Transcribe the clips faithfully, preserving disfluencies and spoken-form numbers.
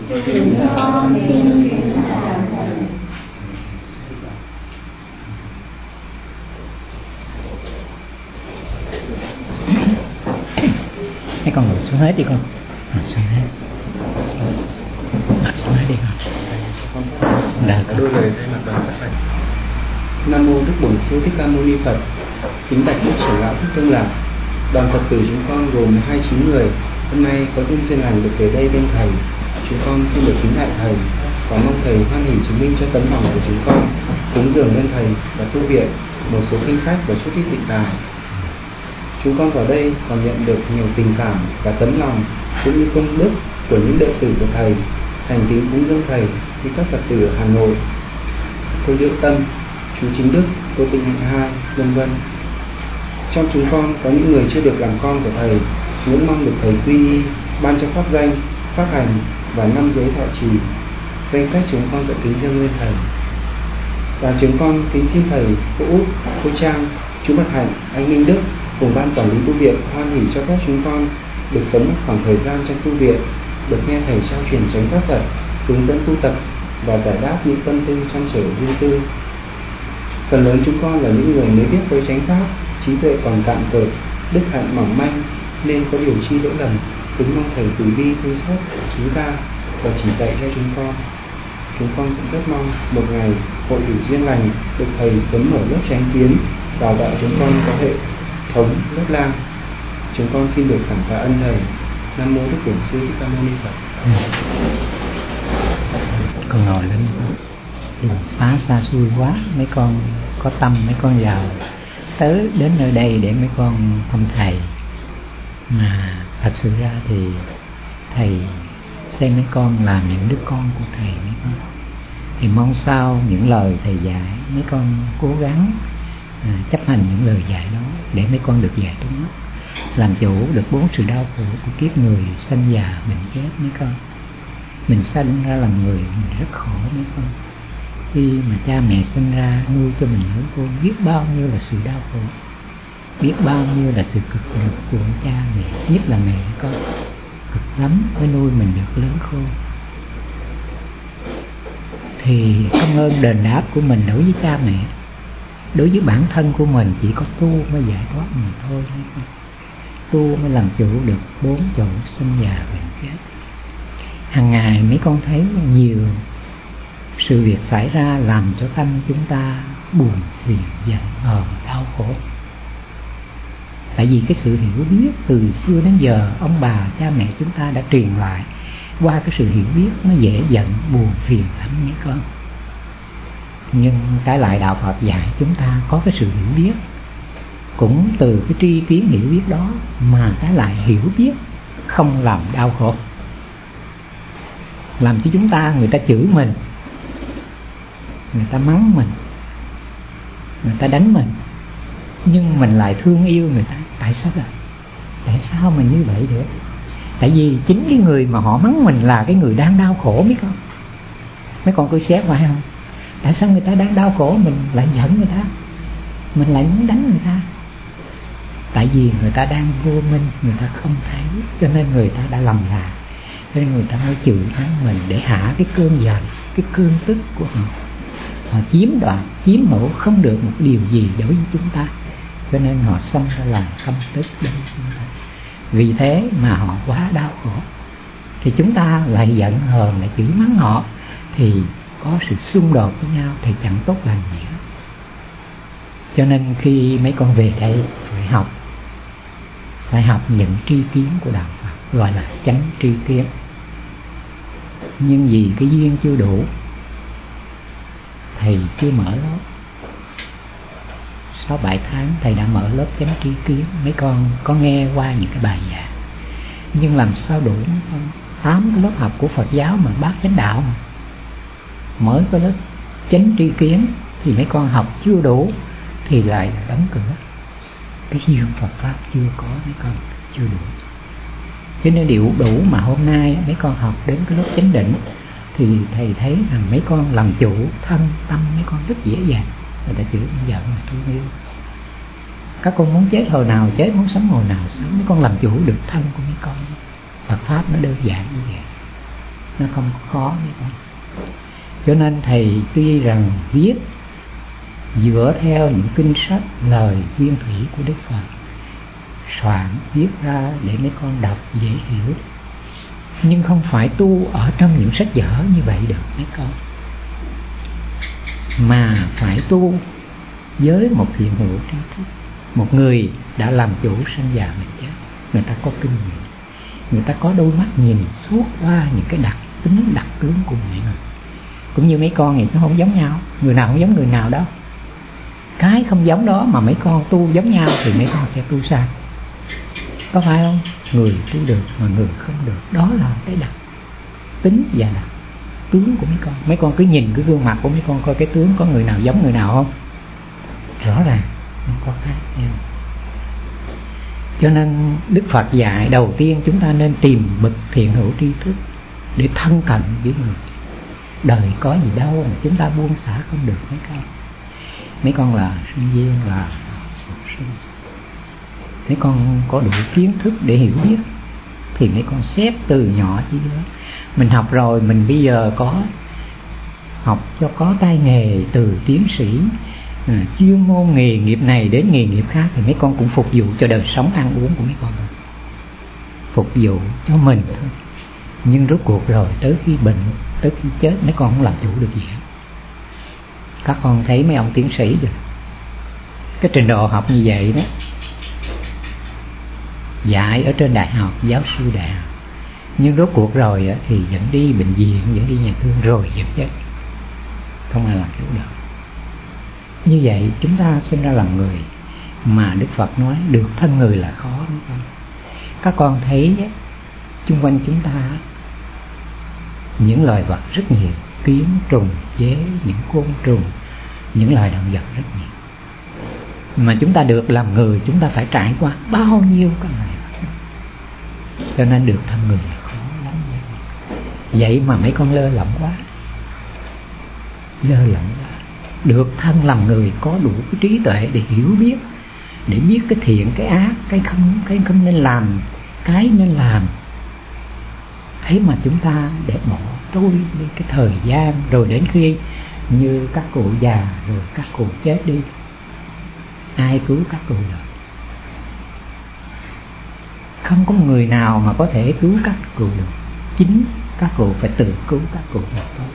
Chúng con xin kính chào thầy. Mấy con ngồi xuống hết đi con. Ngồi xuống hết. Ngồi xuống hết đi con. Đã đôi lời thay mặt đoàn các thầy. Nam mô Đức Bổn Sư Thích Ca Mâu Ni Phật. Kính bạch Đức Trưởng lão Thích Tương Lạc. Đoàn Phật tử chúng con gồm hai mươi chín người. Hôm nay có duyên duyên lành được về đây bên thầy. Chúng con xin được kính lại thầy và mong thầy hoan hỷ chứng minh cho tấm lòng của chúng con, cúng dường lên thầy và tu viện một số kinh sách và chút ít tịnh tài. Chúng con vào đây còn nhận được nhiều tình cảm và tấm lòng cũng như công đức của những đệ tử của thầy, thành kính cúng dường thầy như các Phật tử ở Hà Nội, cô Liễu Tâm, chú Chính Đức, cô Tịnh Hạnh Hai, vân vân. Trong chúng con có những người chưa được làm con của thầy, những mong được thầy quy y, ban cho pháp danh, pháp hành và năm giới thọ trì. Danh sách chúng con sẽ kính dâng lên thầy. Và chúng con kính xin thầy, cô Út, cô Trang, chú Bật Hạnh, anh Minh Đức cùng ban quản lý tu viện hoan hỷ cho phép chúng con được sống một khoảng thời gian trong tu viện, được nghe thầy trao truyền chánh pháp Phật, hướng dẫn tu tập và giải đáp những tâm tư trăn trở riêng tư. Phần lớn chúng con là những người mới biết với chánh pháp, trí tuệ còn cạn cợt, đức hạnh mỏng manh nên có điều chi lỗi lầm. Kính mong thầy từ bi thương xót chúng ta và chỉ dạy cho chúng con. Chúng con cũng rất mong một ngày hội đủ duyên lành được thầy sớm mở lớp chánh kiến, đào tạo chúng con có hệ thống lớp lang. Chúng con xin được cảm tạ ân thầy. Nam mô Đức Bổn Sư Thích Ca Mâu Ni Phật. Con ngồi lên. Đường xá xa xôi quá, mấy con có tâm mấy con vào tới đến nơi đây để mấy con thăm thầy. Mà thật sự ra thì thầy xem mấy con là những đứa con của thầy mấy con. Thì mong sao những lời thầy dạy mấy con cố gắng à, chấp hành những lời dạy đó để mấy con được giải thoát, làm chủ được bốn sự đau khổ của kiếp người sanh già bệnh chết mấy con. Mình sanh ra làm người mình rất khổ mấy con. Khi mà cha mẹ sinh ra nuôi cho mình lớn khôn, biết bao nhiêu là sự đau khổ, biết bao nhiêu là sự cực nhọc của cha mẹ, nhất là mẹ con, cực lắm mới nuôi mình được lớn khôn. Thì công ơn đền đáp của mình đối với cha mẹ, đối với bản thân của mình chỉ có tu mới giải thoát mình thôi. Tu mới làm chủ được bốn chỗ sinh già bệnh chết. Hàng ngày mấy con thấy nhiều sự việc xảy ra làm cho tâm chúng ta buồn phiền giận hờn đau khổ. Tại vì cái sự hiểu biết từ xưa đến giờ ông bà cha mẹ chúng ta đã truyền lại, qua cái sự hiểu biết nó dễ giận buồn phiền lắm mấy con. Nhưng trái lại đạo Phật dạy chúng ta có cái sự hiểu biết, cũng từ cái tri kiến hiểu biết đó mà trái lại hiểu biết không làm đau khổ, làm cho chúng ta, người ta chửi mình, người ta mắng mình, người ta đánh mình, nhưng mình lại thương yêu người ta. Tại sao vậy? Tại sao mình như vậy được? Tại vì chính cái người mà họ mắng mình là cái người đang đau khổ mấy con. Mấy con cứ xét phải không? Tại sao người ta đang đau khổ mình lại giận người ta, mình lại muốn đánh người ta? Tại vì người ta đang vô minh, người ta không thấy, cho nên người ta đã lầm lạc, cho nên người ta mới chửi mắng mình để hạ cái cơn giận, cái cơn tức của họ. Họ chiếm đoạt, chiếm hữu không được một điều gì đối với chúng ta, cho nên họ xông ra làm tâm tức đối với chúng ta. Vì thế mà họ quá đau khổ. Thì chúng ta lại giận hờn, lại chửi mắng họ, thì có sự xung đột với nhau thì chẳng tốt lành gì hết. Cho nên khi mấy con về đây phải học, phải học những tri kiến của đạo Phật, gọi là chánh tri kiến. Nhưng vì cái duyên chưa đủ, thầy chưa mở lớp. Sau bảy tháng thầy đã mở lớp chánh tri kiến. Mấy con có nghe qua những cái bài giảng, nhưng làm sao đủ mấy con? Tám cái lớp học của Phật giáo mà bác chánh đạo mà mới có lớp chánh tri kiến thì mấy con học chưa đủ thì lại đóng cửa. Cái duyên Phật pháp chưa có, mấy con chưa đủ. Cho nên điều đủ mà hôm nay mấy con học đến cái lớp chánh định thì thầy thấy rằng mấy con làm chủ thân tâm mấy con rất dễ dàng. Người ta chửi con giận mà thương yêu. Các con muốn chết hồi nào chết, muốn sống hồi nào sống, mấy con làm chủ được thân của mấy con. Phật pháp nó đơn giản như vậy. nó không khó mấy con. Cho nên thầy tuy rằng viết dựa theo những kinh sách lời viên thủy của Đức Phật soạn viết ra để mấy con đọc dễ hiểu, nhưng không phải tu ở trong những sách vở như vậy được mấy con, mà phải tu với một thiện hữu tri thức, một người đã làm chủ sanh già mình chết. Người ta có kinh nghiệm, người ta có đôi mắt nhìn suốt qua những cái đặc tính đặc tướng của mọi người. Cũng như mấy con thì nó không giống nhau, người nào không giống người nào đâu. Cái không giống đó mà mấy con tu giống nhau thì mấy con sẽ tu sai, có phải không? Người tu được mà người không được, đó là cái đặc tính và đặc tướng của mấy con. Mấy con cứ nhìn cái gương mặt của mấy con coi cái tướng có người nào giống người nào không? Rõ ràng không có khác nhau. Cho nên Đức Phật dạy đầu tiên chúng ta nên tìm bậc thiện hữu tri thức để thân cận với người. Đời có gì đâu mà chúng ta buông xả không được mấy con. Mấy con là sinh viên, là học sinh, mấy con có đủ kiến thức để hiểu biết thì mấy con xếp từ nhỏ chứ đó. Mình học rồi, mình bây giờ có học cho có tay nghề từ tiến sĩ, à, chuyên môn nghề nghiệp này đến nghề nghiệp khác, thì mấy con cũng phục vụ cho đời sống ăn uống của mấy con rồi, phục vụ cho mình thôi. Nhưng rốt cuộc rồi tới khi bệnh, tới khi chết, mấy con không làm chủ được gì hết. Các con thấy mấy ông tiến sĩ rồi, cái trình độ học như vậy đó, dạy ở trên đại học, giáo sư đại học, nhưng rốt cuộc rồi thì vẫn đi bệnh viện, vẫn đi nhà thương rồi vẫn chết, không ai làm chủ được. Như vậy chúng ta sinh ra làm người mà Đức Phật nói được thân người là khó. Các con thấy chung quanh chúng ta những loài vật rất nhiều, kiến, trùng, dế, những côn trùng, những loài động vật rất nhiều. Mà chúng ta được làm người, chúng ta phải trải qua bao nhiêu cái loài vật. Cho nên được thân người là khó lắm. Vậy mà mấy con lơ lỏng quá, lơ lỏng quá. Được thân làm người có đủ cái trí tuệ để hiểu biết, để biết cái thiện, cái ác, cái không, cái không nên làm, cái nên làm. Thế mà chúng ta để bỏ trôi đi cái thời gian, rồi đến khi như các cụ già rồi các cụ chết đi, ai cứu các cụ được? Không có người nào mà có thể cứu các cụ được. Chính các cụ phải tự cứu các cụ được thôi.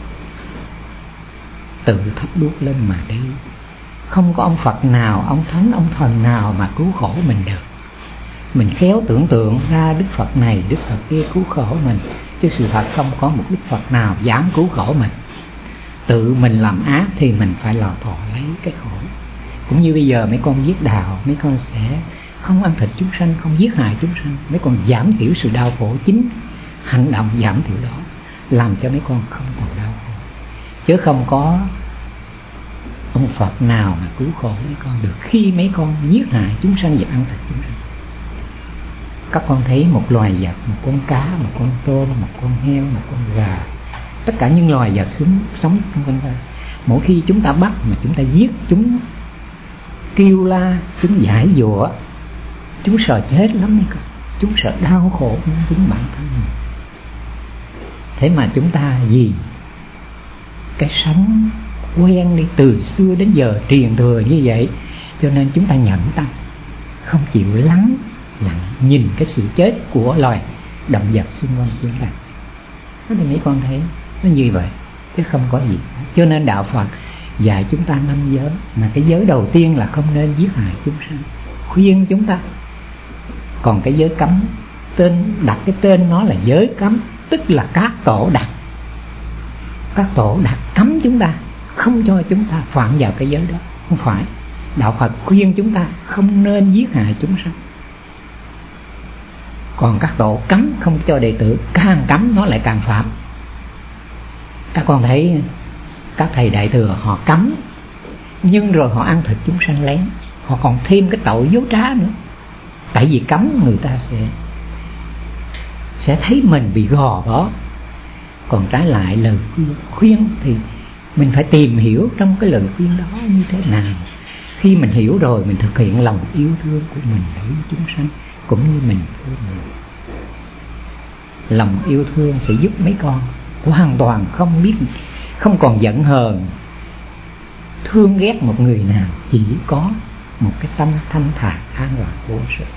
Tự thắp đuốc lên mà đi. Không có ông Phật nào, ông Thánh, ông Thần nào mà cứu khổ mình được. Mình khéo tưởng tượng ra Đức Phật này, Đức Phật kia cứu khổ mình, chứ sự thật không có một Đức Phật nào dám cứu khổ mình. Tự mình làm ác thì mình phải lò thọ lấy cái khổ. Cũng như bây giờ mấy con giết đạo, mấy con sẽ không ăn thịt chúng sanh, không giết hại chúng sanh. Mấy con giảm thiểu sự đau khổ, chính hành động giảm thiểu đó làm cho mấy con không còn đau khổ. Chứ không có ông Phật nào mà cứu khổ mấy con được khi mấy con giết hại chúng sanh và ăn thịt chúng sanh. Các con thấy một loài vật, một con cá, một con tôm, một con heo, một con gà, tất cả những loài vật sống sống xung quanh ta, mỗi khi chúng ta bắt mà chúng ta giết chúng, kêu la, chúng giải dụa, chúng sợ chết lắm mấy con, chúng sợ đau khổ chính bản thân mình. Thế mà chúng ta gì cái sống quen đi từ xưa đến giờ truyền thừa như vậy, cho nên chúng ta nhẫn tâm, không chịu lắng lặng nhìn cái sự chết của loài động vật xung quanh chúng ta. Đó thì mấy con thấy nó như vậy chứ không có gì. Cho nên đạo Phật dạy chúng ta năm giới, mà cái giới đầu tiên là không nên giết hại chúng sanh, khuyên chúng ta. Còn cái giới cấm, tên đặt cái tên nó là giới cấm, tức là các tổ đặt, các tổ đặt cấm chúng ta, không cho chúng ta phạm vào cái giới đó. Không phải, đạo Phật khuyên chúng ta không nên giết hại chúng sanh. Còn các tổ cấm không cho đệ tử, càng cấm nó lại càng phạm. Các con thấy các thầy đại thừa họ cấm, nhưng rồi họ ăn thịt chúng sanh lén, họ còn thêm cái tội dối trá nữa. Tại vì cấm người ta sẽ sẽ thấy mình bị gò bó. Còn trái lại lời khuyên, khuyên thì mình phải tìm hiểu trong cái lời khuyên đó như thế nào. Khi mình hiểu rồi mình thực hiện lòng yêu thương của mình đối với chúng sanh cũng như mình thương mình. lòng yêu thương sẽ giúp mấy con hoàn toàn không biết, không còn giận hờn, thương ghét một người nào, chỉ có một cái tâm thanh thản an lạc vô sự.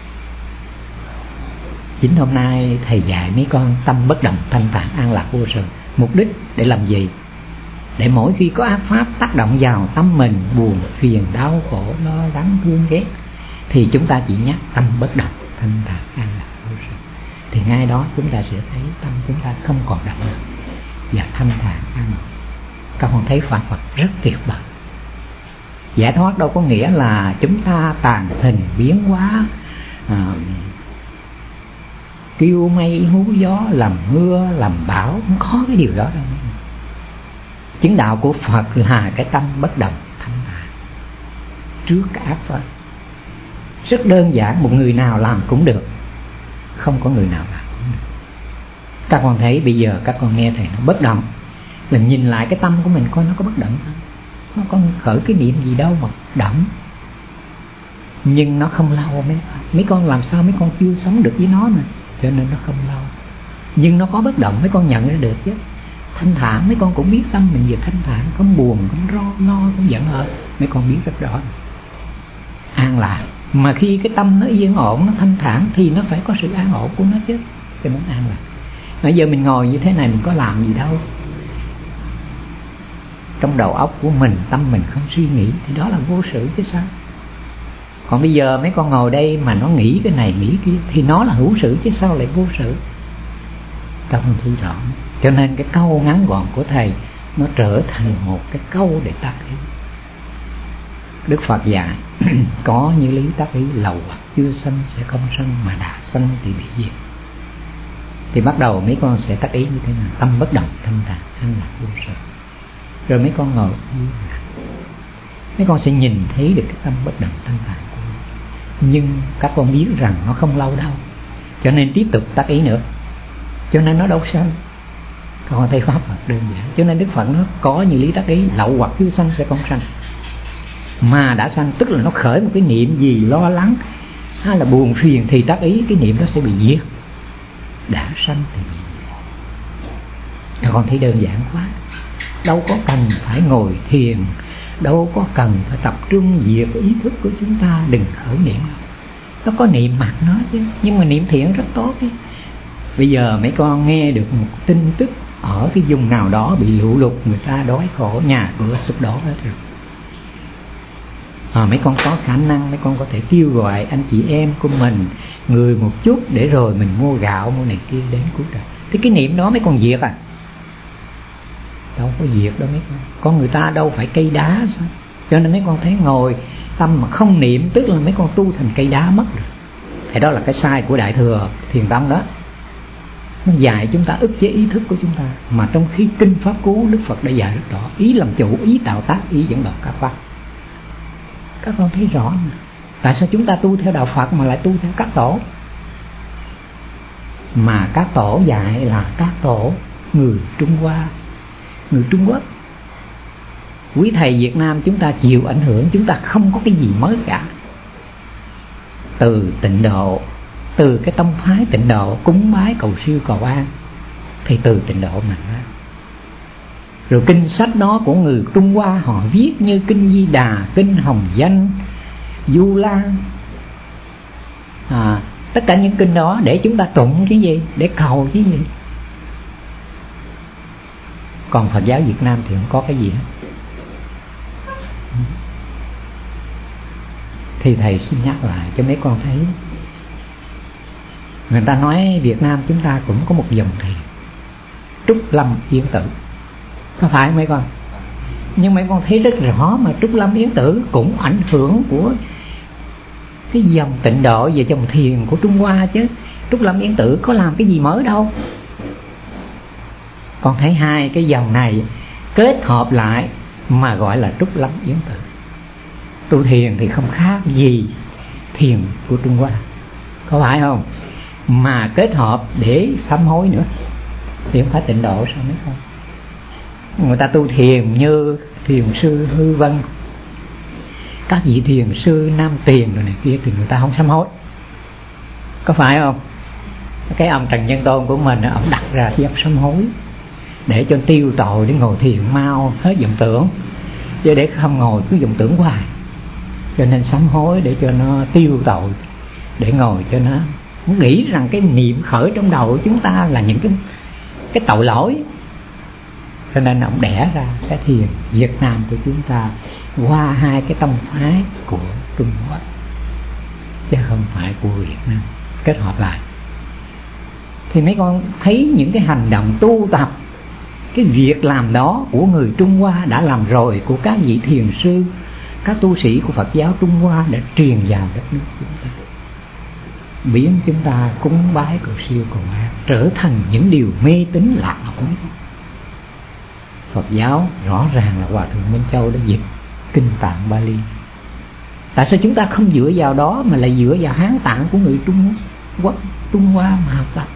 Chính hôm nay thầy dạy mấy con tâm bất động thanh thản an lạc vô sự. Mục đích để làm gì? Để mỗi khi có ác pháp tác động vào tâm mình, buồn, phiền, đau khổ, lo lắng, thương ghét, thì chúng ta chỉ nhắc tâm bất động thanh thản an lạc vô sự, thì ngay đó chúng ta sẽ thấy tâm chúng ta không còn động nữa và thanh thản an lạc. Các con thấy Pháp Phật rất tuyệt vời. Giải thoát đâu có nghĩa là chúng ta tàn hình biến hóa, à, kêu mây hú gió, làm mưa làm bão, không có cái điều đó đâu. Chứng đạo của Phật là cái tâm bất động thanh thản trước cái ác pháp. Rất đơn giản, một người nào làm cũng được, không có người nào làm cũng được. Các con thấy bây giờ các con nghe thầy nó bất động, mình nhìn lại cái tâm của mình coi nó có bất động không? Nó có khởi cái niệm gì đâu mà động. Nhưng nó không lâu. Mấy, mấy con làm sao mấy con chưa sống được với nó mà, cho nên nó không lâu. Nhưng nó có bất động, mấy con nhận ra được chứ. Thanh thản, mấy con cũng biết tâm mình vừa thanh thản, không buồn, không lo, lo, không giận hờn, mấy con biết rất rõ. An lạc. Mà khi cái tâm nó yên ổn, nó thanh thản thì nó phải có sự an ổn của nó chứ, cho nó an lạc. Bây giờ mình ngồi như thế này mình có làm gì đâu. Trong đầu óc của mình, tâm mình không suy nghĩ thì đó là vô sự chứ sao. Còn bây giờ mấy con ngồi đây mà nó nghĩ cái này nghĩ kia thì nó là hữu sự chứ sao lại vô sự. Các con thấy rõ. Cho nên cái câu ngắn gọn của thầy nó trở thành một cái câu để tác ý. Đức Phật dạy có như lý tác ý, lầu hoặc chưa sanh sẽ không sanh, mà đã sanh thì bị diệt. Thì bắt đầu mấy con sẽ tác ý như thế nào? Tâm bất động thanh thản an lạc vô sự. Rồi mấy con ngồi, mấy con sẽ nhìn thấy được cái tâm bất động thanh thản của mình. Nhưng các con biết rằng nó không lâu đâu, cho nên tiếp tục tác ý nữa, cho nên nó đâu sanh. Các con thấy Pháp Phật đơn giản. Cho nên Đức Phật nó có như lý tác ý, lậu hoặc chưa sanh sẽ không sanh, mà đã sanh tức là nó khởi một cái niệm gì lo lắng hay là buồn phiền thì tác ý cái niệm đó sẽ bị diệt. Đã sanh thì bị diệt. Các con thấy đơn giản quá. Đâu có cần phải ngồi thiền, đâu có cần phải tập trung diệt ý thức của chúng ta, đừng khởi niệm đâu. Nó có niệm mặt nó chứ, nhưng mà niệm thiện rất tốt ấy. Bây giờ mấy con nghe được một tin tức ở cái vùng nào đó bị lũ lụt, người ta đói khổ, nhà cửa sụp đổ hết rồi. À, mấy con có khả năng mấy con có thể kêu gọi anh chị em của mình người một chút để rồi mình mua gạo mua này kia đến cứu trợ. Thì cái niệm đó mấy con diệt à? Đâu có diệt đâu mấy con. Con người ta đâu phải cây đá sao? Cho nên mấy con thấy ngồi tâm mà không niệm tức là mấy con tu thành cây đá mất rồi. Thì đó là cái sai của Đại Thừa Thiền Tông đó. Nó dạy chúng ta ức chế ý thức của chúng ta, mà trong khi kinh Pháp Cú Đức Phật đã dạy rất rõ, ý làm chủ, ý tạo tác, ý dẫn đầu các pháp. Các con thấy rõ mà. Tại sao chúng ta tu theo đạo Phật mà lại tu theo các tổ? Mà các tổ dạy là các tổ người Trung Hoa, người Trung Quốc. Quý thầy Việt Nam chúng ta chịu ảnh hưởng, chúng ta không có cái gì mới cả. Từ Tịnh Độ, từ cái tông phái Tịnh Độ cúng bái cầu siêu cầu an, thì từ Tịnh Độ mà ra. Rồi kinh sách đó của người Trung Hoa họ viết như kinh Di Đà, kinh Hồng Danh, Du Lan, à, tất cả những kinh đó để chúng ta tụng cái gì, để cầu cái gì. Còn Phật giáo Việt Nam thì không có cái gì hết. Thì thầy xin nhắc lại cho mấy con thấy, người ta nói Việt Nam chúng ta cũng có một dòng thiền Trúc Lâm Yến Tử, có phải mấy con? Nhưng mấy con thấy rất rõ mà Trúc Lâm Yến Tử cũng ảnh hưởng của cái dòng Tịnh Độ về dòng thiền của Trung Hoa chứ. Trúc Lâm Yến Tử có làm cái gì mới đâu. Con thấy hai cái dòng này kết hợp lại mà gọi là Trúc Lâm Yến Tử. Tu thiền thì không khác gì thiền của Trung Hoa, có phải không? Mà kết hợp để sám hối nữa thì không phải Tịnh Độ sao mấy con? Người ta tu thiền như thiền sư Hư Vân, các vị thiền sư Nam Tiền rồi này kia thì người ta không sám hối, có phải không? Cái ông Trần Nhân Tôn của mình, ông đặt ra giấc sám hối để cho tiêu tội, để ngồi thiền mau hết vọng tưởng, chứ để không ngồi cứ vọng tưởng hoài. Cho nên sám hối để cho nó tiêu tội, để ngồi cho nó nghĩ rằng cái niệm khởi trong đầu của chúng ta là những cái cái tội lỗi. Cho nên ông đẻ ra cái thiền Việt Nam của chúng ta qua hai cái tông phái của Trung Quốc, chứ không phải của Việt Nam kết hợp lại. Thì mấy con thấy những cái hành động tu tập, cái việc làm đó của người Trung Hoa đã làm rồi, của các vị thiền sư, các tu sĩ của Phật giáo Trung Hoa đã truyền vào đất nước chúng ta, biến chúng ta cúng bái cầu siêu cầu an trở thành những điều mê tín lạc hậu. Phật giáo rõ ràng là Hòa Thượng Minh Châu đã dịch kinh Tạng Bali. Tại sao chúng ta không dựa vào đó mà lại dựa vào Hán Tạng của người Trung Quốc, Trung Hoa mà học tập?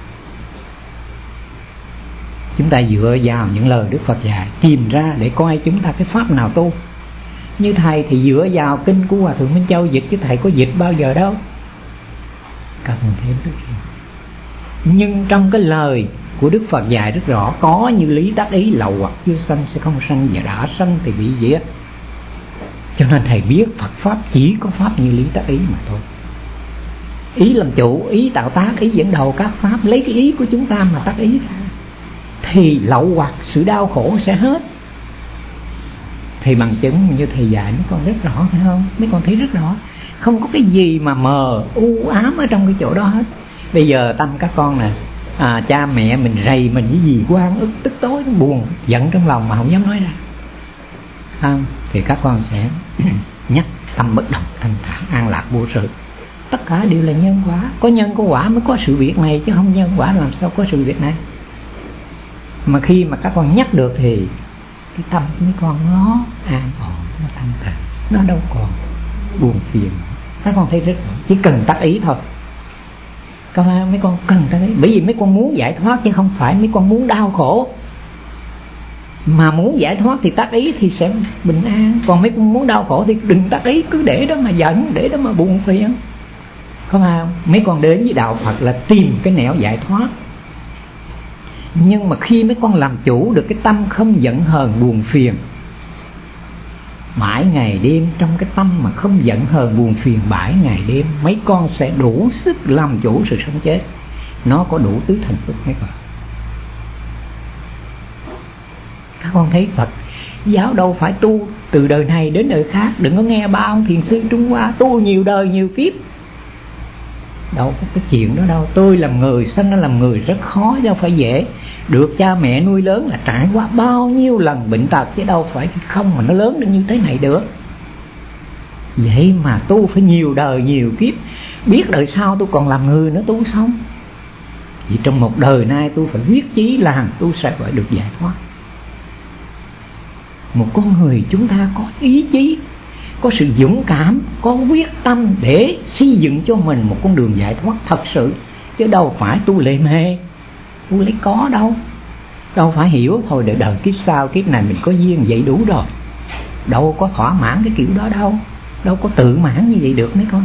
Chúng ta dựa vào những lời Đức Phật dạy, tìm ra để coi chúng ta cái pháp nào tu. Như thầy thì dựa vào kinh của Hòa Thượng Minh Châu dịch, chứ thầy có dịch bao giờ đâu. Các bạn thấy rất rõ. Nhưng trong cái lời của Đức Phật dạy rất rõ, có như lý tác ý, lậu hoặc chưa sanh sẽ không sanh, và đã sanh thì bị diệt. Cho nên thầy biết Phật pháp chỉ có pháp như lý tác ý mà thôi. Ý làm chủ, ý tạo tác, ý dẫn đầu các pháp, lấy cái ý của chúng ta mà tác ý ra, thì lậu hoặc sự đau khổ sẽ hết. Thì bằng chứng như thầy dạy mấy con rất rõ, phải không? Mấy con thấy rất rõ, không có cái gì mà mờ u ám ở trong cái chỗ đó hết. Bây giờ tâm các con nè, à, cha mẹ mình rầy mình cái gì oan ức, tức tối, buồn, giận trong lòng mà không dám nói ra, không? Thì các con sẽ nhắc tâm bất động, thanh thản, an lạc vô sự. Tất cả đều là nhân quả, có nhân có quả mới có sự việc này, chứ không nhân quả làm sao có sự việc này. Mà khi mà các con nhắc được thì cái tâm của mấy con nó an ổn, nó thanh thản, nó đâu còn buồn phiền. Các con thấy rất rõ, chỉ cần tác ý thôi. Các mấy con cần tác ý, bởi vì mấy con muốn giải thoát chứ không phải mấy con muốn đau khổ. Mà muốn giải thoát thì tác ý thì sẽ bình an. Còn mấy con muốn đau khổ thì đừng tác ý, cứ để đó mà giận, để đó mà buồn phiền. Không không? Mấy con đến với đạo Phật là tìm cái nẻo giải thoát. Nhưng mà khi mấy con làm chủ được cái tâm không giận hờn buồn phiền, mãi ngày đêm trong cái tâm mà không giận hờn buồn phiền mãi ngày đêm, mấy con sẽ đủ sức làm chủ sự sống chết. Nó có đủ tứ thành phước mấy con. Các con thấy Phật giáo đâu phải tu từ đời này đến đời khác. Đừng có nghe ba ông thiền sư Trung Hoa tu nhiều đời nhiều kiếp, đâu có cái chuyện đó đâu. Tôi làm người, sinh ra làm người rất khó, đâu phải dễ. Được cha mẹ nuôi lớn là trải qua bao nhiêu lần bệnh tật, chứ đâu phải không mà nó lớn được như thế này được. Vậy mà tu phải nhiều đời nhiều kiếp, biết đời sau tôi còn làm người nữa tu xong. Vì trong một đời nay tôi phải quyết chí làm, tôi sẽ phải được giải thoát. Một con người chúng ta có ý chí, có sự dũng cảm, có quyết tâm để xây dựng cho mình một con đường giải thoát thật sự, chứ đâu phải tu lề mề, tu lấy có đâu. Đâu phải hiểu thôi để đời kiếp sau, kiếp này mình có duyên vậy đủ rồi. Đâu có thỏa mãn cái kiểu đó đâu. Đâu có tự mãn như vậy được mấy con.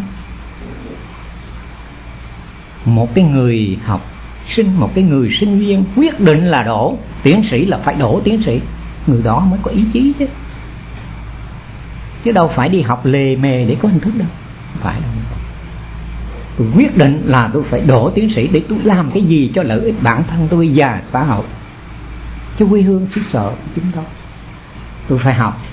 Một cái người học sinh, một cái người sinh viên quyết định là đổ tiến sĩ là phải đổ tiến sĩ, người đó mới có ý chí chứ. Chứ đâu phải đi học lề mề để có hình thức đâu. Không phải đâu. Tôi quyết định là tôi phải đổ tiến sĩ để tôi làm cái gì cho lợi ích bản thân tôi và xã hội, cho quê hương xứ sở của chúng tôi. Tôi phải học.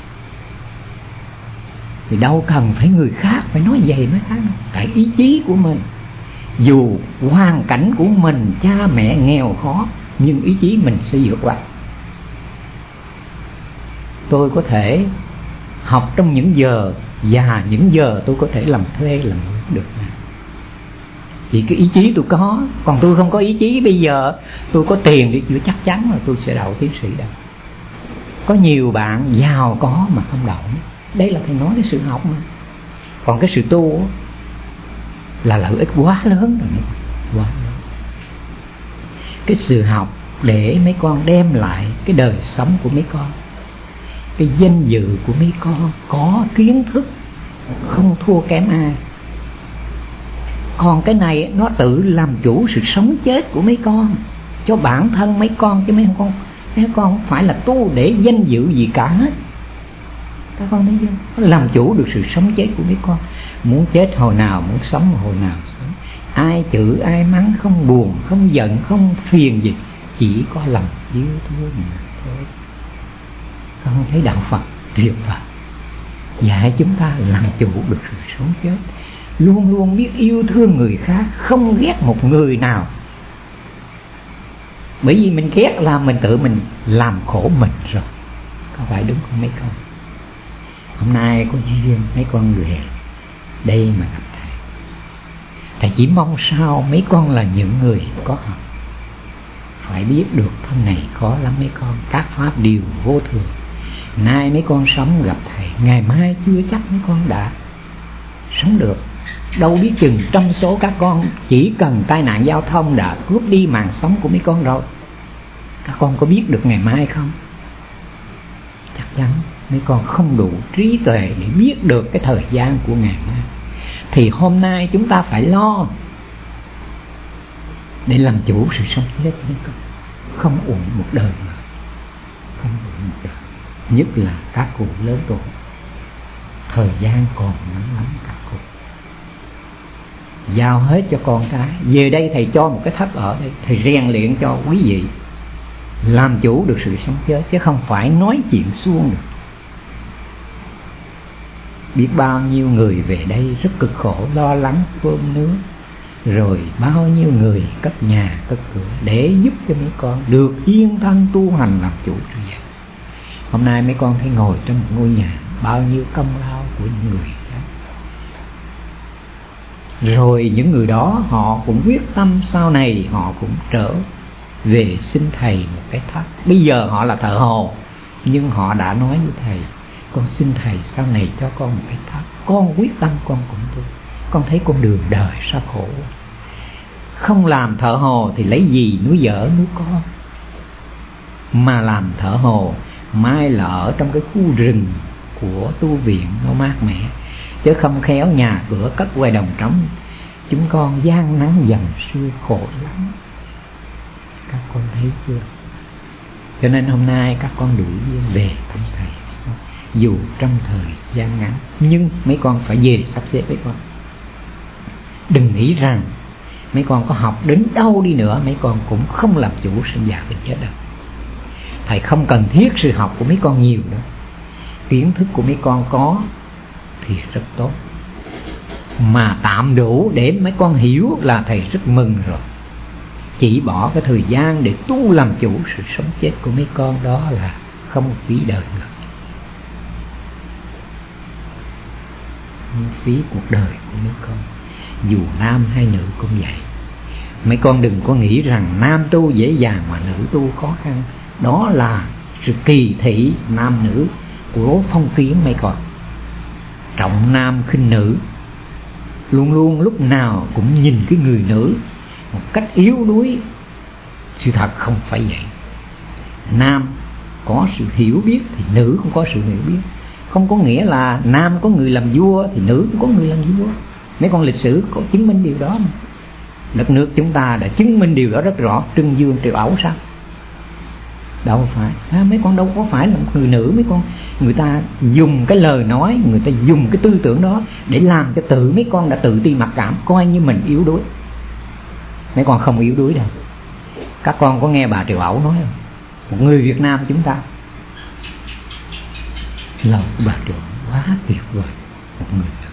Thì đâu cần phải người khác phải nói vậy mới khác đâu. Cái ý chí của mình, dù hoàn cảnh của mình cha mẹ nghèo khó, nhưng ý chí mình sẽ vượt qua. Tôi có thể học trong những giờ, và những giờ tôi có thể làm thuê làm được. Vì cái ý chí tôi có. Còn tôi không có ý chí, bây giờ tôi có tiền thì chưa chắc chắn là tôi sẽ đậu tiến sĩ đâu. Có nhiều bạn giàu có mà không đậu. Đây là thầy nói cái sự học mà. Còn cái sự tu là lợi ích quá lớn rồi, quá lớn. Cái sự học để mấy con đem lại cái đời sống của mấy con, cái danh dự của mấy con, có kiến thức không thua kém ai. Còn cái này nó tự làm chủ sự sống chết của mấy con, cho bản thân mấy con, chứ mấy con mấy con không phải là tu để danh dự gì cả hết. Các con thấy chưa? Nó làm chủ được sự sống chết của mấy con. Muốn chết hồi nào, muốn sống hồi nào sống. Ai chửi, ai mắng không buồn, không giận, không phiền gì, chỉ có lòng yêu thương mà thôi. Con không thấy đạo Phật tuyệt vời, dạy chúng ta làm chủ được sự sống chết, luôn luôn biết yêu thương người khác, không ghét một người nào. Bởi vì mình ghét là mình tự mình làm khổ mình rồi. Có phải đúng không mấy con? Hôm nay có duyên mấy con về đây mà gặp thầy, thầy chỉ mong sao mấy con là những người có học phải biết được thân này khó lắm mấy con. Các pháp đều vô thường. Nay mấy con sống gặp thầy, ngày mai chưa chắc mấy con đã sống được. Đâu biết chừng trong số các con chỉ cần tai nạn giao thông đã cướp đi mạng sống của mấy con rồi. Các con có biết được ngày mai không? Chắc chắn mấy con không đủ trí tuệ để biết được cái thời gian của ngày mai. Thì hôm nay chúng ta phải lo để làm chủ sự sống chết mấy con. Không uổng một đời mà. Không uổng một đời. Nhất là các cụ lớn tuổi, thời gian còn ngắn lắm các cụ. Giao hết cho con cái. Về đây thầy cho một cái thất ở đây, thầy rèn luyện cho quý vị làm chủ được sự sống chết, chứ không phải nói chuyện suông được. Biết bao nhiêu người về đây rất cực khổ, lo lắng cơm nước, rồi bao nhiêu người cất nhà cất cửa để giúp cho mấy con được yên thân tu hành làm chủ sự vậy. Hôm nay mấy con thấy ngồi trong một ngôi nhà, bao nhiêu công lao của những người đó. Rồi những người đó họ cũng quyết tâm sau này họ cũng trở về xin thầy một cái thất. Bây giờ họ là thợ hồ, nhưng họ đã nói với thầy: con xin thầy sau này cho con một cái thất. Con quyết tâm con cũng tu. Con thấy con đường đời sao khổ. Không làm thợ hồ thì lấy gì nuôi vợ nuôi con. Mà làm thợ hồ mai là ở trong cái khu rừng của tu viện nó mát mẻ, chứ không khéo nhà cửa cất ngoài đồng trống. Chúng con gian nắng dầm sưa khổ lắm. Các con thấy chưa? Cho nên hôm nay các con đủ duyên về thăm thầy, dù trong thời gian ngắn, nhưng mấy con phải về sắp xếp mấy con. Đừng nghĩ rằng mấy con có học đến đâu đi nữa, mấy con cũng không làm chủ sinh già bệnh chết đâu. Thầy không cần thiết sự học của mấy con nhiều nữa. Kiến thức của mấy con có thì rất tốt, mà tạm đủ để mấy con hiểu là thầy rất mừng rồi. Chỉ bỏ cái thời gian để tu làm chủ sự sống chết của mấy con đó là không phí đời nữa, không phí cuộc đời của mấy con. Dù nam hay nữ cũng vậy. Mấy con đừng có nghĩ rằng nam tu dễ dàng mà nữ tu khó khăn. Đó là sự kỳ thị nam nữ của phong kiến mấy con. Trọng nam khinh nữ, luôn luôn lúc nào cũng nhìn cái người nữ một cách yếu đuối. Sự thật không phải vậy. Nam có sự hiểu biết thì nữ cũng có sự hiểu biết. Không có nghĩa là nam có người làm vua thì nữ cũng có người làm vua. Mấy con lịch sử có chứng minh điều đó mà. Đất nước chúng ta đã chứng minh điều đó rất rõ. Trưng Dương Triệu Ẩu sao? Đâu phải à, mấy con đâu có phải là một người nữ. Mấy con, người ta dùng cái lời nói, người ta dùng cái tư tưởng đó để làm cho tự mấy con đã tự ti mặc cảm, coi như mình yếu đuối. Mấy con không yếu đuối đâu. Các con có nghe bà Triệu Ẩu nói không? Một người Việt Nam chúng ta, lời của bà Triệu Ẩu quá tuyệt vời. Một người nữ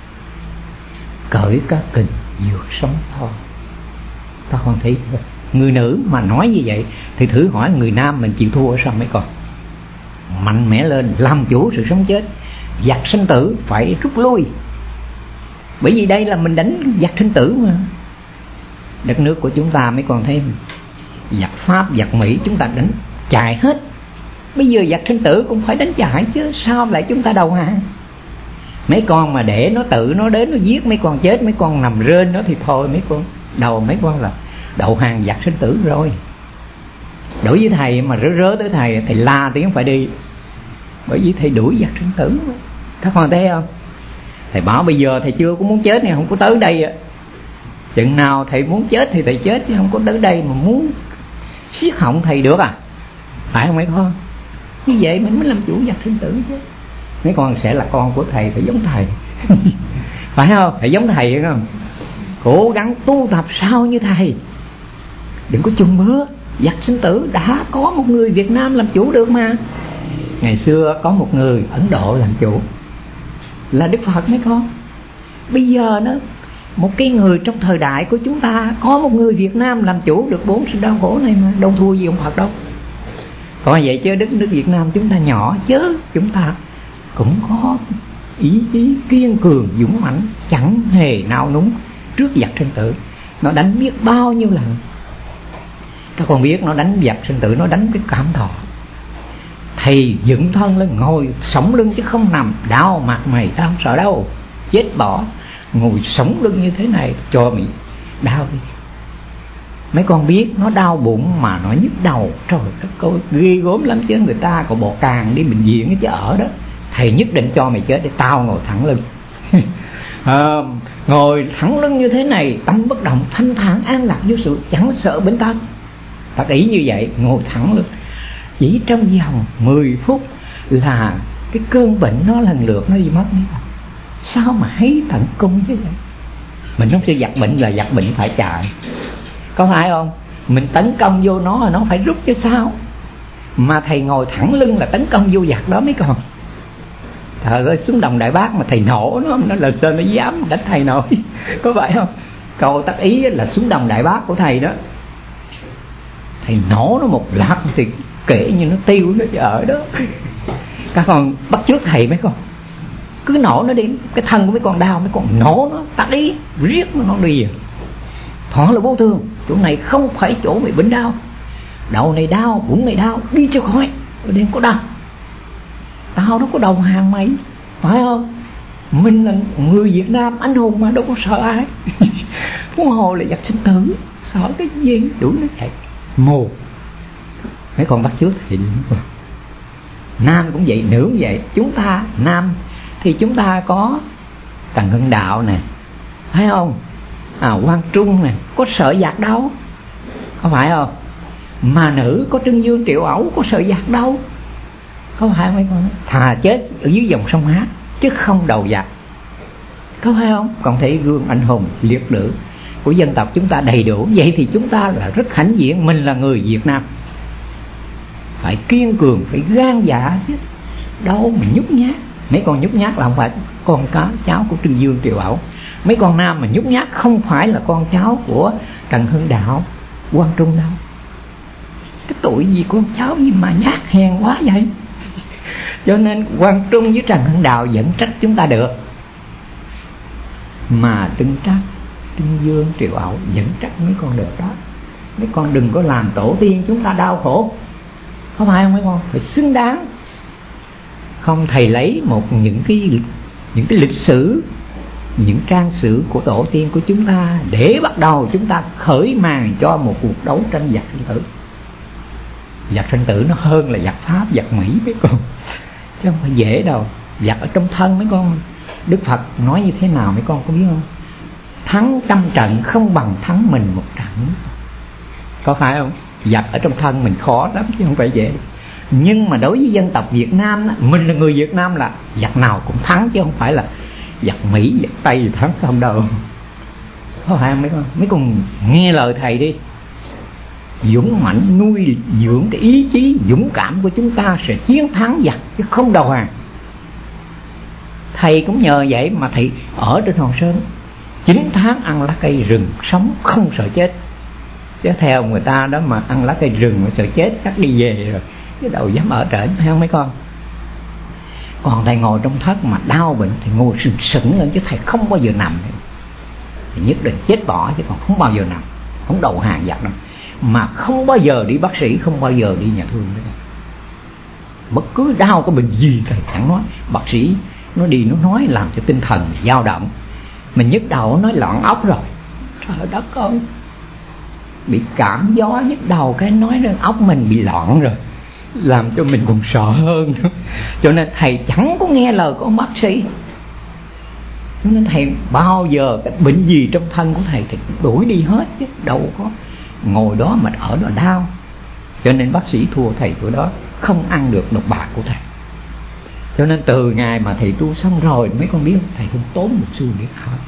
cởi các kình dược sống thon. Các con thấy chưa? Người nữ mà nói như vậy thì thử hỏi người nam mình chịu thua ở sao mấy con? Mạnh mẽ lên, làm chủ sự sống chết. Giặc sinh tử phải rút lui, bởi vì đây là mình đánh giặc sinh tử mà. Đất nước của chúng ta mấy con thấy giặc Pháp, giặc Mỹ chúng ta đánh chạy hết. Bây giờ giặc sinh tử cũng phải đánh chạy chứ, sao lại chúng ta đầu hàng? Mấy con mà để nó tự nó đến nó giết mấy con chết, mấy con nằm rên đó thì thôi, mấy con đầu mấy con là đầu hàng giặc sinh tử rồi. Đối với thầy mà rớ rớ tới thầy, thầy la tiếng phải đi, bởi vì thầy đuổi giặc sinh tử. Các con thấy không? Thầy bảo bây giờ thầy chưa có muốn chết này, không có tới đây Chừng nào thầy muốn chết thì thầy chết, chứ không có tới đây mà muốn siết họng thầy được à, phải không mấy con? Như vậy mình mới làm chủ vật sinh tử chứ. Mấy con sẽ là con của thầy, phải giống thầy phải không? Phải giống thầy phải không? Cố gắng tu tập sao như thầy, đừng có chung bữa. Vật sinh tử đã có một người Việt Nam làm chủ được mà. Ngày xưa có một người Ấn Độ làm chủ là Đức Phật mấy con. Bây giờ nó một cái người trong thời đại của chúng ta có một người Việt Nam làm chủ được bốn sự đau khổ này mà, đâu thua gì ông Phật đâu. Còn vậy chứ đất nước Việt Nam chúng ta nhỏ chứ, chúng ta cũng có ý chí kiên cường dũng mãnh, chẳng hề nao núng trước vật sinh tử. Nó đánh biết bao nhiêu lần. Các con biết nó đánh vật sinh tử, nó đánh cái cảm thọ. Thầy dựng thân lên ngồi sống lưng chứ không nằm, đau mặt mày đau sợ đâu, chết bỏ. Ngồi sống lưng như thế này cho mình đau đi. Mấy con biết nó đau bụng mà nó nhức đầu, trời đất ơi ghê gớm lắm chứ. Người ta còn bỏ càng đi bệnh viện chứ ở đó. Thầy nhất định cho mày chết để tao ngồi thẳng lưng à, ngồi thẳng lưng như thế này, tâm bất động, thanh thản an lạc vô sự, chẳng sợ bệnh tật. Thật ý như vậy, ngồi thẳng lưng. Chỉ trong vòng mười phút là cái cơn bệnh nó lần lượt nó đi mất. Sao mà hay tận cung chứ vậy? Mình không sẽ giặt bệnh là giặt bệnh phải chạy, có phải không? Mình tấn công vô nó rồi nó phải rút chứ sao. Mà thầy ngồi thẳng lưng là tấn công vô giặt đó mấy con. Trời ơi, xuống đồng Đại Bác mà thầy nổ nó, nó là sao nó dám đánh thầy nổi có phải không? Câu tác ý là xuống đồng Đại Bác của thầy đó, thầy nổ nó một lát thì kể như nó tiêu nó ở đó. Các con bắt chước thầy mấy con, cứ nổ nó đi, cái thân của mấy con đau, mấy con nổ nó tác ý riết nó đi à. Thọ là vô thường, chỗ này không phải chỗ mày bệnh đau, đầu này đau, bụng này đau, đi cho khỏi, đừng có đau. Tao đâu có đầu hàng mày, phải không? Mình là người Việt Nam anh hùng mà, đâu có sợ ai huống hồ là vật sinh tử, sợ cái gì, đuổi nó chạy mù. Mấy con bắt trước thì nam cũng vậy, nữ cũng vậy. Chúng ta nam thì chúng ta có Trần Hưng Đạo nè, phải không? À, Quang Trung nè, có sợ giặc đâu, có phải không? Mà nữ có Trưng Dương Triệu Ẩu, có sợ giặc đâu, có phải mấy con? Thà chết ở dưới dòng sông Hát chứ không đầu giặc, có phải không? Còn thấy gương anh hùng liệt lửa của dân tộc chúng ta đầy đủ. Vậy thì chúng ta là rất hãnh diện, mình là người Việt Nam, phải kiên cường, phải gan dạ chứ, đâu mà nhút nhát. Mấy con nhút nhát là không phải con cá cháu của Trưng Dương Triệu Ẩu. Mấy con nam mà nhút nhát không phải là con cháu của Trần Hưng Đạo, Quang Trung đâu. Cái tuổi gì con cháu gì mà nhát hèn quá vậy. Cho nên Quang Trung với Trần Hưng Đạo vẫn trách chúng ta được, mà đừng trách Trưng Dương Triệu Ẩu vẫn trách mấy con được đó. Mấy con đừng có làm tổ tiên chúng ta đau khổ, có phải không mấy con? Phải xứng đáng. Không, thầy lấy một những cái những cái lịch sử, những trang sử của tổ tiên của chúng ta để bắt đầu chúng ta khởi màn cho một cuộc đấu tranh giặc sinh tử. Giặc sinh tử nó hơn là giặc Pháp, giặc Mỹ mấy con, chứ không phải dễ đâu. Giặc ở trong thân mấy con. Đức Phật nói như thế nào mấy con có biết không? Thắng trăm trận không bằng thắng mình một trận, có phải không? Giặc ở trong thân mình khó lắm chứ không phải dễ. Nhưng mà đối với dân tộc Việt Nam, mình là người Việt Nam là giặc nào cũng thắng, chứ không phải là giặc Mỹ, giặc Tây thì thắng không đâu, có phải không mấy con? Mấy con nghe lời thầy đi, dũng mãnh nuôi dưỡng cái ý chí dũng cảm của chúng ta sẽ chiến thắng giặc chứ không đầu hàng. Thầy cũng nhờ vậy mà thầy ở trên Hòn Sơn chín tháng ăn lá cây rừng, sống không sợ chết. Chứ theo người ta đó mà ăn lá cây rừng mà sợ chết chắc đi về rồi, chứ đâu dám ở trển, thấy không mấy con? Còn thầy ngồi trong thất mà đau bệnh thì ngồi sừng sững lên, chứ thầy không bao giờ nằm. Thì nhất định chết bỏ chứ còn không bao giờ nằm, không đầu hàng giặc đâu. Mà không bao giờ đi bác sĩ, không bao giờ đi nhà thương nữa. Bất cứ đau có bệnh gì thầy chẳng nói. Bác sĩ nó đi nó nói làm cho tinh thần dao động. Mình nhức đầu nói loạn óc rồi, trời đất ơi, bị cảm gió nhức đầu cái nói rằng óc mình bị loạn rồi, làm cho mình còn sợ hơn nữa. Cho nên thầy chẳng có nghe lời của ông bác sĩ. Cho nên thầy bao giờ cái bệnh gì trong thân của thầy thì đuổi đi hết chứ đâu có ngồi đó mà ở đó đau. Cho nên bác sĩ thua thầy chỗ đó, không ăn được độc bạc của thầy. Cho nên từ ngày mà thầy tu xong rồi, mấy con biết thầy không tốn một xu để hết.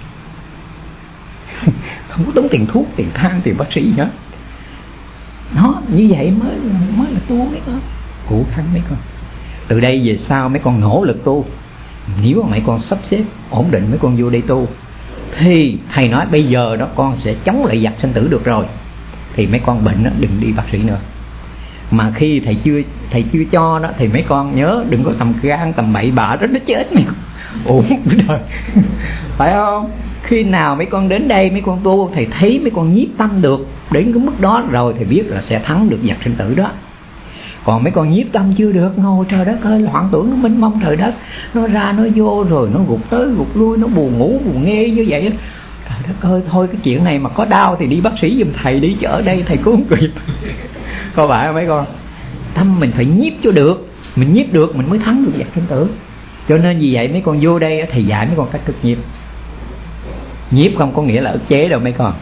Không có tốn tiền thuốc, tiền thang, tiền bác sĩ hết. Nó như vậy mới mới là tu mấy con. Cụ khăn mấy con. Từ đây về sau mấy con nỗ lực tu. Nếu mà mấy con sắp xếp ổn định mấy con vô đây tu, thì thầy nói bây giờ đó con sẽ chống lại giặc sinh tử được rồi, thì mấy con bệnh đó đừng đi bác sĩ nữa. Mà khi thầy chưa thầy chưa cho đó thì mấy con nhớ đừng có tầm gan tầm bậy bạ đó, nó chết mấy con ổn đời. Phải không? Khi nào mấy con đến đây mấy con tu, thầy thấy mấy con nhiếp tâm được đến cái mức đó rồi thì biết là sẽ thắng được giặc sinh tử đó. Còn mấy con nhiếp tâm chưa được, ngồi trời đất ơi, loạn tưởng nó mênh mông trời đất, nó ra nó vô rồi nó gục tới gục lui, nó buồn ngủ buồn nghe như vậy đó. Trời đất ơi, thôi cái chuyện này mà có đau thì đi bác sĩ giùm thầy đi, chứ ở đây thầy cứu không kịp. Có phải không mấy con? Tâm mình phải nhiếp cho được, mình nhiếp được mình mới thắng được giặc sinh tử. Cho nên vì vậy mấy con vô đây thầy dạy mấy con cách thực nhiếp. Nhiếp không có nghĩa là ức chế đâu mấy con.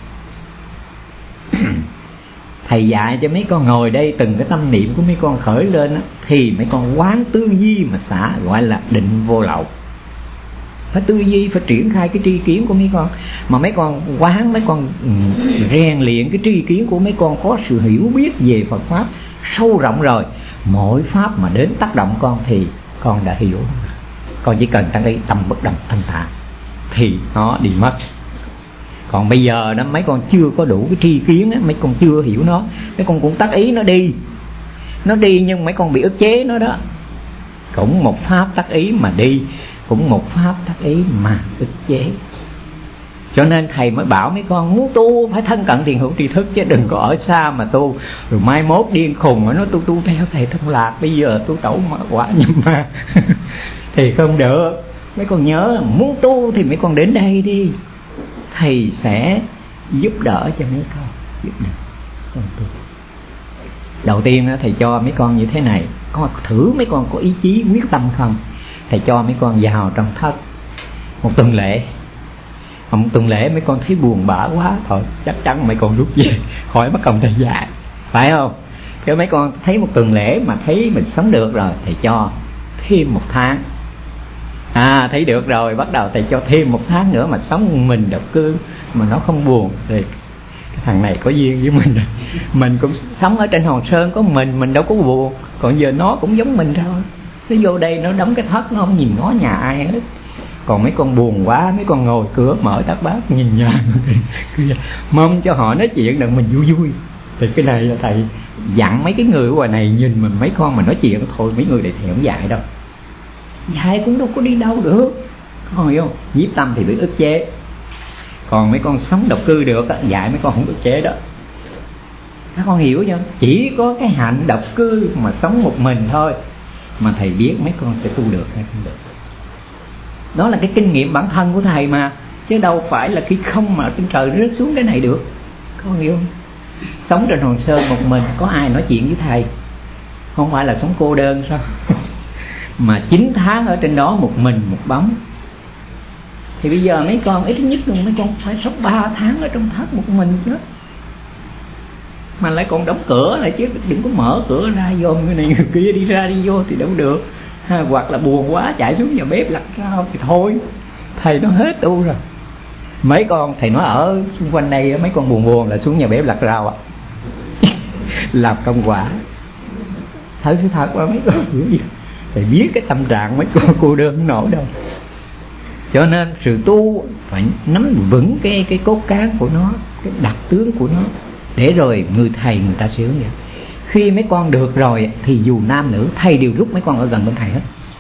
Thầy dạy cho mấy con ngồi đây, từng cái tâm niệm của mấy con khởi lên á, thì mấy con quán tư duy mà xả, gọi là định vô lậu. Phải tư duy, phải triển khai cái tri kiến của mấy con. Mà mấy con quán, mấy con rèn luyện cái tri kiến của mấy con, có sự hiểu biết về Phật Pháp sâu rộng rồi, mỗi Pháp mà đến tác động con thì con đã hiểu. Con chỉ cần tăng cái tâm bất động thanh thản thì nó đi mất. Còn bây giờ đó mấy con chưa có đủ cái tri kiến á, mấy con chưa hiểu nó, mấy con cũng tác ý nó đi. Nó đi nhưng mấy con bị ức chế nó đó. Cũng một pháp tác ý mà đi, cũng một pháp tác ý mà ức chế. Cho nên thầy mới bảo mấy con muốn tu phải thân cận thiền hữu tri thức, chứ đừng có ở xa mà tu. Rồi mai mốt điên khùng mà nó tu tu theo thầy Thông Lạc, bây giờ tu tẩu mà quả nhầm ma thì không được. Mấy con nhớ muốn tu thì mấy con đến đây đi, thầy sẽ giúp đỡ cho mấy con, giúp đỡ con tu. Đầu tiên thầy cho mấy con như thế này, con thử mấy con có ý chí quyết tâm không. Thầy cho mấy con vào trong thất một tuần lễ. Một tuần lễ mấy con thấy buồn bã quá, thôi chắc chắn mấy con rút về khỏi mất công thầy dạy, phải không? Cái mấy con thấy một tuần lễ mà thấy mình sống được rồi, thầy cho thêm một tháng. À thấy được rồi, bắt đầu thầy cho thêm một tháng nữa mà sống mình độc cư mà nó không buồn, thì cái thằng này có duyên với mình rồi. Mình cũng sống ở trên Hòn Sơn có mình, mình đâu có buồn. Còn giờ nó cũng giống mình thôi, nó vô đây nó đóng cái thất, nó không nhìn ngó nhà ai hết. Còn mấy con buồn quá, mấy con ngồi cửa mở tắt bát nhìn nhà mong cho họ nói chuyện đặng mình vui vui. Thì cái này là thầy dặn mấy cái người ở ngoài này nhìn mình mấy con mà nói chuyện thôi, mấy người này thầy không dạy đâu, dạy cũng đâu có đi đâu được, con hiểu không? Nhiếp tâm thì bị ức chế. Còn mấy con sống độc cư được dạy mấy con không ức chế đó. Các con hiểu chưa? Chỉ có cái hạnh độc cư mà sống một mình thôi mà thầy biết mấy con sẽ tu được hay không được. Đó là cái kinh nghiệm bản thân của thầy mà, chứ đâu phải là khi không mà ở trên trời rớt xuống cái này được. Con hiểu không? Sống trên Hòn Sơn một mình, có ai nói chuyện với thầy, không phải là sống cô đơn sao? Mà chín tháng ở trên đó một mình một bóng. Thì bây giờ mấy con ít nhất luôn mấy con phải sống ba tháng ở trong thất một mình đó, mà lại còn đóng cửa lại chứ, đừng có mở cửa ra vô người này người kia đi ra đi vô thì đâu được. Ha, hoặc là buồn quá chạy xuống nhà bếp lặt rau thì thôi, thầy nó hết tu rồi. Mấy con thầy nói ở xung quanh đây mấy con buồn buồn là xuống nhà bếp lặt rau ạ. Làm công quả thật sự thật mà mấy con hiểu gì. Thầy biết cái tâm trạng mấy con cô đơn không nổi đâu. Cho nên sự tu phải nắm vững cái cái cốt cán của nó, cái đặc tướng của nó, để rồi người thầy người ta sẽ hướng dẫn. Khi mấy con được rồi thì dù nam nữ thầy đều rút mấy con ở gần bên thầy hết.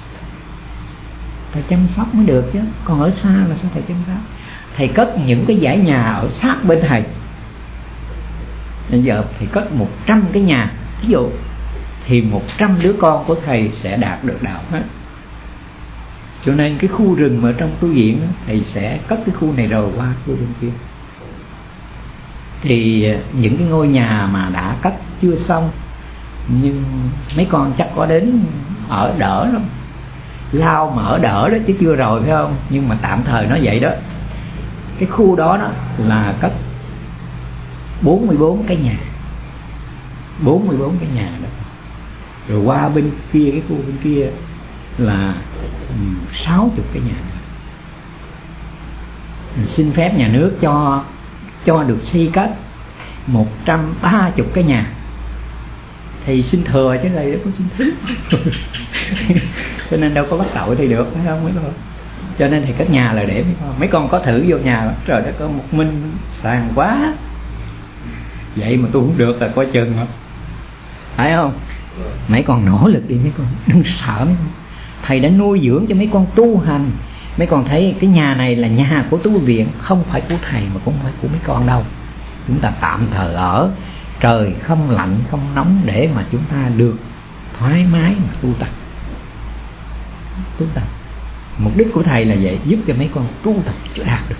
Thầy chăm sóc mới được chứ, còn ở xa là sao thầy chăm sóc? Thầy cất những cái dãy nhà ở sát bên thầy. Bây giờ thầy cất một trăm cái nhà, ví dụ thì một trăm đứa con của thầy sẽ đạt được đạo hết. Cho nên cái khu rừng mà trong tu viện đó, thầy sẽ cất cái khu này rồi qua khu bên kia. Thì những cái ngôi nhà mà đã cất chưa xong, nhưng mấy con chắc có đến ở đỡ lắm. lao mở đỡ đó chứ chưa rồi, phải không? Nhưng mà tạm thời nó vậy đó. Cái khu đó đó là cất bốn mươi bốn cái nhà, bốn mươi bốn cái nhà đó. Rồi qua bên kia, cái khu bên kia là sáu chục cái nhà nữa. Mình xin phép nhà nước cho cho được xây cất một trăm ba mươi cái nhà. Thì xin thừa chứ đây đâu có xin thứ. Cho nên đâu có bắt tội thì được, phải không mấy con? Cho nên thì cất nhà là để mấy con mấy con có thử vô nhà, trời đất ơi, một mình sàn quá. Vậy mà tôi không được là coi chừng không? Phải không? Mấy con nỗ lực đi mấy con, đừng sợ mấy con. Thầy đã nuôi dưỡng cho mấy con tu hành. Mấy con thấy cái nhà này là nhà của tu viện, không phải của thầy mà cũng không phải của mấy con đâu. Chúng ta tạm thời ở, trời không lạnh không nóng để mà chúng ta được thoải mái mà tu tập. Tu tập. Mục đích của thầy là vậy, giúp cho mấy con tu tập cho đạt được,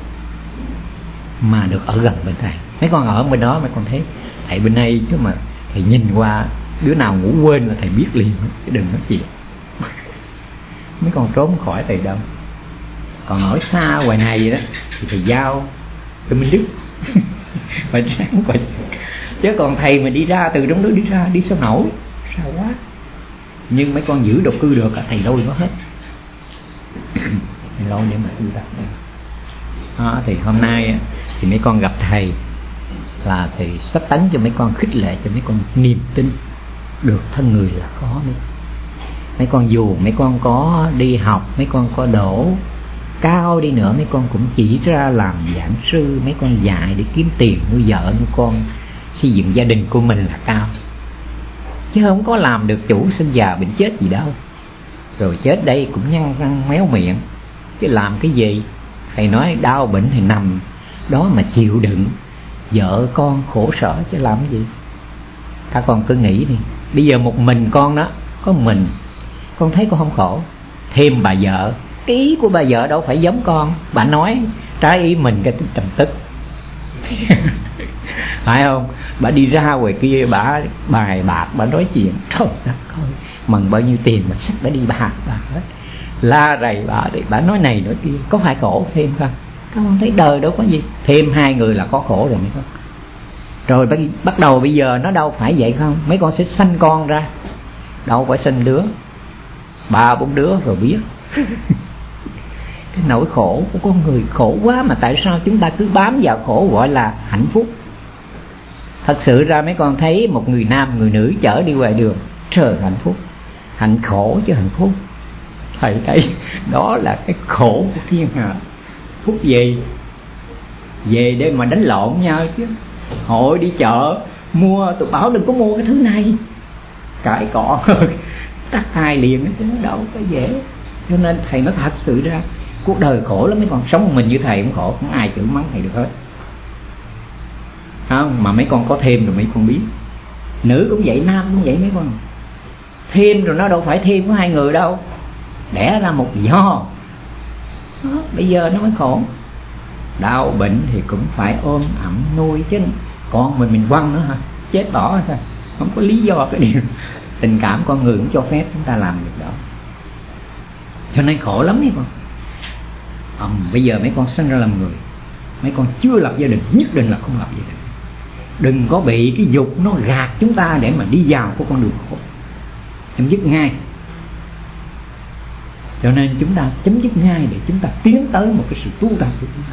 mà được ở gần bên thầy. Mấy con ở bên đó mấy con thấy thầy bên đây, chứ mà thầy nhìn qua đứa nào ngủ quên là thầy biết liền, chứ đừng nói chuyện. Mấy con trốn khỏi thầy đâu. Còn ở xa ngoài này vậy đó thì thầy giao cho Minh Đức phải sáng phải. Chứ còn thầy mà đi ra từ trong đó đi ra đi sao nổi, sao quá. Nhưng mấy con giữ độc cư được, thầy lôi nó hết. Thầy lôi để mà tu tập. Đó, thì hôm nay thì mấy con gặp thầy là thầy sắp tấn cho mấy con, khích lệ cho mấy con niềm tin được thân người là khó nữa. Mấy con dù mấy con có đi học, mấy con có đổ cao đi nữa, mấy con cũng chỉ ra làm giảng sư, mấy con dạy để kiếm tiền nuôi vợ nuôi con, xây dựng gia đình của mình là cao, chứ không có làm được chủ sinh già bệnh chết gì đâu. Rồi chết đây cũng nhăn răng méo miệng, chứ làm cái gì? Thầy nói đau bệnh thì nằm đó mà chịu đựng, vợ con khổ sở chứ làm cái gì. Các con cứ nghĩ đi, bây giờ một mình con đó, có mình con thấy con không khổ, thêm bà vợ, cái ý của bà vợ đâu phải giống con, bà nói trái ý mình cái trầm tức. Phải không? Bà đi ra ngoài kia bà bài bạc, bà nói chuyện, trời đất ơi, mần bao nhiêu tiền mà sắp bà đi bạc bà hết, la rầy bà để bà nói này nói kia, có phải khổ thêm không? Các con thấy đời đâu có gì, thêm hai người là có khổ rồi mấy con. Rồi bắt đầu bây giờ nó đâu phải vậy không? Mấy con sẽ sanh con ra, đâu phải sinh đứa, ba bốn đứa rồi biết. Cái nỗi khổ của con người khổ quá, mà tại sao chúng ta cứ bám vào khổ gọi là hạnh phúc? Thật sự ra mấy con thấy một người nam người nữ chở đi ngoài đường, trời hạnh phúc, hạnh khổ chứ hạnh phúc. Thầy thấy đó là cái khổ của thiên hạ. Phúc gì? Về để mà đánh lộn nhau chứ. Hội đi chợ mua, tụi bảo đừng có mua cái thứ này, cãi cọ tắt hai liền, chứ nó đâu có dễ. Cho nên thầy nói thật sự ra cuộc đời khổ lắm mấy con, sống một mình như thầy cũng khổ, không ai chửi mắng thầy được hết. Không, mà mấy con có thêm rồi mấy con biết. Nữ cũng vậy, nam cũng vậy mấy con. Thêm rồi nó đâu phải thêm có hai người đâu, đẻ ra một do đó, bây giờ nó mới khổ. Đau bệnh thì cũng phải ôm ẩm nuôi chứ, con mình mình quăng nữa hả, chết bỏ thôi, không có lý do cái điều. Tình cảm con người cũng cho phép chúng ta làm được đó, cho nên khổ lắm mấy con. À, bây giờ mấy con sinh ra làm người, mấy con chưa lập gia đình nhất định là không lập gia đình. Đừng có bị cái dục nó gạt chúng ta để mà đi vào của con đường khổ, chấm dứt ngay. Cho nên chúng ta chấm dứt ngay để chúng ta tiến tới một cái sự tu tập của chúng ta.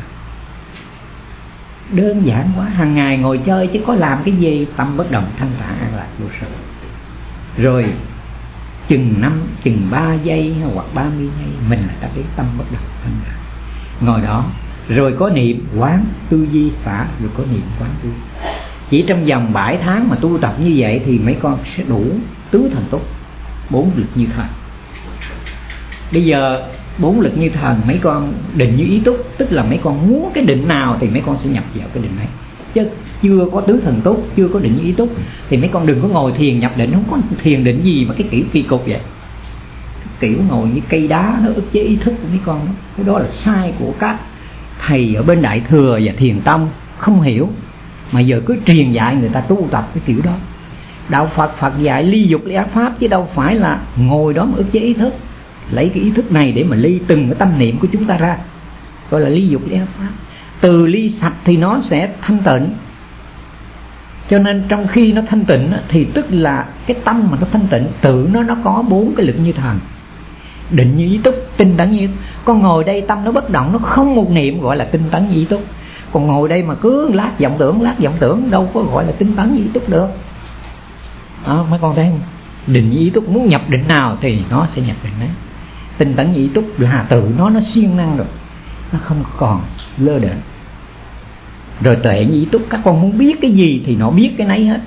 Đơn giản quá, hàng ngày ngồi chơi chứ có làm cái gì, tâm bất động thanh thản an lạc vô sự. Rồi chừng năm, chừng ba giây hoặc ba mươi giây mình là ta biết tâm bất động thanh thản, ngồi đó rồi có niệm quán tư duy xả, rồi có niệm quán tư. Chỉ trong vòng bảy tháng mà tu tập như vậy thì mấy con sẽ đủ tứ thần túc, bốn lực như thần. Bây giờ bốn lực như thần mấy con định như ý túc, tức là mấy con muốn cái định nào thì mấy con sẽ nhập vào cái định ấy. Chứ chưa có tứ thần túc, chưa có định như ý túc thì mấy con đừng có ngồi thiền nhập định. Không có thiền định gì mà cái kiểu kỳ cục vậy, cái kiểu ngồi như cây đá nó ức chế ý thức của mấy con đó. Cái đó là sai của các thầy ở bên Đại Thừa và Thiền Tông, không hiểu mà giờ cứ truyền dạy người ta tu tập cái kiểu đó. Đạo Phật Phật dạy ly dục ly ác pháp chứ đâu phải là ngồi đó mà ức chế ý thức. lấy cái ý thức này để mà ly từng cái tâm niệm của chúng ta ra, gọi là ly dục ly ác pháp. Từ ly sạch thì nó sẽ thanh tịnh. Cho nên trong khi nó thanh tịnh thì tức là cái tâm mà nó thanh tịnh, tự nó nó có bốn cái lực như thần: định như ý túc, tinh tấn như ý túc. Con ngồi đây tâm nó bất động, nó không một niệm, gọi là tinh tấn như ý túc. Còn ngồi đây mà cứ lát vọng tưởng, lát vọng tưởng, đâu có gọi là tinh tấn như ý túc được. Đó, mấy con thấy không? Định như ý túc, muốn nhập định nào thì nó sẽ nhập định đấy. Tinh tấn như ý túc là tự nó nó siêng năng rồi, nó không còn lơ đễnh. Rồi tuệ như ý túc, các con muốn biết cái gì thì nó biết cái nấy hết.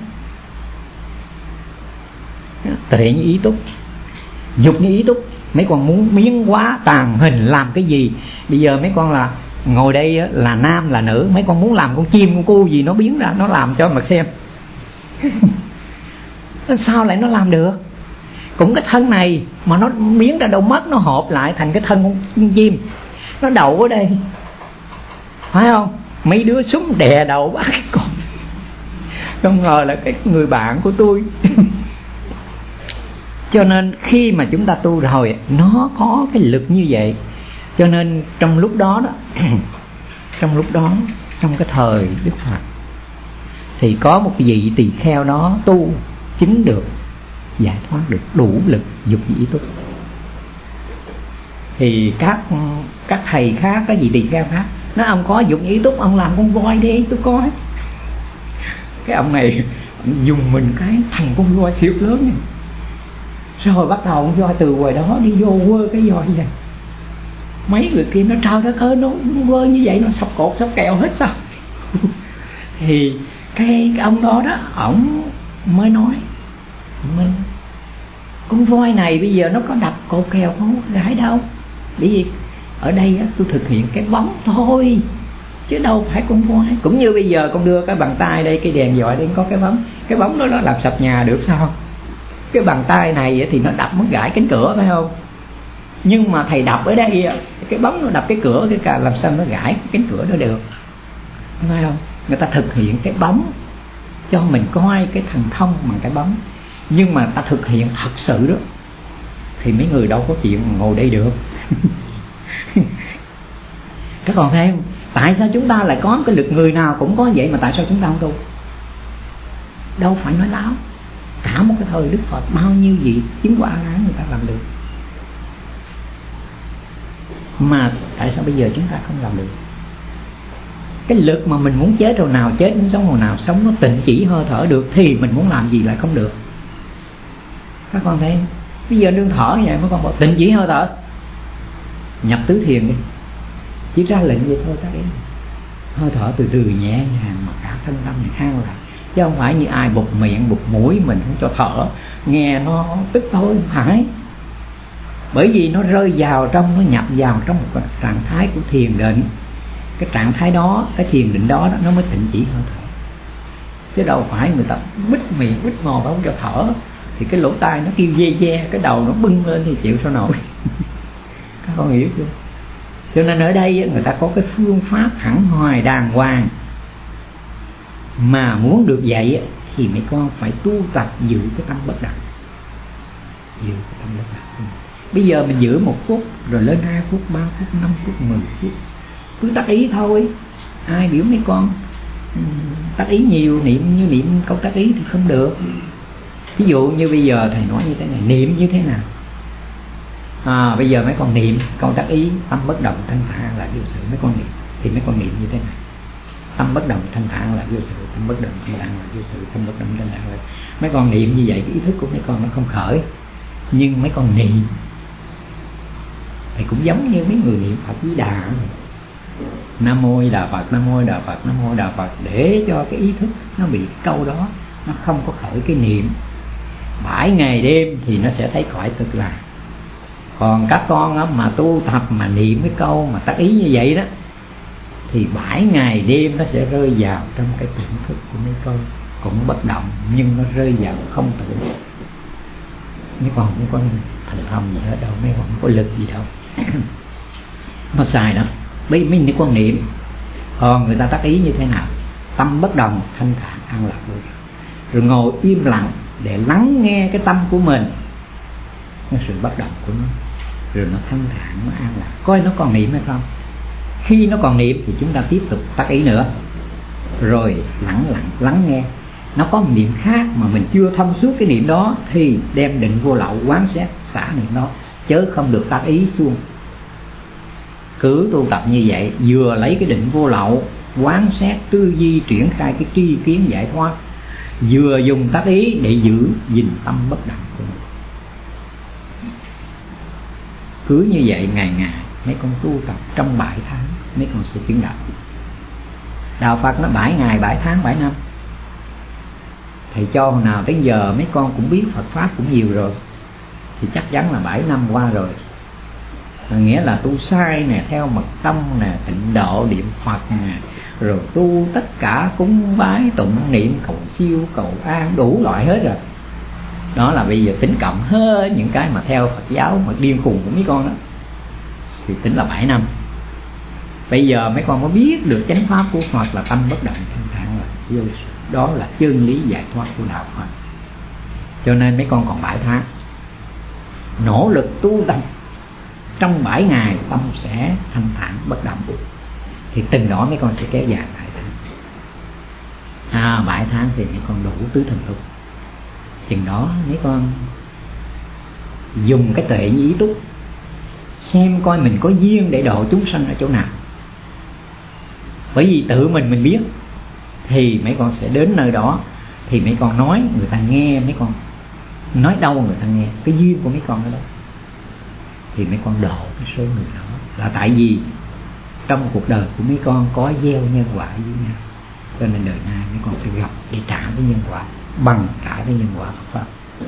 Tuệ như ý túc. Dục như ý túc, mấy con muốn biến hóa tàn hình làm cái gì. Bây giờ mấy con là ngồi đây là nam là nữ, mấy con muốn làm con chim con cu gì nó biến ra, nó làm cho mà xem. Sao lại nó làm được? Cũng cái thân này mà nó biến ra đâu mất, nó hộp lại thành cái thân con chim, nó đậu ở đây, phải không? Mấy đứa súng đè đầu bắt cái con, không ngờ là cái người bạn của tôi. Cho nên khi mà chúng ta tu rồi, nó có cái lực như vậy. Cho nên trong lúc đó đó trong lúc đó trong cái thời Đức Phật thì có một cái vị tỳ kheo đó tu chứng được, giải thoát được, đủ lực dục như ý túc. Thì các các thầy khác, cái vị tỳ kheo khác, nó ông có dục như ý túc, ông làm con voi đi tôi coi. Cái ông này dùng mình cái thành con voi thiệt lớn này. Rồi bắt đầu con voi từ ngoài đó đi vô quơ cái voi vậy. Mấy người kia nó trao ra cơ, nó quơ như vậy, nó sọc cột sọc kẹo hết sao. Thì cái, cái ông đó đó, ổng mới nói mình con voi này bây giờ nó có đập cột kèo không gãi đâu, bởi vì ở đây á, tôi thực hiện cái bóng thôi chứ đâu phải con voi. Cũng như bây giờ con đưa cái bàn tay đây, cái đèn dọi đây có cái bóng, cái bóng đó nó làm sập nhà được sao? Cái bàn tay này thì nó đập mất gãi cánh cửa, phải không? Nhưng mà thầy đập ở đây, cái bóng nó đập cái cửa, cái cả làm sao nó gãi cái cánh cửa đó được, phải không? Người ta thực hiện cái bóng cho mình coi cái thần thông bằng cái bóng. Nhưng mà ta thực hiện thật sự đó thì mấy người đâu có chuyện ngồi đây được. Các con thấy không? Tại sao chúng ta lại có cái lực, người nào cũng có vậy mà tại sao chúng ta không tu? Đâu phải nói láo. Cả một cái thời Đức Phật bao nhiêu vị chứng quả A-la-hán người ta làm được. Mà tại sao bây giờ chúng ta không làm được? Cái lực mà mình muốn chết rồi nào chết, muốn sống rồi nào sống, nó tịnh chỉ hơi thở được thì mình muốn làm gì lại không được. Các con thấy bây giờ đương thở vậy, mấy con bảo tịnh chỉ hơi thở, nhập tứ thiền đi, chỉ ra lệnh vậy thôi. Các em hơi thở từ từ nhẹ nhàng mà cả thân tâm này an lại, chứ không phải như ai bụt miệng bụt mũi mình không cho thở, nghe nó tức thôi. Không phải, bởi vì nó rơi vào trong, nó nhập vào trong một trạng thái của thiền định. Cái trạng thái đó, cái thiền định đó, đó nó mới tịnh chỉ hơi thở. Chứ đâu phải người ta bít miệng bít mồm không cho thở thì cái lỗ tai nó kêu dê dê, cái đầu nó bưng lên thì chịu sao nổi. Các con hiểu chưa? Cho nên ở đây người ta có cái phương pháp hẳn hoài đàng hoàng. Mà muốn được vậy thì mấy con phải tu tập giữ cái tâm bất động. Giữ cái tâm bất động. Bây giờ mình giữ một phút, rồi lên hai phút, ba phút, năm phút, mười phút, cứ tác ý thôi. Ai biểu mấy con tác ý nhiều, niệm như niệm câu tác ý thì không được. Ví dụ như bây giờ thầy nói như thế này, niệm như thế nào? À, bây giờ mấy con niệm câu tác ý, tâm bất động thanh thản là vô sự. Mấy con niệm thì mấy con niệm như thế này: tâm bất động thanh thản là vô sự, tâm bất động thanh thản là vô sự, tâm bất động thanh thản là. Mấy con niệm như vậy, cái ý thức của mấy con nó không khởi, nhưng mấy con niệm thì cũng giống như mấy người niệm Phật với Đà. Nam mô Đà Phật, Nam mô Đà Phật, Nam mô Đà Phật, để cho cái ý thức nó bị câu đó, nó không có khởi cái niệm. Bảy ngày đêm thì nó sẽ thấy khỏi cực lạc. Còn các con đó, mà tu tập mà niệm cái câu mà tác ý như vậy đó thì bảy ngày đêm nó sẽ rơi vào trong cái tỉnh thức của mấy con, cũng bất động nhưng nó rơi vào không tưởng. Mấy con không có thành thông gì hết đâu, mấy con không có lực gì đâu. Nó sai đó. Mấy mấy con niệm. Còn người ta tác ý như thế nào? Tâm bất động, thanh thản, an lạc vô điều. Rồi ngồi im lặng để lắng nghe cái tâm của mình, cái sự bất động của nó. rồi nó thanh thản, nó an lạc. Coi nó còn niệm hay không. Khi nó còn niệm thì chúng ta tiếp tục tác ý nữa, rồi lặng lặng lắng nghe. Nó có một niệm khác mà mình chưa thông suốt cái niệm đó thì đem định vô lậu quán xét xả niệm đó, chớ không được tác ý xuống. Cứ tu tập như vậy, vừa lấy cái định vô lậu quán xét tư duy triển khai cái tri kiến giải thoát, vừa dùng tác ý để giữ gìn tâm bất động của mình. Cứ như vậy ngày ngày mấy con tu tập trong bảy tháng mấy con sẽ chứng đạo. Đạo Phật nó bảy ngày, bảy tháng, bảy năm. Thầy cho hồi nào tới giờ mấy con cũng biết Phật Pháp cũng nhiều rồi, thì chắc chắn là bảy năm qua rồi. Nghĩa là tu sai nè, theo mật tông nè, tịnh độ, niệm Phật nè, rồi tu tất cả cúng bái tụng niệm cầu siêu cầu an đủ loại hết rồi. Đó là bây giờ tính cộng hết những cái mà theo Phật giáo mà điên khùng của mấy con đó, thì tính là bảy năm. Bây giờ mấy con có biết được chánh pháp của Phật là tâm bất động thanh thản, là vô, đó là chân lý giải thoát của đạo Phật. Cho nên mấy con còn bảy tháng nỗ lực tu tập. Trong bảy ngày tâm sẽ thanh thản bất động, thì từng đó mấy con sẽ kéo dài bảy tháng. À, bảy tháng thì mấy con đủ tứ thần thông. Chừng đó mấy con dùng cái tuệ như ý túc, xem coi mình có duyên để độ chúng sanh ở chỗ nào. Bởi vì tự mình mình biết thì mấy con sẽ đến nơi đó, thì mấy con nói người ta nghe, mấy con nói đâu người ta nghe. Cái duyên của mấy con ở đó thì mấy con độ cái số người đó, là tại vì trong cuộc đời của mấy con có gieo nhân quả với nhau, cho nên đời nay mấy con phải gặp để trả cái nhân quả, bằng trả cái nhân quả Phật Pháp.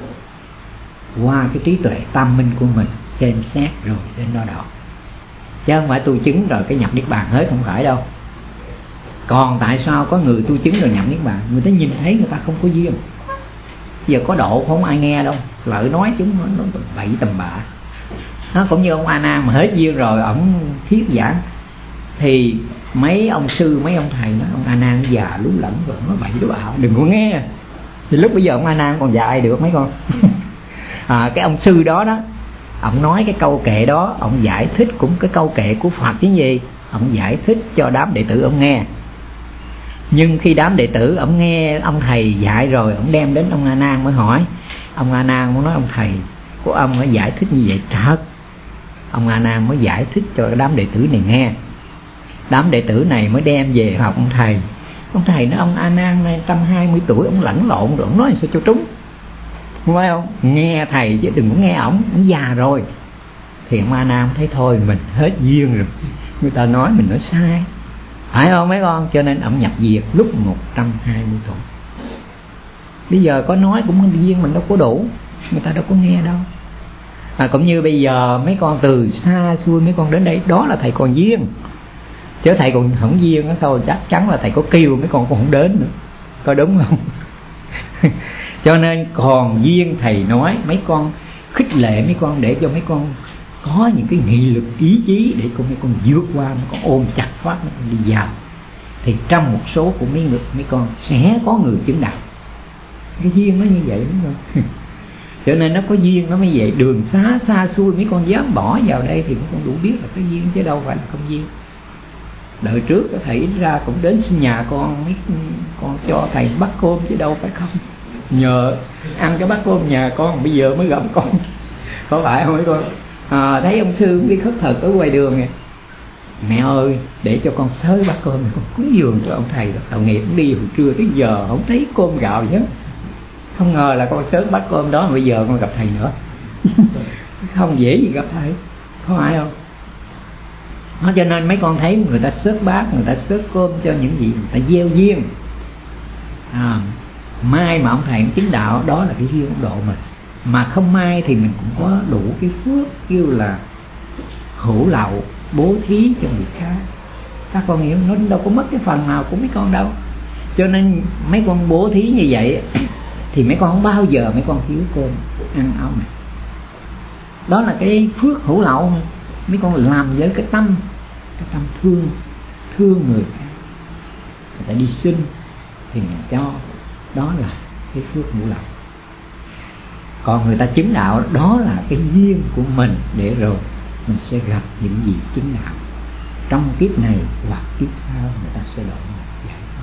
Qua cái trí tuệ tam minh của mình xem xét rồi đến đó độ, chứ không phải tu chứng rồi cái nhập niết bàn hết, không phải đâu. Còn tại sao có người tu chứng rồi nhập niết bàn? Người ta nhìn thấy người ta không có duyên, giờ có độ không ai nghe đâu, lợi nói chúng nó, nó bậy tầm bạ. Nó cũng như ông A Nan mà hết duyên rồi ổng thuyết giảng, thì mấy ông sư mấy ông thầy nói ông A Nan già lú lẫn rồi, nói bậy đó bạ, đừng có nghe. Thì lúc bây giờ ông A Nan còn dạy được mấy con. À, cái ông sư đó đó, ông nói cái câu kệ đó, ông giải thích cũng cái câu kệ của Phật chứ gì, ông giải thích cho đám đệ tử ông nghe. Nhưng khi đám đệ tử ông nghe ông thầy dạy rồi, ông đem đến ông A Nan mới hỏi. Ông A Nan mới nói ông thầy của ông mới giải thích như vậy thật. Ông A Nan mới giải thích cho đám đệ tử này nghe. Đám đệ tử này mới đem về học ông thầy. Ông thầy nói ông A Nan này một trăm hai mươi tuổi, ông lẫn lộn rồi, ông nói sao cho trúng, không phải không? Nghe thầy chứ đừng có nghe ổng, ổng già rồi. Thì ông A Nan thấy thôi mình hết duyên rồi, người ta nói mình nói sai, phải không mấy con? Cho nên ổng nhập diệt lúc một trăm hai mươi tuổi. Bây giờ có nói cũng duyên mình đâu có đủ, người ta đâu có nghe đâu. À, cũng như bây giờ mấy con từ xa xui mấy con đến đây, đó là thầy còn duyên. Chứ thầy còn không duyên đó thôi, chắc chắn là thầy có kêu mấy con cũng không đến nữa, có đúng không? Cho nên còn duyên thầy nói mấy con khích lệ mấy con, để cho mấy con có những cái nghị lực ý chí để con mấy con vượt qua, mấy con ôm chặt pháp mấy con đi vào. Thì trong một số của mấy người mấy con sẽ có người chứng đạo. Cái duyên nó như vậy đúng không? Cho nên nó có duyên nó mới vậy. Đường xa xa xui mấy con dám bỏ vào đây thì mấy con đủ biết là cái duyên chứ đâu phải là không duyên. Đời trước thầy ít ra cũng đến xin nhà con, mấy con cho thầy bắt cơm chứ đâu phải không. Nhờ ăn cái bát cơm nhà con bây giờ mới gặp con, có phải không mấy con? À, thấy ông sư đi khất thực ở ngoài đường này, mẹ ơi để cho con xới bát cơm này con cúng dường cho ông thầy đó. Tội nghiệp cũng đi hồi trưa tới giờ không thấy cơm gạo gì hết. Không ngờ là con xới bát cơm đó mà bây giờ con gặp thầy nữa. Không dễ gì gặp thầy, có phải không? Đó, cho nên mấy con thấy người ta xớt bát, người ta xớt cơm cho những gì người ta gieo duyên. À, mai mà ông thầy ông chứng đạo, đó là cái duyên ông độ mình. Mà không mai thì mình cũng có đủ cái phước kêu là hữu lậu, bố thí cho người khác. Các con hiểu, nó đâu có mất cái phần nào của mấy con đâu. Cho nên mấy con bố thí như vậy thì mấy con không bao giờ mấy con thiếu cơm ăn áo mặc. Đó là cái phước hữu lậu. Mấy con làm với cái tâm, cái tâm thương, thương người khác. Người ta đi xin thì mình cho, đó là cái phước hữu lậu. Còn người ta chứng đạo, đó là cái duyên của mình để rồi mình sẽ gặp những gì chứng đạo trong kiếp này hoặc kiếp sau, người ta sẽ độ giải thoát.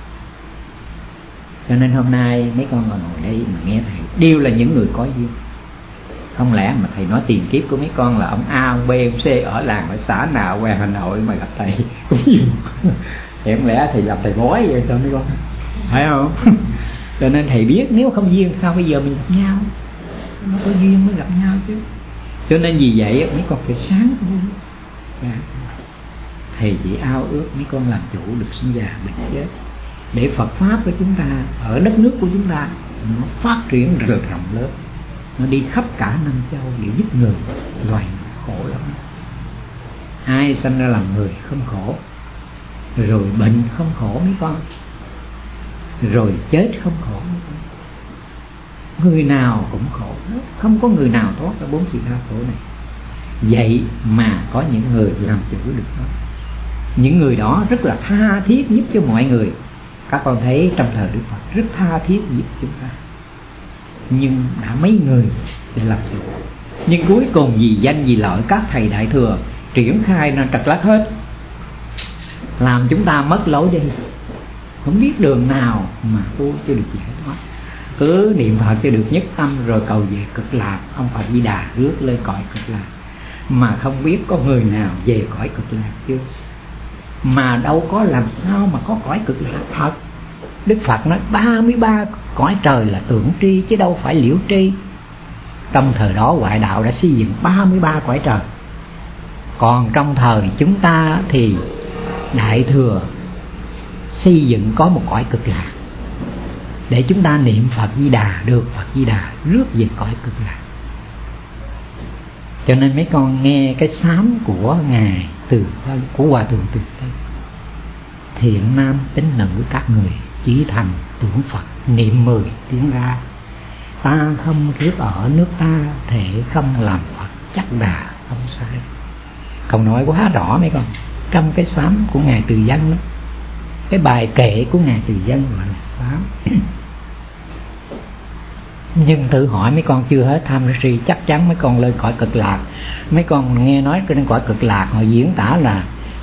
Cho nên hôm nay mấy con ngồi đây mà nghe thầy đều là những người có duyên. Không lẽ mà thầy nói tiền kiếp của mấy con là ông A, ông B, ông C ở làng ở xã nào qua Hà Nội mà gặp thầy cũng duyên. Thì không lẽ thầy làm thầy bói vậy sao mấy con, phải không? Cho nên thầy biết nếu không duyên sao bây giờ mình gặp nhau, nó có duyên mới gặp nhau chứ. Cho nên vì vậy mấy con phải sáng thôi. Thầy chỉ ao ước mấy con làm chủ được sinh già bệnh chết, để Phật pháp của chúng ta ở đất nước của chúng ta nó phát triển rộng rộng lớn, nó đi khắp cả năm châu để giúp người loài khổ lắm. Ai sanh ra làm người không khổ, rồi bệnh không khổ mấy con, rồi chết không khổ mấy con. Người nào cũng khổ, không có người nào thoát ra bốn sự đau khổ này. Vậy mà có những người làm chủ được đó. Những người đó rất là tha thiết giúp cho mọi người. Các con thấy trong thời Đức Phật rất tha thiết giúp chúng ta, nhưng đã mấy người để làm chủ. Nhưng cuối cùng vì danh vì lợi các thầy đại thừa triển khai nên trật lắc hết, làm chúng ta mất lối đi, không biết đường nào mà tu cho được giải thoát. Cứ niệm Phật cho được nhất tâm rồi cầu về cực lạc, ông Phật Di Đà rước lên cõi cực lạc, mà không biết có người nào về cõi cực lạc chưa. Mà đâu có làm sao mà có cõi cực lạc thật. Đức Phật nói ba mươi ba cõi trời là tưởng tri chứ đâu phải liễu tri. Trong thời đó ngoại đạo đã xây dựng ba mươi ba cõi trời. Còn trong thời chúng ta thì đại thừa xây dựng có một cõi cực lạc, để chúng ta niệm Phật Di Đà được Phật Di Đà rước về cõi cực lạc. Cho nên mấy con nghe cái sám của ngài Từ Tân, của Hòa Thượng Từ Tân: thiện nam tín nữ các người chí thành tưởng Phật niệm mười tiếng ra, ta không rước ở nước ta thể không làm Phật chắc đà không sai. Câu nói quá rõ mấy con, trong cái sám của ngài Từ Dân đó, cái bài kệ của ngài Từ Dân gọi là sám. Nhưng thử hỏi mấy con chưa hết tham si, chắc chắn mấy con lên cõi cực lạc. Mấy con nghe nói trên cõi cực lạc họ diễn tả là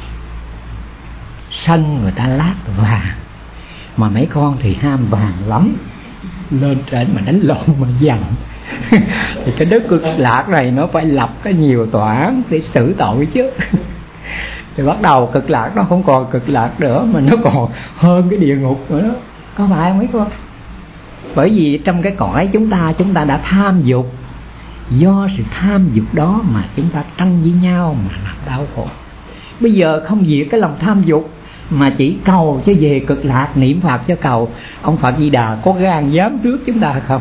sân người ta lát vàng, mà mấy con thì ham vàng lắm, lên trên mà đánh lộn mà giành. Thì cái đất cực lạc này nó phải lập cái nhiều tòa án để xử tội chứ. Thì bắt đầu cực lạc nó không còn cực lạc nữa, mà nó còn hơn cái địa ngục nữa đó. Có phải không mấy con? Bởi vì trong cái cõi chúng ta, chúng ta đã tham dục. Do sự tham dục đó mà chúng ta tranh với nhau mà làm đau khổ. Bây giờ không diệt cái lòng tham dục, mà chỉ cầu cho về cực lạc, niệm Phật cho cầu. Ông Phật Di Đà có gan dám rước chúng ta không?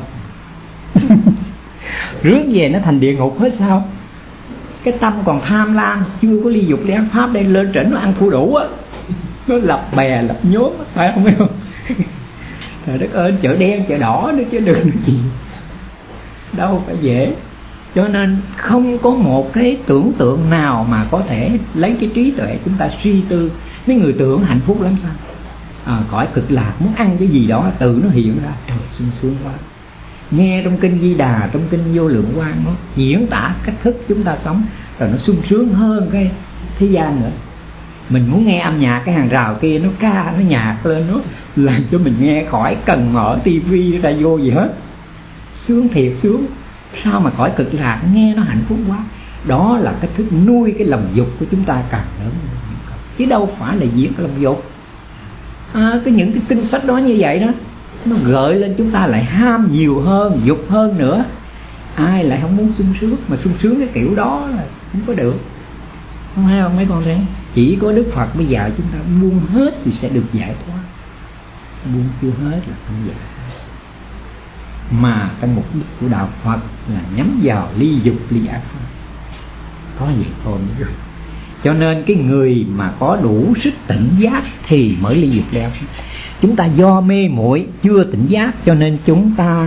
Rước về nó thành địa ngục hết sao? Cái tâm còn tham lam, chưa có ly dục ly ác pháp, đây lên trển nó ăn thua đủ á, nó lập bè lập nhóm, phải không biết không? Trời đất ơi, chợ đen chợ đỏ nữa chứ đừng nói gì, đâu phải dễ. Cho nên không có một cái tưởng tượng nào mà có thể lấy cái trí tuệ chúng ta suy tư. Mấy người tưởng hạnh phúc lắm sao? À, cõi cực lạc muốn ăn cái gì đó tự nó hiện ra, trời sung sướng quá. Nghe trong kinh Di Đà, trong kinh Vô Lượng Quang nó diễn tả cách thức chúng ta sống, rồi nó sung sướng hơn cái thế gian nữa. Mình muốn nghe âm nhạc, cái hàng rào kia nó ca, nó nhạc lên, nó làm cho mình nghe khỏi cần mở tivi ra vô gì hết. Sướng thiệt sướng. Sao mà cõi cực lạc nghe nó hạnh phúc quá. Đó là cách thức nuôi cái lòng dục của chúng ta càng lớn, chứ đâu phải là diễn cái lòng dục. À, cái những cái kinh sách đó như vậy đó, nó gợi lên chúng ta lại ham nhiều hơn, dục hơn nữa. Ai lại không muốn sung sướng, mà sung sướng cái kiểu đó là không có được. Không hay không mấy con thấy? Chỉ có Đức Phật bây giờ chúng ta buông hết thì sẽ được giải thoát. Buông chưa hết là không giải thoát. Mà cái mục đích của đạo Phật là nhắm vào ly dục ly ác pháp. Có vậy thôi nữa. Cho nên cái người mà có đủ sức tỉnh giác thì mới ly dục ly ác pháp. Chúng ta do mê muội chưa tỉnh giác, cho nên chúng ta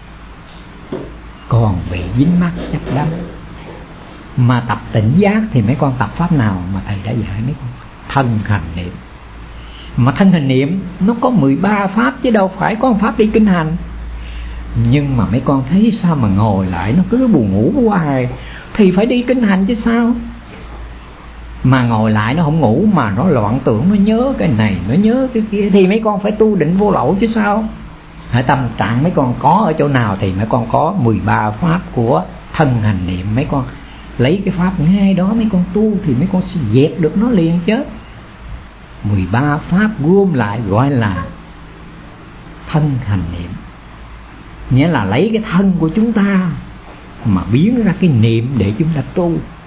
còn bị dính mắc chấp đắm. Mà tập tỉnh giác thì mấy con tập pháp nào mà thầy đã dạy mấy con? Thân hành niệm. Mà thân hành niệm nó có mười ba pháp chứ đâu phải có một pháp đi kinh hành. Nhưng mà mấy con thấy sao mà ngồi lại nó cứ buồn ngủ hoài, thì phải đi kinh hành chứ sao. Mà ngồi lại nó không ngủ, mà nó loạn tưởng, nó nhớ cái này, nó nhớ cái kia, thì mấy con phải tu định vô lậu chứ sao. Hãy tâm trạng mấy con có ở chỗ nào thì mấy con có mười ba pháp của thân hành niệm. Mấy con lấy cái pháp ngay đó mấy con tu thì mấy con sẽ dẹp được nó liền chứ. Mười ba pháp gom lại gọi là thân hành niệm, nghĩa là lấy cái thân của chúng ta mà biến ra cái niệm để chúng ta tu.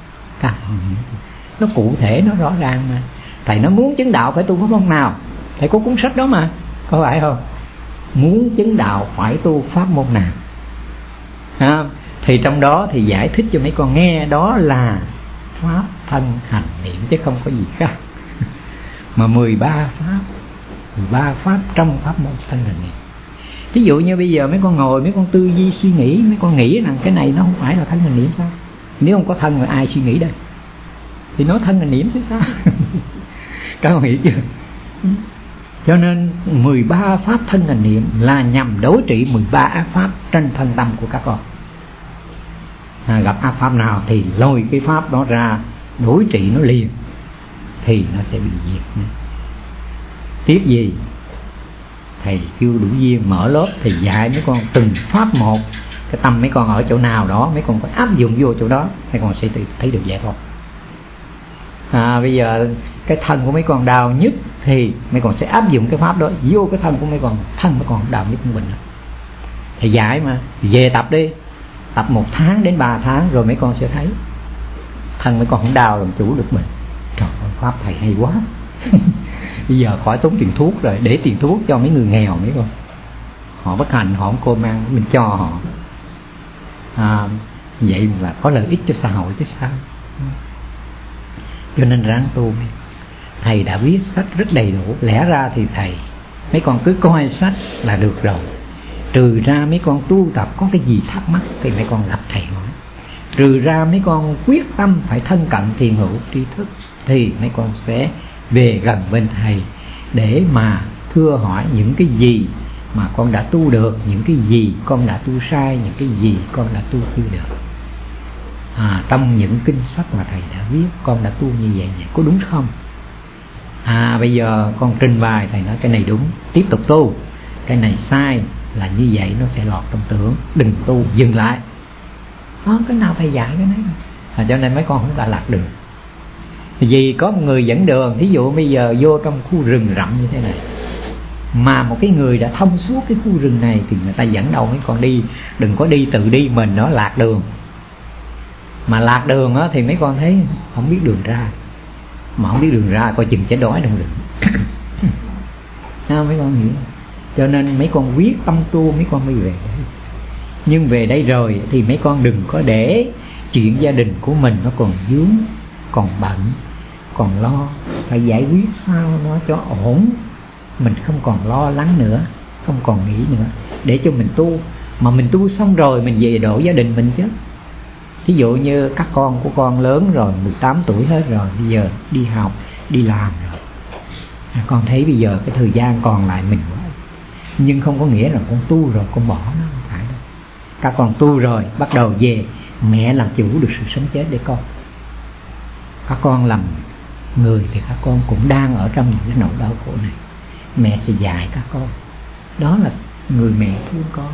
Nó cụ thể, nó rõ ràng mà. Thầy nó muốn chứng đạo phải tu pháp môn nào, thầy có cuốn sách đó mà, có phải không? Muốn chứng đạo phải tu pháp môn nào à, thì trong đó thì giải thích cho mấy con nghe đó là pháp thân hành niệm chứ không có gì khác. Mà mười ba pháp, mười ba pháp trong pháp môn thân hành niệm. Ví dụ như bây giờ mấy con ngồi, mấy con tư duy suy nghĩ, mấy con nghĩ rằng cái này nó không phải là thân hành niệm sao? Nếu không có thân rồi ai suy nghĩ đây? Thì nó thân hành niệm chứ sao? Các con hiểu chưa? Cho nên mười ba pháp thân hành niệm là nhằm đối trị mười ba ác pháp trên thân tâm của các con. À, gặp ác pháp nào thì lôi cái pháp đó ra đối trị nó liền, thì nó sẽ bị diệt. Tiếc gì thầy chưa đủ duyên mở lớp thì dạy mấy con từng pháp một. Cái tâm mấy con ở chỗ nào đó mấy con phải áp dụng vô chỗ đó, mấy con sẽ thấy được giải thoát. À, bây giờ cái thân của mấy con đau nhức thì mấy con sẽ áp dụng cái pháp đó vô cái thân của mấy con, thân mấy con đau nhức cũng bình. Thầy dạy mà, về tập đi, tập một tháng đến ba tháng rồi mấy con sẽ thấy thân mấy con không đau làm chủ được mình. Trời ơi, pháp thầy hay quá. Bây giờ khỏi tốn tiền thuốc rồi, để tiền thuốc cho mấy người nghèo mấy con, họ bất hạnh, họ không cơm ăn, mình cho họ. À, vậy là có lợi ích cho xã hội chứ sao. Cho nên ráng tu. Thầy đã viết sách rất đầy đủ. Lẽ ra thì thầy, mấy con cứ coi sách là được rồi. Trừ ra mấy con tu tập có cái gì thắc mắc thì mấy con gặp thầy hỏi. Trừ ra mấy con quyết tâm phải thân cận thiền hữu tri thức thì mấy con sẽ về gần bên thầy để mà thưa hỏi những cái gì mà con đã tu được, những cái gì con đã tu sai, những cái gì con đã tu chưa được. À, trong những kinh sách mà thầy đã viết con đã tu như vậy, vậy có đúng không? À, bây giờ con trình bày thầy nói cái này đúng, tiếp tục tu. Cái này sai là như vậy, nó sẽ lọt trong tưởng, đừng tu, dừng lại. Đó, cái nào thầy dạy cái đấy. À, cho nên mấy con không đã lạc đường. Vì có một người dẫn đường, ví dụ bây giờ vô trong khu rừng rậm như thế này, mà một cái người đã thông suốt cái khu rừng này thì người ta dẫn đầu mấy con đi. Đừng có đi tự đi mình, nó lạc đường. Mà lạc đường á, thì mấy con thấy không biết đường ra. Mà không biết đường ra coi chừng chết đói trong rừng. Sao mấy con hiểu? Cho nên mấy con quyết tâm tu mấy con mới về đây. Nhưng về đây rồi thì mấy con đừng có để chuyện gia đình của mình nó còn vướng, còn bận, còn lo. Phải giải quyết sao nó cho ổn. Mình không còn lo lắng nữa, không còn nghĩ nữa, để cho mình tu. Mà mình tu xong rồi mình về độ gia đình mình chứ. Ví dụ như các con của con lớn rồi, mười tám tuổi hết rồi, bây giờ đi học, đi làm rồi. Con thấy bây giờ cái thời gian còn lại mình quá. Nhưng không có nghĩa là con tu rồi con bỏ nó, không phải đâu. Các con tu rồi bắt đầu về, mẹ làm chủ được sự sống chết để con. Các con làm người thì các con cũng đang ở trong những cái nỗi đau khổ này. Mẹ sẽ dạy các con. Đó là người mẹ thương con.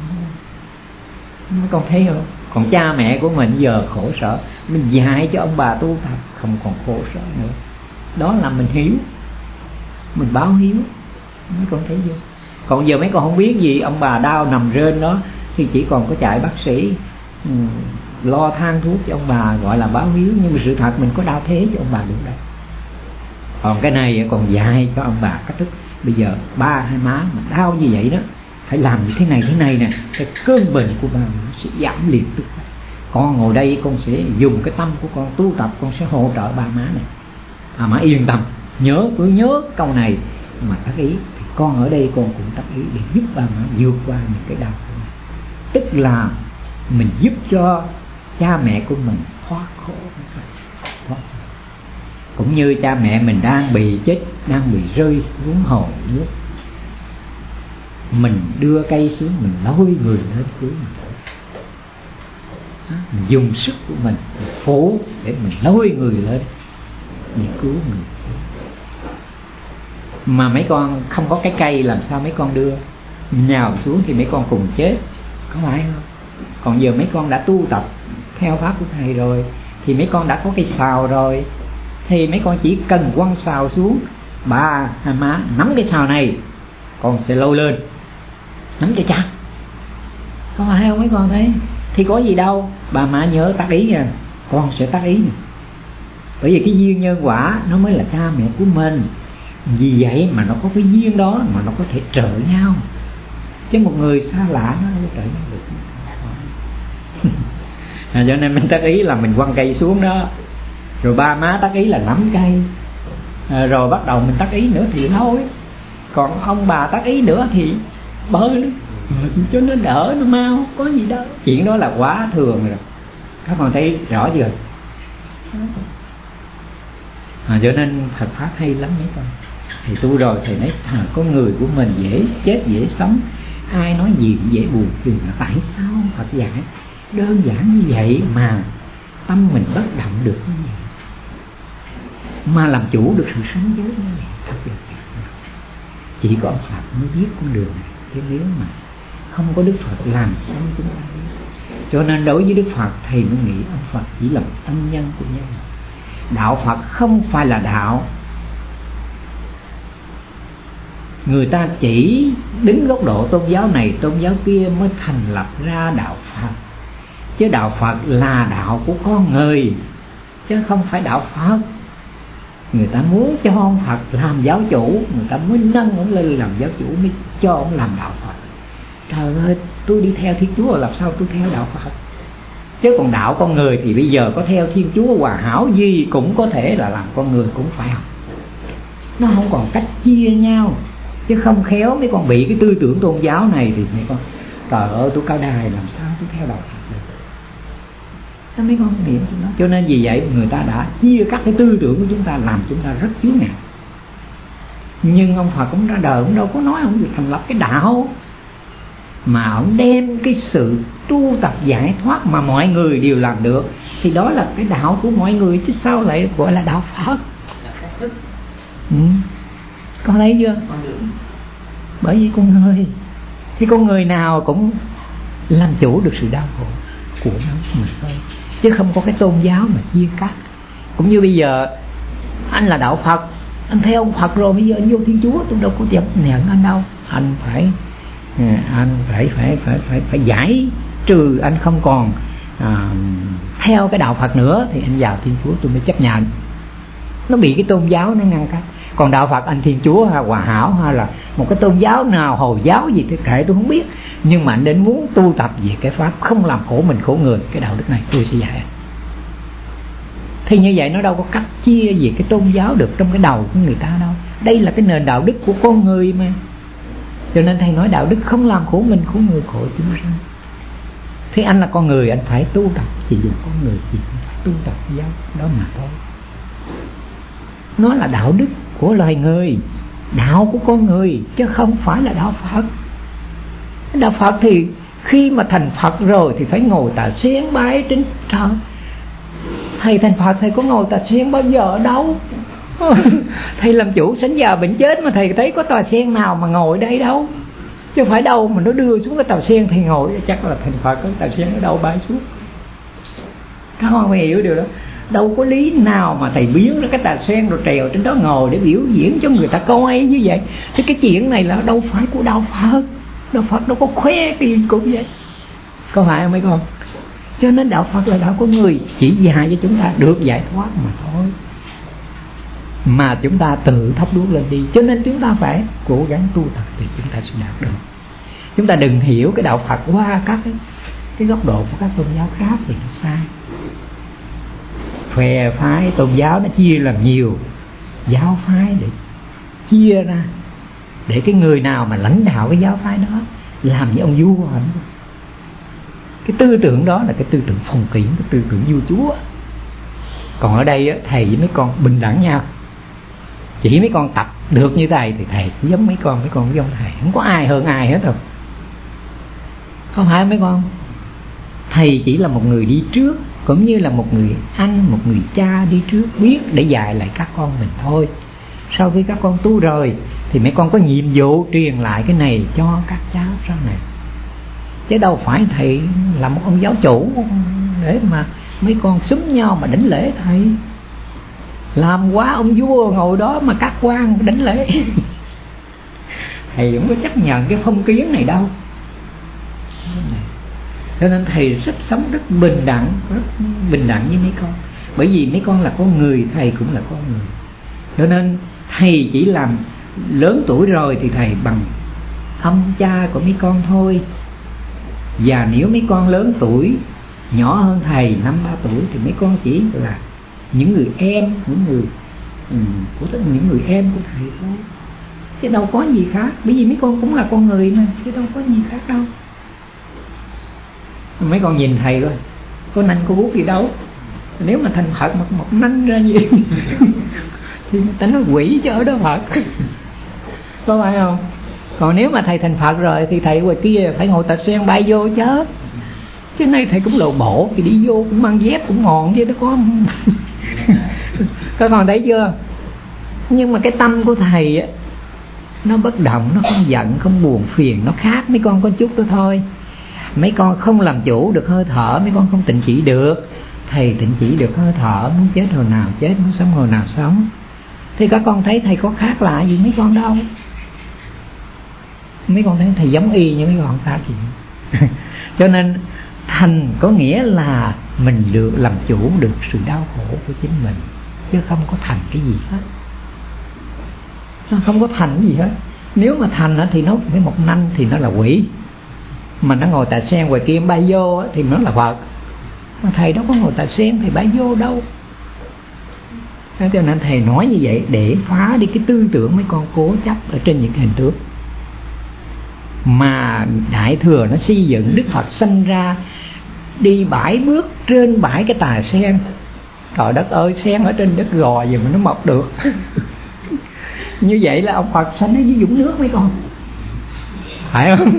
Mấy con thấy không? Còn cha mẹ của mình giờ khổ sở, mình dạy cho ông bà tu tập không còn khổ sở nữa. Đó là mình hiếu, mình báo hiếu. Mấy con thấy chưa? Còn giờ mấy con không biết gì, ông bà đau nằm rên đó thì chỉ còn có chạy bác sĩ, um, lo than thuốc cho ông bà, gọi là báo hiếu. Nhưng mà sự thật mình có đau thế cho ông bà được đâu. Còn cái này còn dạy cho ông bà cách thức. Bây giờ ba hai má mà đau như vậy đó, phải làm như thế này thế này nè, cái cơn bệnh của ba nó sẽ giảm liền tức. Con ngồi đây con sẽ dùng cái tâm của con tu tập, con sẽ hỗ trợ ba má này. À, má yên tâm, nhớ cứ nhớ câu này mà tác ý thì con ở đây con cũng tác ý để giúp ba má vượt qua những cái đau khổ này. Tức là mình giúp cho cha mẹ của mình thoát khổ. Thoát. Cũng như cha mẹ mình đang bị chết, đang bị rơi xuống hồ nước, mình đưa cây xuống, mình lôi người lên cứu mình. mình dùng sức của mình, mình phủ để mình lôi người lên để cứu người. Mà mấy con không có cái cây làm sao mấy con đưa, nhào xuống thì mấy con cùng chết, có phải không? Còn giờ mấy con đã tu tập theo pháp của thầy rồi thì mấy con đã có cây sào rồi, thì mấy con chỉ cần quăng sào xuống, ba hai má nắm cái sào này, con sẽ lôi lên, nắm cho chặt, có phải không mấy con thấy? Thì có gì đâu, bà má nhớ tác ý nha, con sẽ tác ý nha. Bởi vì cái duyên nhân quả nó mới là cha mẹ của mình, vì vậy mà nó có cái duyên đó mà nó có thể trợ nhau, chứ một người xa lạ nó không trợ nhau được. À, cho nên mình tác ý là mình quăng cây xuống đó, rồi ba má tác ý là nắm cây, à, rồi bắt đầu mình tác ý nữa thì thôi, còn ông bà tác ý nữa thì bơi cho nó đỡ, nó mau, có gì đâu. Chuyện đó là quá thường rồi, các con thấy rõ chưa? À, cho nên Phật pháp hay lắm mấy con. Thầy tu rồi thầy nói à, có người của mình dễ chết dễ sống, ai nói gì cũng dễ buồn phiền. Tại sao Phật dạy đơn giản như vậy mà tâm mình bất động được như vậy, mà làm chủ được sự sống giới như vậy? Thật là chỉ có ông Phật mới biết con đường này, chứ nếu mà không có Đức Phật làm sao chúng ta biết. Cho nên đối với Đức Phật thầy mới nghĩ ông Phật chỉ là một ân nhân của nhân. Đạo Phật không phải là đạo, người ta chỉ đứng góc độ tôn giáo này tôn giáo kia mới thành lập ra đạo Phật, chứ đạo Phật là đạo của con người chứ không phải đạo Phật. Người ta muốn cho ông Phật làm giáo chủ, người ta mới nâng ông lên làm giáo chủ, mới cho ông làm đạo Phật. Trời ơi, tôi đi theo Thiên Chúa làm sao tôi theo đạo Phật? Chứ còn đạo con người thì bây giờ có theo Thiên Chúa Hòa Hảo gì cũng có thể là làm con người cũng phải học. Nó không còn cách chia nhau, chứ không khéo mấy con bị cái tư tưởng tôn giáo này thì mấy con trời ơi tôi cao đài làm sao tôi theo đạo Phật được. Đó, mấy con niệm nó. Cho nên vì vậy người ta đã chia cắt cái tư tưởng của chúng ta, làm chúng ta rất chướng ngại. Nhưng ông Phật cũng ra đời cũng đâu có nói ông được thành lập cái đạo, mà ông đem cái sự tu tập giải thoát mà mọi người đều làm được, thì đó là cái đạo của mọi người, chứ sao lại gọi là đạo Phật? Ừ. Con thấy chưa? Bởi vì con người thì con người nào cũng làm chủ được sự đau khổ của nó mình thôi, chứ không có cái tôn giáo mà chia cắt. Cũng như bây giờ anh là đạo Phật, anh theo ông Phật rồi, bây giờ anh vô Thiên Chúa, tôi đâu có chấp nhận anh đâu. Anh phải anh phải phải phải phải phải giải trừ, anh không còn à, theo cái đạo Phật nữa thì anh vào Thiên Chúa tôi mới chấp nhận. Nó bị cái tôn giáo nó ngăn cách. Còn đạo Phật anh Thiên Chúa hay Hòa Hảo hay là một cái tôn giáo nào, Hồi giáo gì thì kệ tôi không biết, nhưng mà anh đến muốn tu tập về cái pháp không làm khổ mình khổ người, cái đạo đức này tôi sẽ dạy anh. Thì như vậy nó đâu có cách chia về cái tôn giáo được trong cái đầu của người ta đâu. Đây là cái nền đạo đức của con người mà. Cho nên thầy nói đạo đức không làm khổ mình khổ người, khổ chúng sanh. Thế anh là con người, anh phải tu tập chỉ dùng con người, chỉ phải tu tập giáo đó mà thôi. Nó là đạo đức của loài người, đạo của con người, chứ không phải là đạo Phật. Đạo Phật thì khi mà thành Phật rồi thì phải ngồi tà sen bái trên trời. Thầy thành Phật thầy có ngồi tà sen bao giờ ở đâu? Thầy làm chủ sánh già bệnh chết mà thầy thấy có tà sen nào mà ngồi đây đâu, chứ phải đâu mà nó đưa xuống cái tà sen thì ngồi. Chắc là thành Phật có tà sen ở đâu bay xuống. Các con hiểu điều đó. Đâu có lý nào mà thầy biến ra cái tà sen rồi trèo trên đó ngồi để biểu diễn cho người ta coi như vậy. Thế cái chuyện này là đâu phải của đạo Phật. Đạo Phật đâu có khoe cái gì cũng vậy, có phải không mấy con? Cho nên đạo Phật là đạo của người, chỉ dạy cho chúng ta được giải thoát mà thôi, mà chúng ta tự thắp đuốc lên đi. Cho nên chúng ta phải cố gắng tu tập thì chúng ta sẽ đạt được. Chúng ta đừng hiểu cái đạo Phật qua các cái, cái góc độ của các tôn giáo khác thì nó sai. Phe phái tôn giáo nó chia làm nhiều giáo phái để chia ra, để cái người nào mà lãnh đạo cái giáo phái đó làm như ông vua. Cái tư tưởng đó là cái tư tưởng phong kiến, cái tư tưởng vua chúa. Còn ở đây thầy với mấy con bình đẳng nhau. Chỉ mấy con tập được như thầy thì thầy cũng giống mấy con, mấy con cũng giống thầy, không có ai hơn ai hết đâu, không phải mấy con. thầy chỉ là một người đi trước, cũng như là một người anh, một người cha đi trước, biết để dạy lại các con mình thôi. Sau khi các con tu rồi thì mấy con có nhiệm vụ truyền lại cái này cho các cháu sau này, chứ đâu phải thầy là một ông giáo chủ để mà mấy con xúm nhau mà đảnh lễ thầy. Làm quá ông vua ngồi đó mà các quan đảnh lễ. Thầy không có chấp nhận cái phong kiến này đâu. Cho nên thầy rất sống rất bình đẳng, rất bình đẳng với mấy con. Bởi vì mấy con là con người, thầy cũng là con người. Cho nên thầy chỉ làm lớn tuổi rồi thì thầy bằng ông cha của mấy con thôi. Và nếu mấy con lớn tuổi, nhỏ hơn thầy năm ba tuổi thì mấy con chỉ là những người em, những người um, của những người em của thầy thôi, chứ đâu có gì khác. Bởi vì mấy con cũng là con người mà, chứ đâu có gì khác đâu. Mấy con nhìn thầy coi, có nanh có bút gì đâu. Nếu mà thành Phật một, một nanh ra gì thì người ta nói quỷ chứ ở đó Phật. Có phải không? Còn nếu mà thầy thành Phật rồi thì thầy ngoài kia phải ngồi tà sen bay vô chứ. Chứ nay thầy cũng lộ bộ thì đi vô cũng mang dép cũng mòn chứ nó có. Các con thấy chưa? Nhưng mà cái tâm của thầy á, nó bất động, nó không giận, không buồn phiền, nó khác mấy con có chút đó thôi. Mấy con không làm chủ được hơi thở, mấy con không tịnh chỉ được. Thầy tịnh chỉ được hơi thở, muốn chết hồi nào chết, muốn sống hồi nào sống. Thì các con thấy thầy có khác lạ gì mấy con đâu. Mấy con thấy thầy giống y như mấy con khác gì. Cho nên thành có nghĩa là mình được làm chủ được sự đau khổ của chính mình, chứ không có thành cái gì hết. Nó không có thành cái gì hết. Nếu mà thành thì nó với một nanh thì nó là quỷ, mà nó ngồi tại sen ngoài kia bay vô thì nó là Phật. Mà thầy đâu có ngồi tại sen thì bay vô đâu. Cho nên thầy nói như vậy để phá đi cái tư tưởng mấy con cố chấp ở trên những hình tướng. Mà Đại Thừa nó xây dựng Đức Phật sanh ra đi bảy bước trên bảy cái tà sen. Trời đất ơi, sen ở trên đất gò gì mà nó mọc được. Như vậy là ông Phật sanh ở dưới vũng nước mấy con, phải không?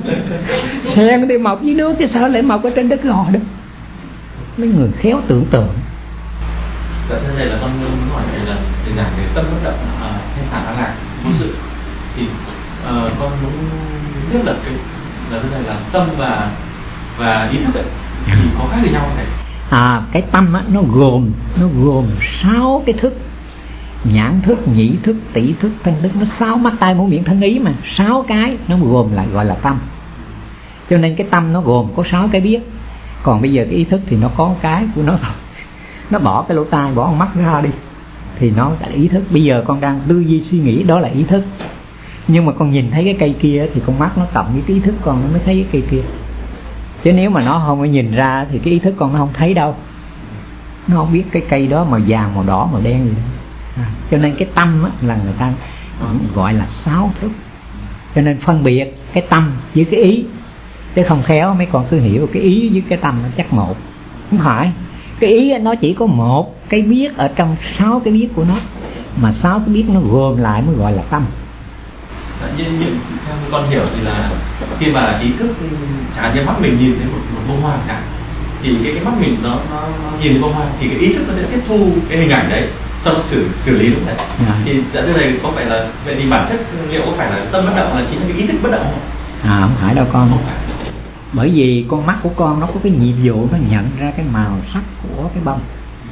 Sen đi mọc dưới nước chứ sao lại mọc ở trên đất gò được. Mấy người khéo tưởng tượng. Dạ thưa thầy, là con muốn hỏi thầy là để giảm cái tâm bất động hay phản kháng lạc vô sự thì uh, con muốn biết là cái là thưa thầy là tâm và và ý thức ấy, thì có khác gì nhau không thầy? À, cái tâm á, nó gồm nó gồm sáu cái thức: nhãn thức, nhĩ thức, tỷ thức, thân thức. Nó sáu mắt tai mũi miệng thân ý mà, sáu cái nó gồm lại gọi là tâm. Cho nên cái tâm nó gồm có sáu cái biết. Còn bây giờ cái ý thức thì nó có cái của nó thôi. Nó bỏ cái lỗ tai, bỏ con mắt ra đi thì nó là ý thức. Bây giờ con đang tư duy suy nghĩ, đó là ý thức. Nhưng mà con nhìn thấy cái cây kia thì con mắt nó cộng với cái ý thức con, nó mới thấy cái cây kia. Chứ nếu mà nó không có nhìn ra thì cái ý thức con nó không thấy đâu. Nó không biết cái cây đó màu vàng, màu đỏ, màu đen gì đó. À, cho nên cái tâm á, là người ta gọi là sáu thức. Cho nên phân biệt cái tâm với cái ý, chứ không khéo mấy con cứ hiểu cái ý với cái tâm nó chắc một. Không phải. Cái ý nó chỉ có một cái biết ở trong sáu cái biết của nó, mà sáu cái biết nó gồm lại mới gọi là tâm. Nhưng, nhưng theo con hiểu thì là khi mà ý thức chẳng như mắt mình nhìn thấy một, một bông hoa cả, thì cái cái mắt mình nó nó, nó nhìn thấy bông hoa thì cái ý thức nó sẽ tiếp thu cái hình ảnh đấy, sau đó xử xử lý, đúng không thầy? À. Thì dạ thưa thầy, có phải là vậy thì bản chất liệu có phải là tâm bất động là chính là cái ý thức bất động không? À, không phải đâu con. Không phải. Bởi vì con mắt của con nó có cái nhiệm vụ nó nhận ra cái màu sắc của cái bông,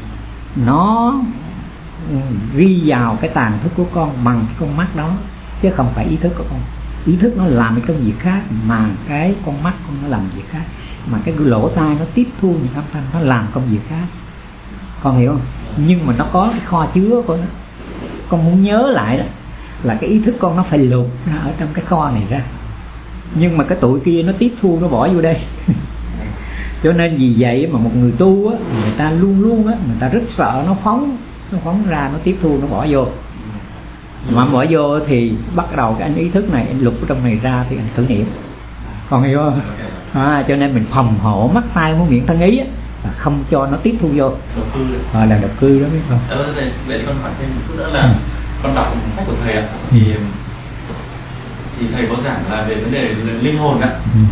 nó ghi vào cái tàn thức của con bằng con mắt đó, chứ không phải ý thức của con. Ý thức nó làm cái công việc khác, mà cái con mắt con nó làm việc khác, mà cái lỗ tai nó tiếp thu những âm thanh, nó làm công việc khác. Con hiểu không? Nhưng mà nó có cái kho chứa của nó. Con muốn nhớ lại đó là cái ý thức con nó phải lục ra ở trong cái kho này ra, nhưng mà cái tụi kia nó tiếp thu, nó bỏ vô đây. Cho nên vì vậy mà một người tu á, người ta luôn luôn á, người ta rất sợ nó phóng, nó phóng ra, nó tiếp thu, nó bỏ vô. Mà bỏ vô thì bắt đầu cái anh ý thức này, anh lục ở trong này ra thì anh thử nghiệm. Còn hiểu không? À, cho nên mình phòng hộ mắt tai mũi miệng thân ý á, là không cho nó tiếp thu vô. À, là độc cư đó biết không? Ờ, vậy con hỏi thêm một chút nữa là ừ. con đọc sách của thầy ạ, thì thì thầy có giảng là về vấn đề linh hồn ạ. Ừ. Thì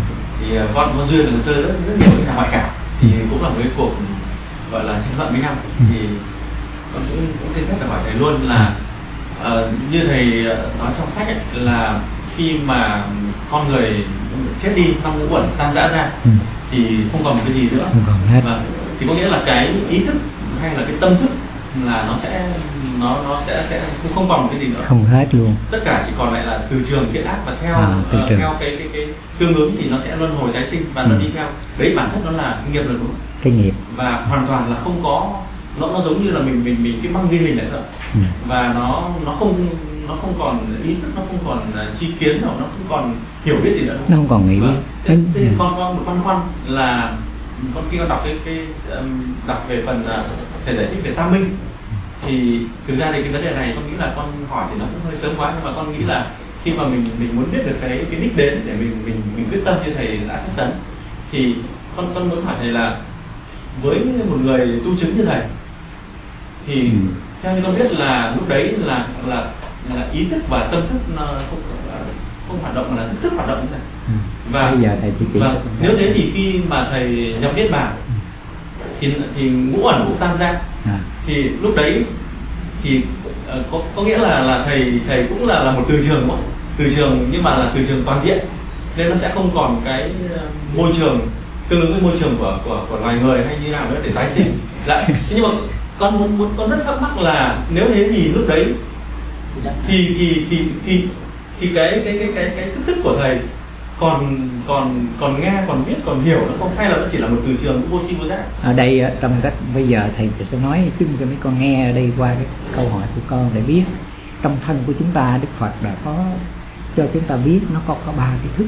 thì uh, con con duyên là chơi rất rất nhiều với nhà ngoại cảm, thì cũng là một cái cuộc gọi là tranh luận với nhau. Thì con cũng cũng xin phép là hỏi thầy luôn là uh, như thầy nói trong sách ấy, là khi mà con người chết đi, năm ngũ uẩn tan rã ra ừ. thì không còn một cái gì nữa, không còn hết. Và, thì có nghĩa là cái ý thức hay là cái tâm thức là nó sẽ nó nó sẽ sẽ cũng không còn một cái gì nữa, không hết luôn, tất cả chỉ còn lại là từ trường thiện ác, và theo à, từ uh, theo cái cái cái tương ứng thì nó sẽ luân hồi tái sinh và ừ. nó đi theo đấy, bản chất nó là nghiệp là đúng, cái nghiệp, và hoàn toàn là không có, nó nó giống như là mình mình mình cái băng ghi hình lại rồi ừ. và nó nó không nó không còn ý thức, nó không còn chi kiến đâu, nó không còn hiểu biết gì nữa, nó không còn nghĩ. Thế thì con có một băn khoăn là con khi con đọc cái cái um, đọc về phần uh, thầy giải thích về tam minh, thì thực ra thì cái vấn đề này con nghĩ là con hỏi thì nó cũng hơi sớm quá, nhưng mà con nghĩ là khi mà mình mình muốn biết được cái cái đích đến để mình mình mình quyết tâm như thầy đã xác tấn, thì con con muốn hỏi thầy là với một người tu chứng như thầy thì ừ. theo như con biết là lúc đấy là là là ý thức và tâm thức nó không không hoạt động mà là thức hoạt động như này. Ừ. Và bây giờ thầy chỉ chỉ và nếu thế thì khi mà thầy nhập niết bàn ừ. thì thì ngũ uẩn cũng tan ra à. Thì lúc đấy thì uh, có có nghĩa là là thầy thầy cũng là là một từ trường đúng không? Từ trường nhưng mà là từ trường toàn diện, nên nó sẽ không còn cái uh, môi trường tương ứng với môi trường của của của loài người hay như nào nữa để tái sinh. Dạ. Nhưng mà con muốn muốn con rất thắc mắc là nếu thế thì lúc đấy thì thì thì thì thì cái cái cái cái cái thức thức của thầy còn còn còn nghe, còn biết, còn hiểu nó không, hay là nó chỉ là một từ trường vô tri vô giác? Ở đây trong cách bây giờ thầy sẽ nói chung cho mấy con nghe ở đây qua cái câu hỏi của con để biết trong thân của chúng ta Đức Phật đã có cho chúng ta biết nó có có ba cái thức.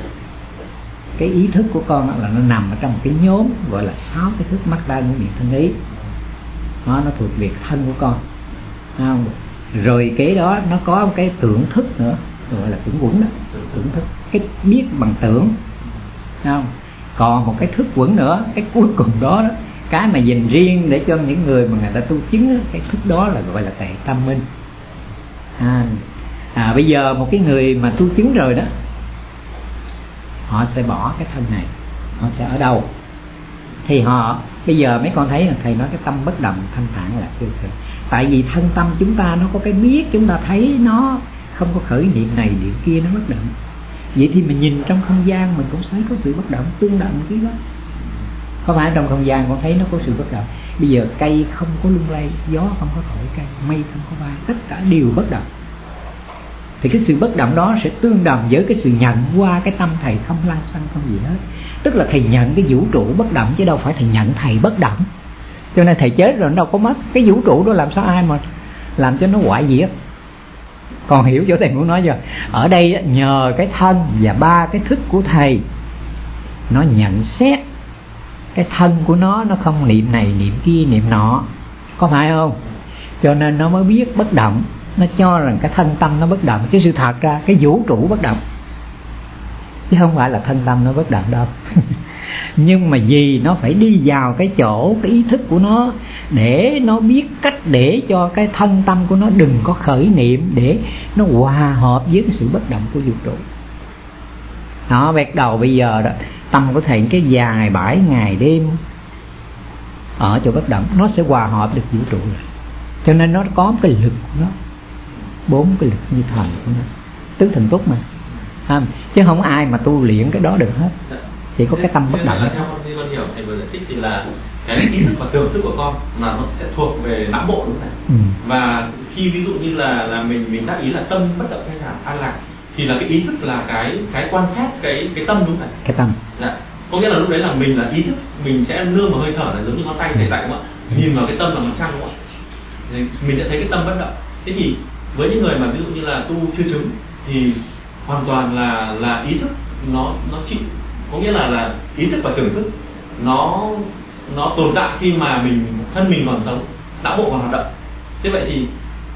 Cái ý thức của con là nó nằm ở trong một cái nhóm gọi là sáu cái thức mắt tai mũi miệng thân ý, nó nó thuộc về thân của con, không? Rồi cái đó nó có một cái tưởng thức nữa, gọi là tưởng quẩn đó, tưởng thức, cái biết bằng tưởng, không? Còn một cái thức quẩn nữa, cái cuối cùng đó, đó cái mà dành riêng để cho những người mà người ta tu chứng đó, cái thức đó là gọi là tệ tâm minh. À, à, bây giờ một cái người mà tu chứng rồi đó, họ sẽ bỏ cái thân này, họ sẽ ở đâu? Thì họ bây giờ mấy con thấy là thầy nói cái tâm bất động thanh thản là chưa thể. Tại vì thân tâm chúng ta nó có cái biết, chúng ta thấy nó không có khởi niệm này niệm kia, nó bất động. Vậy thì mình nhìn trong không gian mình cũng thấy có sự bất động, tương động cái đó. Có phải trong không gian con thấy nó có sự bất động? Bây giờ cây không có lung lay, gió không có thổi cây, mây không có bay, tất cả đều bất động. Thì cái sự bất động đó sẽ tương đồng với cái sự nhận qua cái tâm thầy không lăng xăng không gì hết. Tức là thầy nhận cái vũ trụ bất động chứ đâu phải thầy nhận thầy bất động. Cho nên thầy chết rồi nó đâu có mất. Cái vũ trụ đó làm sao ai mà làm cho nó hoại diệt. Còn hiểu chỗ thầy muốn nói chưa? Ở đây nhờ cái thân và ba cái thức của thầy, nó nhận xét cái thân của nó, nó không niệm này niệm kia niệm nọ, có phải không? Cho nên nó mới biết bất động. Nó cho rằng cái thân tâm nó bất động, chứ sự thật ra cái vũ trụ bất động, chứ không phải là thân tâm nó bất động đâu. Nhưng mà vì nó phải đi vào cái chỗ cái ý thức của nó để nó biết cách để cho cái thân tâm của nó đừng có khởi niệm, để nó hòa hợp với cái sự bất động của vũ trụ. Nó bắt đầu bây giờ đó, tâm của thầy cái dài bảy ngày đêm ở chỗ bất động, nó sẽ hòa hợp được vũ trụ rồi. Cho nên nó có cái lực của nó, bốn cái lực như thần của nó, tứ thần túc mà, à, chứ không ai mà tu luyện cái đó được hết, chỉ có cái tâm bất động. Theo con như con hiểu thầy vừa giải thích thì là cái ý thức và tưởng thức của con là nó sẽ thuộc về não bộ đúng không thầy? Ừ. Và khi ví dụ như là là mình mình tác ý là tâm bất động hay là an lạc, thì là cái ý thức là cái cái quan sát cái cái tâm đúng không thầy? Cái tâm. Dạ. Có nghĩa là lúc đấy là mình là ý thức, mình sẽ nương vào hơi thở là giống như ngón tay thầy dạy đúng không ạ? Nhìn vào cái tâm là ngón trăng đúng không ạ? Thì mình sẽ thấy cái tâm bất động. Thế thì với những người mà ví dụ như là tu chưa chứng thì hoàn toàn là là ý thức nó nó chịu, có nghĩa là là ý thức và tưởng thức nó nó tồn tại khi mà mình thân mình còn sống, não bộ còn hoạt động. Thế vậy thì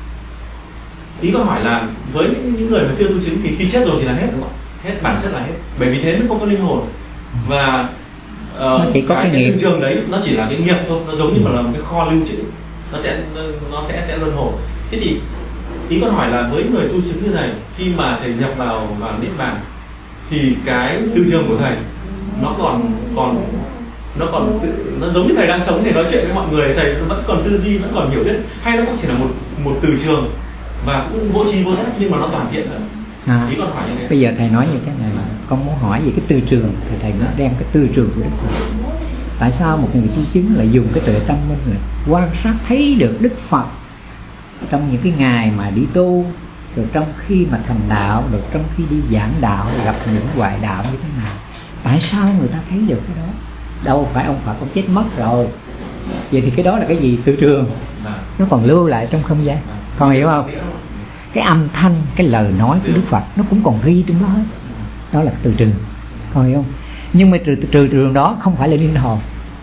ý có hỏi là với những người mà chưa tu chứng thì khi chết rồi thì là hết đúng không ạ? Hết bản chất là hết, bởi vì thế nó không có linh hồn và uh, nó chỉ có cái, cái, cái trường đấy nó chỉ là cái nghiệp thôi, nó giống như là một cái kho lưu trữ, nó sẽ nó sẽ sẽ luân hồi. Thế thì ý con hỏi là với người tu chứng như này, khi mà thầy nhập vào vào niết bàn thì cái tư trường của thầy nó còn còn nó còn tự, nó giống như thầy đang sống để nói chuyện với mọi người, thầy vẫn còn tư duy, vẫn còn hiểu biết, hay nó cũng chỉ là một một từ trường và cũng vô tri vô giác nhưng mà nó toàn diện nữa. À, ý con hỏi như thế. Bây giờ thầy nói như thế này, con muốn hỏi về cái tư trường thì thầy muốn đem cái tư trường của Đức Phật. Tại sao một người tu chứng lại dùng cái tuệ tâm minh này quan sát thấy được Đức Phật trong những cái ngày mà đi tu, rồi trong khi mà thành đạo, rồi trong khi đi giảng đạo, gặp những ngoại đạo như thế nào? Tại sao người ta thấy được cái đó? Đâu phải ông Phật ông chết mất rồi. Vậy thì cái đó là cái gì? Tư trường. Nó còn lưu lại trong không gian. Con hiểu không? Cái âm thanh, cái lời nói của Đức Phật nó cũng còn ghi trong đó hết. Đó là từ trường. Con hiểu không? Nhưng mà trừ trừ trường đó không phải là linh hồn.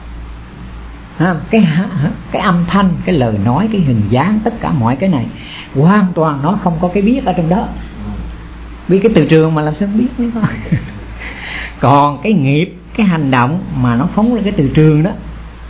Cái cái âm thanh, cái lời nói, cái hình dáng, tất cả mọi cái này hoàn toàn nó không có cái biết ở trong đó. Vì cái từ trường mà làm sao biết nữa con. Còn cái nghiệp, cái hành động mà nó phóng ra cái từ trường đó,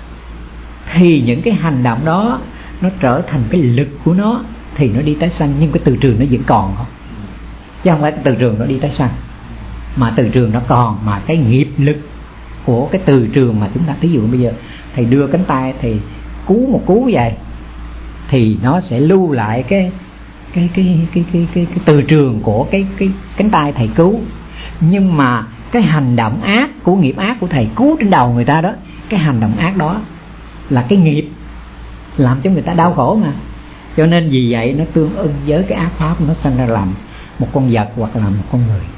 thì những cái hành động đó nó trở thành cái lực của nó, thì nó đi tái sanh, nhưng cái từ trường nó vẫn còn không, chứ không phải cái từ trường nó đi tái sanh, mà từ trường nó còn, mà cái nghiệp lực của cái từ trường mà chúng ta, ví dụ bây giờ thầy đưa cánh tay thì cú một cú vậy, thì nó sẽ lưu lại cái cái cái cái cái cái, cái từ trường của cái cái cánh tay thầy cứu. Nhưng mà cái hành động ác của nghiệp ác của thầy cứu trên đầu người ta đó, cái hành động ác đó là cái nghiệp làm cho người ta đau khổ mà. Cho nên vì vậy nó tương ưng với cái ác pháp, nó sinh ra làm một con vật hoặc là một con người.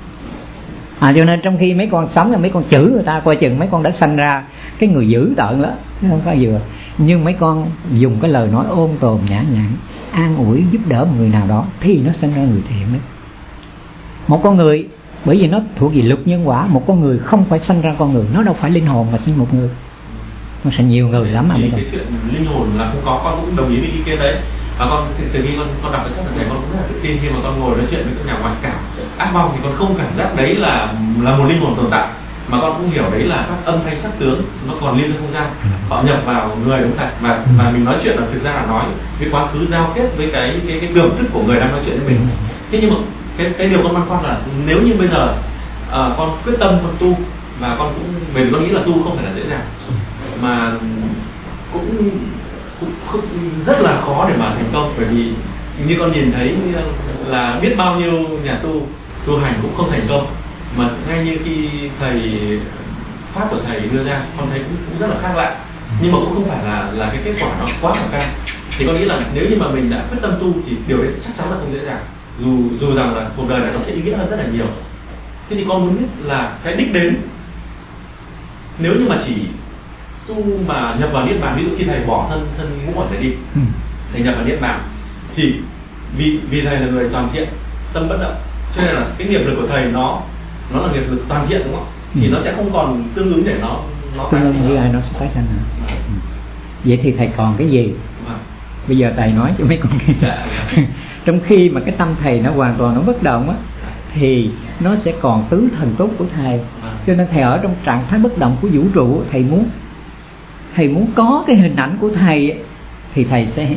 À, cho nên trong khi mấy con sống là mấy con chửi người ta, coi chừng mấy con đã sanh ra cái người dữ tợn đó, không có vừa. Nhưng mấy con dùng cái lời nói ôn tồn nhã nhặn, an ủi giúp đỡ một người nào đó, thì nó sinh ra người thiện đấy. Một con người, bởi vì nó thuộc về luật nhân quả, một con người không phải sanh ra con người, nó đâu phải linh hồn mà sinh một người, nó sẽ nhiều người lắm mà. Thì cái chuyện linh hồn là không có, con cũng đồng ý với ý kiến đấy. Và con từ khi con con đọc cái sách này, con cũng rất là tự tin khi mà con ngồi nói chuyện với các nhà ngoại cảm ác vong, thì con không cảm giác đấy là là một linh hồn tồn tại, mà con cũng hiểu đấy là các âm thanh sắc tướng nó còn liên trong không gian, họ nhập vào người, đúng không? Và và mình nói chuyện là thực ra là nói cái quá khứ giao kết với cái cái cái tưởng thức của người đang nói chuyện với mình. Thế nhưng mà cái cái điều con băn khoăn là nếu như bây giờ uh, con quyết tâm con tu, và con cũng bởi vì con nghĩ là tu không phải là dễ dàng, mà cũng, cũng, cũng rất là khó để mà thành công, bởi vì như con nhìn thấy là biết bao nhiêu nhà tu tu hành cũng không thành công, mà ngay như khi thầy pháp của thầy đưa ra, con thấy cũng, cũng rất là khác lạ, nhưng mà cũng không phải là là cái kết quả nó quá là cao. Thì con nghĩ là nếu như mà mình đã quyết tâm tu thì điều đấy chắc chắn là không dễ dàng, dù dù rằng là cuộc đời này nó sẽ ý nghĩa hơn rất là nhiều. Thế thì con muốn biết là cái đích đến, nếu như mà chỉ tu mà nhập vào niết bàn, ví dụ khi thầy bỏ thân thân ngũ uẩn này đi, ừ. thầy nhập vào niết bàn, thì vì vì thầy là người toàn thiện, tâm bất động, cho nên là cái nghiệp lực của thầy nó nó là nghiệp lực toàn thiện, đúng không? Ừ. Thì nó sẽ không còn tương ứng để nó nó tương ứng với ai nó sẽ tái sanh nữa. À. Ừ. Vậy thì thầy còn cái gì? À. Bây giờ thầy nói cho mấy con nghe. Dạ. Trong khi mà cái tâm thầy nó hoàn toàn nó bất động á, thì nó sẽ còn tứ thần tốt của thầy. À. Cho nên thầy ở trong trạng thái bất động của vũ trụ, thầy muốn thầy muốn có cái hình ảnh của thầy, thì thầy sẽ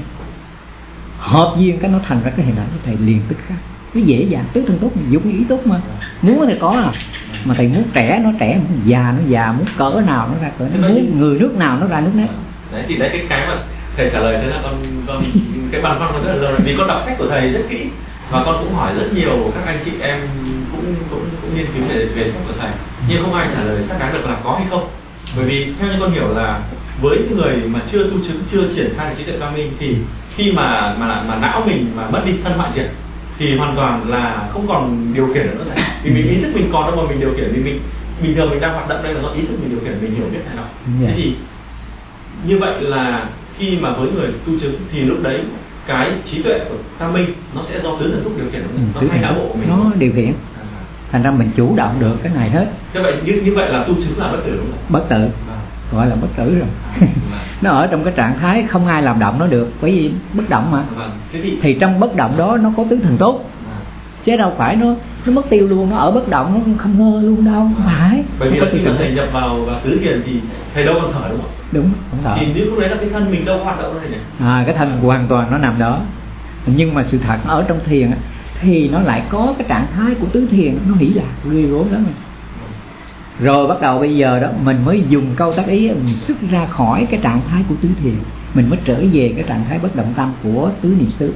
hợp duyên cái nó thành ra cái hình ảnh của thầy liền tức khắc. Nó dễ dàng, tứ thần tốt mình dụng ý tốt mà. Muốn thì có à. Mà thầy muốn trẻ nó trẻ, muốn già nó già, muốn cỡ nào nó ra cỡ, nó muốn người nước nào nó ra nước nấy. Đấy thì đấy cái cái mà thầy trả lời thế là con con cái băn khoăn con rất là lâu, vì con đọc sách của thầy rất kỹ, và con cũng hỏi rất nhiều các anh chị em cũng cũng cũng nghiên cứu về về sách của thầy, nhưng không ai trả lời xác đáng được là có hay không. Bởi vì theo như con hiểu là với những người mà chưa tu chứng, chưa triển khai trí tuệ cao minh, thì khi mà mà mà não mình mà mất đi thân hoại diệt thì hoàn toàn là không còn điều khiển được nữa thầy. Vì mình ý thức mình còn đâu mà mình điều khiển, vì mình bình thường mình đang hoạt động đây là do ý thức mình điều khiển, mình hiểu biết này nọ. Thế thì như vậy là khi mà với người tu chứng thì lúc đấy cái trí tuệ của tam minh nó sẽ do tứ thần thúc điều khiển, ừ, nó thay não bộ của mình, nó điều khiển, thành ra mình chủ động được cái này hết. Thế vậy như như vậy là tu chứng là bất tử, đúng không? Bất tử, gọi là bất tử rồi. Nó ở trong cái trạng thái không ai làm động nó được, bởi vì bất động mà. Thì... thì trong bất động đó nó có tứ thần tốt, chứ đâu phải nó nó mất tiêu luôn, nó ở bất động nó không ngơ luôn đâu, không phải. Bởi vì là khi mà thầy nhập vào vào tứ thiền thì thầy đâu còn thở, đúng không? Đúng, không thở. Thì nếu lúc đấy là cái thân mình đâu hoạt động này nhỉ? À, cái thân hoàn toàn nó nằm đó. Nhưng mà sự thật nó ở trong thiền thì nó lại có cái trạng thái của tứ thiền, nó hỷ lạc ghê gớm lắm. Rồi bắt đầu bây giờ đó mình mới dùng câu tác ý, mình xuất ra khỏi cái trạng thái của tứ thiền, mình mới trở về cái trạng thái bất động tâm của tứ niệm xứ.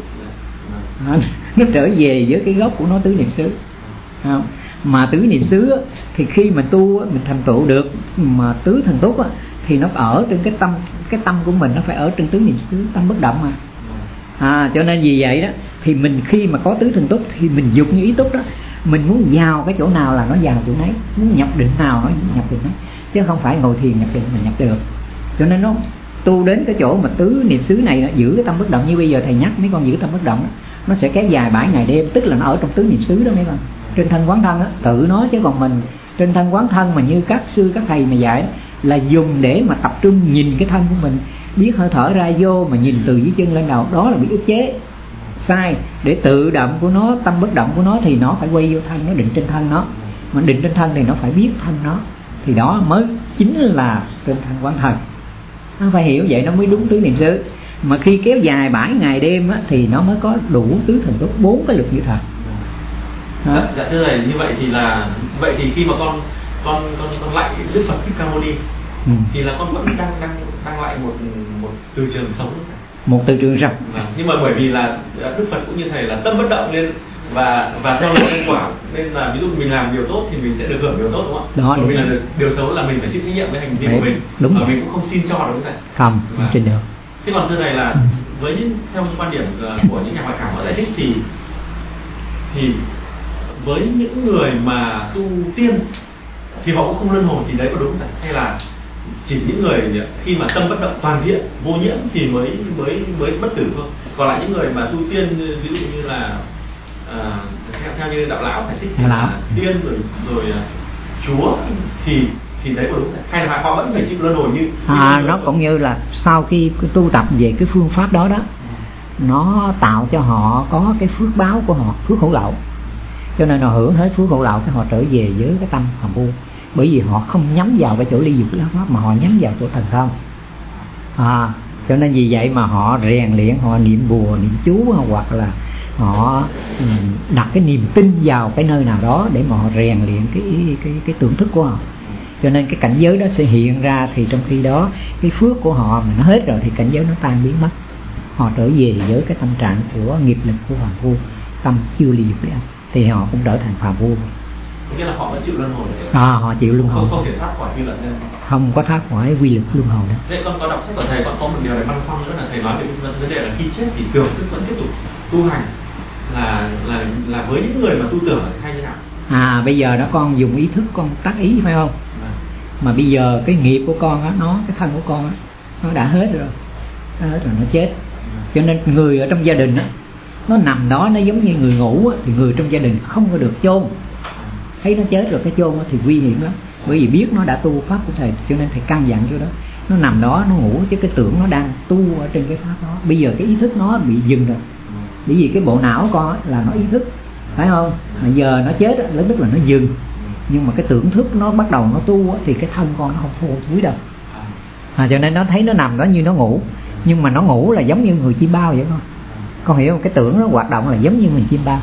À, nó trở về với cái gốc của nó tứ niệm xứ. À, mà tứ niệm xứ thì khi mà tu mình thành tựu được mà tứ thần túc thì nó ở trên cái tâm, cái tâm của mình nó phải ở trên tứ niệm xứ, tâm bất động mà. À, cho nên vì vậy đó thì mình khi mà có tứ thần túc thì mình dục như ý túc đó, mình muốn vào cái chỗ nào là nó vào chỗ nấy, muốn nhập định nào nó nhập định nấy, chứ không phải ngồi thiền nhập định mình nhập được. Cho nên nó tu đến cái chỗ mà tứ niệm xứ này đó, giữ cái tâm bất động như bây giờ thầy nhắc mấy con giữ tâm bất động đó, nó sẽ kéo dài bảy ngày đêm, tức là nó ở trong tứ niệm xứ đó mấy con. Trên thân quán thân đó, tự nó, chứ còn mình trên thân quán thân mà như các sư các thầy mà dạy đó, là dùng để mà tập trung nhìn cái thân của mình, biết hơi thở ra vô mà nhìn từ dưới chân lên đầu, đó là bị ức chế. Sai, để tự động của nó, tâm bất động của nó thì nó phải quay vô thân, nó định trên thân nó. Mà định trên thân thì nó phải biết thân nó, thì đó mới chính là trên thân quán thân. Nó phải hiểu vậy nó mới đúng tứ niệm xứ. Mà khi kéo dài bảy ngày đêm á, thì nó mới có đủ tứ thần túc, bốn cái lực như thật. Dạ, dạ thưa thầy, như vậy thì là vậy thì khi mà con con con con lại Đức Phật Thích Ca Mâu Ni ừ. thì là con vẫn đang đang đang lại một một từ trường sống, một từ trường sống. Vâng. Nhưng mà bởi vì là Đức Phật cũng như thầy là tâm bất động nên và và theo luật nhân quả nên là ví dụ mình làm điều tốt thì mình sẽ được hưởng điều tốt, đúng không ạ? Đó, mình là được, điều xấu là mình phải chịu trách nhiệm với hành vi của mình. Đúng và rồi. Mình cũng không xin cho, đúng không thầy? Không, không xin được. Thế còn thưa thầy là ừ. với những theo những quan điểm của những nhà ngoại cảm họ giải thích thì thì với những người mà tu tiên thì họ cũng không luân hồi, thì đấy có đúng không? Hay là chỉ những người khi mà tâm bất động toàn diện vô nhiễm thì mới mới mới bất tử thôi, còn lại những người mà tu tiên ví dụ như là uh, theo, theo như đạo lão giải thích thì là tiên rồi rồi uh, chúa thì thì đấy có đúng không? Hay là họ vẫn phải chịu luân hồi như à nó cũng như là sau khi tu tập về cái phương pháp đó đó, nó tạo cho họ có cái phước báo của họ, phước hữu lậu, cho nên họ hưởng hết phước hữu lậu cái họ trở về với cái tâm phàm phu, bởi vì họ không nhắm vào cái chỗ ly dục giáo pháp mà họ nhắm vào chỗ thần thông. À, cho nên vì vậy mà họ rèn luyện, họ niệm bùa niệm chú, hoặc là họ đặt cái niềm tin vào cái nơi nào đó để mà họ rèn luyện cái cái cái tưởng thức của họ. Cho nên cái cảnh giới đó sẽ hiện ra, thì trong khi đó cái phước của họ mà nó hết rồi thì cảnh giới nó tan biến mất, họ trở về với cái tâm trạng của nghiệp lực của phàm phu, tâm chưa ly dục giáo, thì họ cũng trở thành phàm phu. Nghĩa là họ vẫn chịu luân hồi. À, họ chịu luân hồi. Không, không thể thoát khỏi quy luật nên. Không có thoát khỏi quy luật luân hồi đó. Thế con có đọc sách của thầy, con có một điều này băn khoăn nữa là thầy nói về vấn đề là khi chết thì tưởng thức vẫn tiếp tục tu hành, là là là với những người mà tu tưởng hay như nào? À, bây giờ đó con dùng ý thức con tác ý phải không? À. Mà bây giờ cái nghiệp của con á, nó cái thân của con á, nó đã hết rồi, nó hết rồi, nó chết. À. Cho nên người ở trong gia đình á, nó nằm đó, nó giống như người ngủ á, thì người trong gia đình không có được chôn. Thấy nó chết rồi cái chôn thì nguy hiểm lắm, bởi vì biết nó đã tu pháp của thầy, cho nên thầy căn dặn cho đó. Nó nằm đó nó ngủ, chứ cái tưởng nó đang tu ở trên cái pháp đó. Bây giờ cái ý thức nó bị dừng rồi, bởi vì cái bộ não của con là nó ý thức, phải không? Mà giờ nó chết đó, tức là nó dừng, nhưng mà cái tưởng thức nó bắt đầu nó tu thì cái thân con nó không thua túi đâu. À, cho nên nó thấy nó nằm đó như nó ngủ, nhưng mà nó ngủ là giống như người chim bao vậy thôi. Con hiểu không? Cái tưởng nó hoạt động là giống như người chim bao.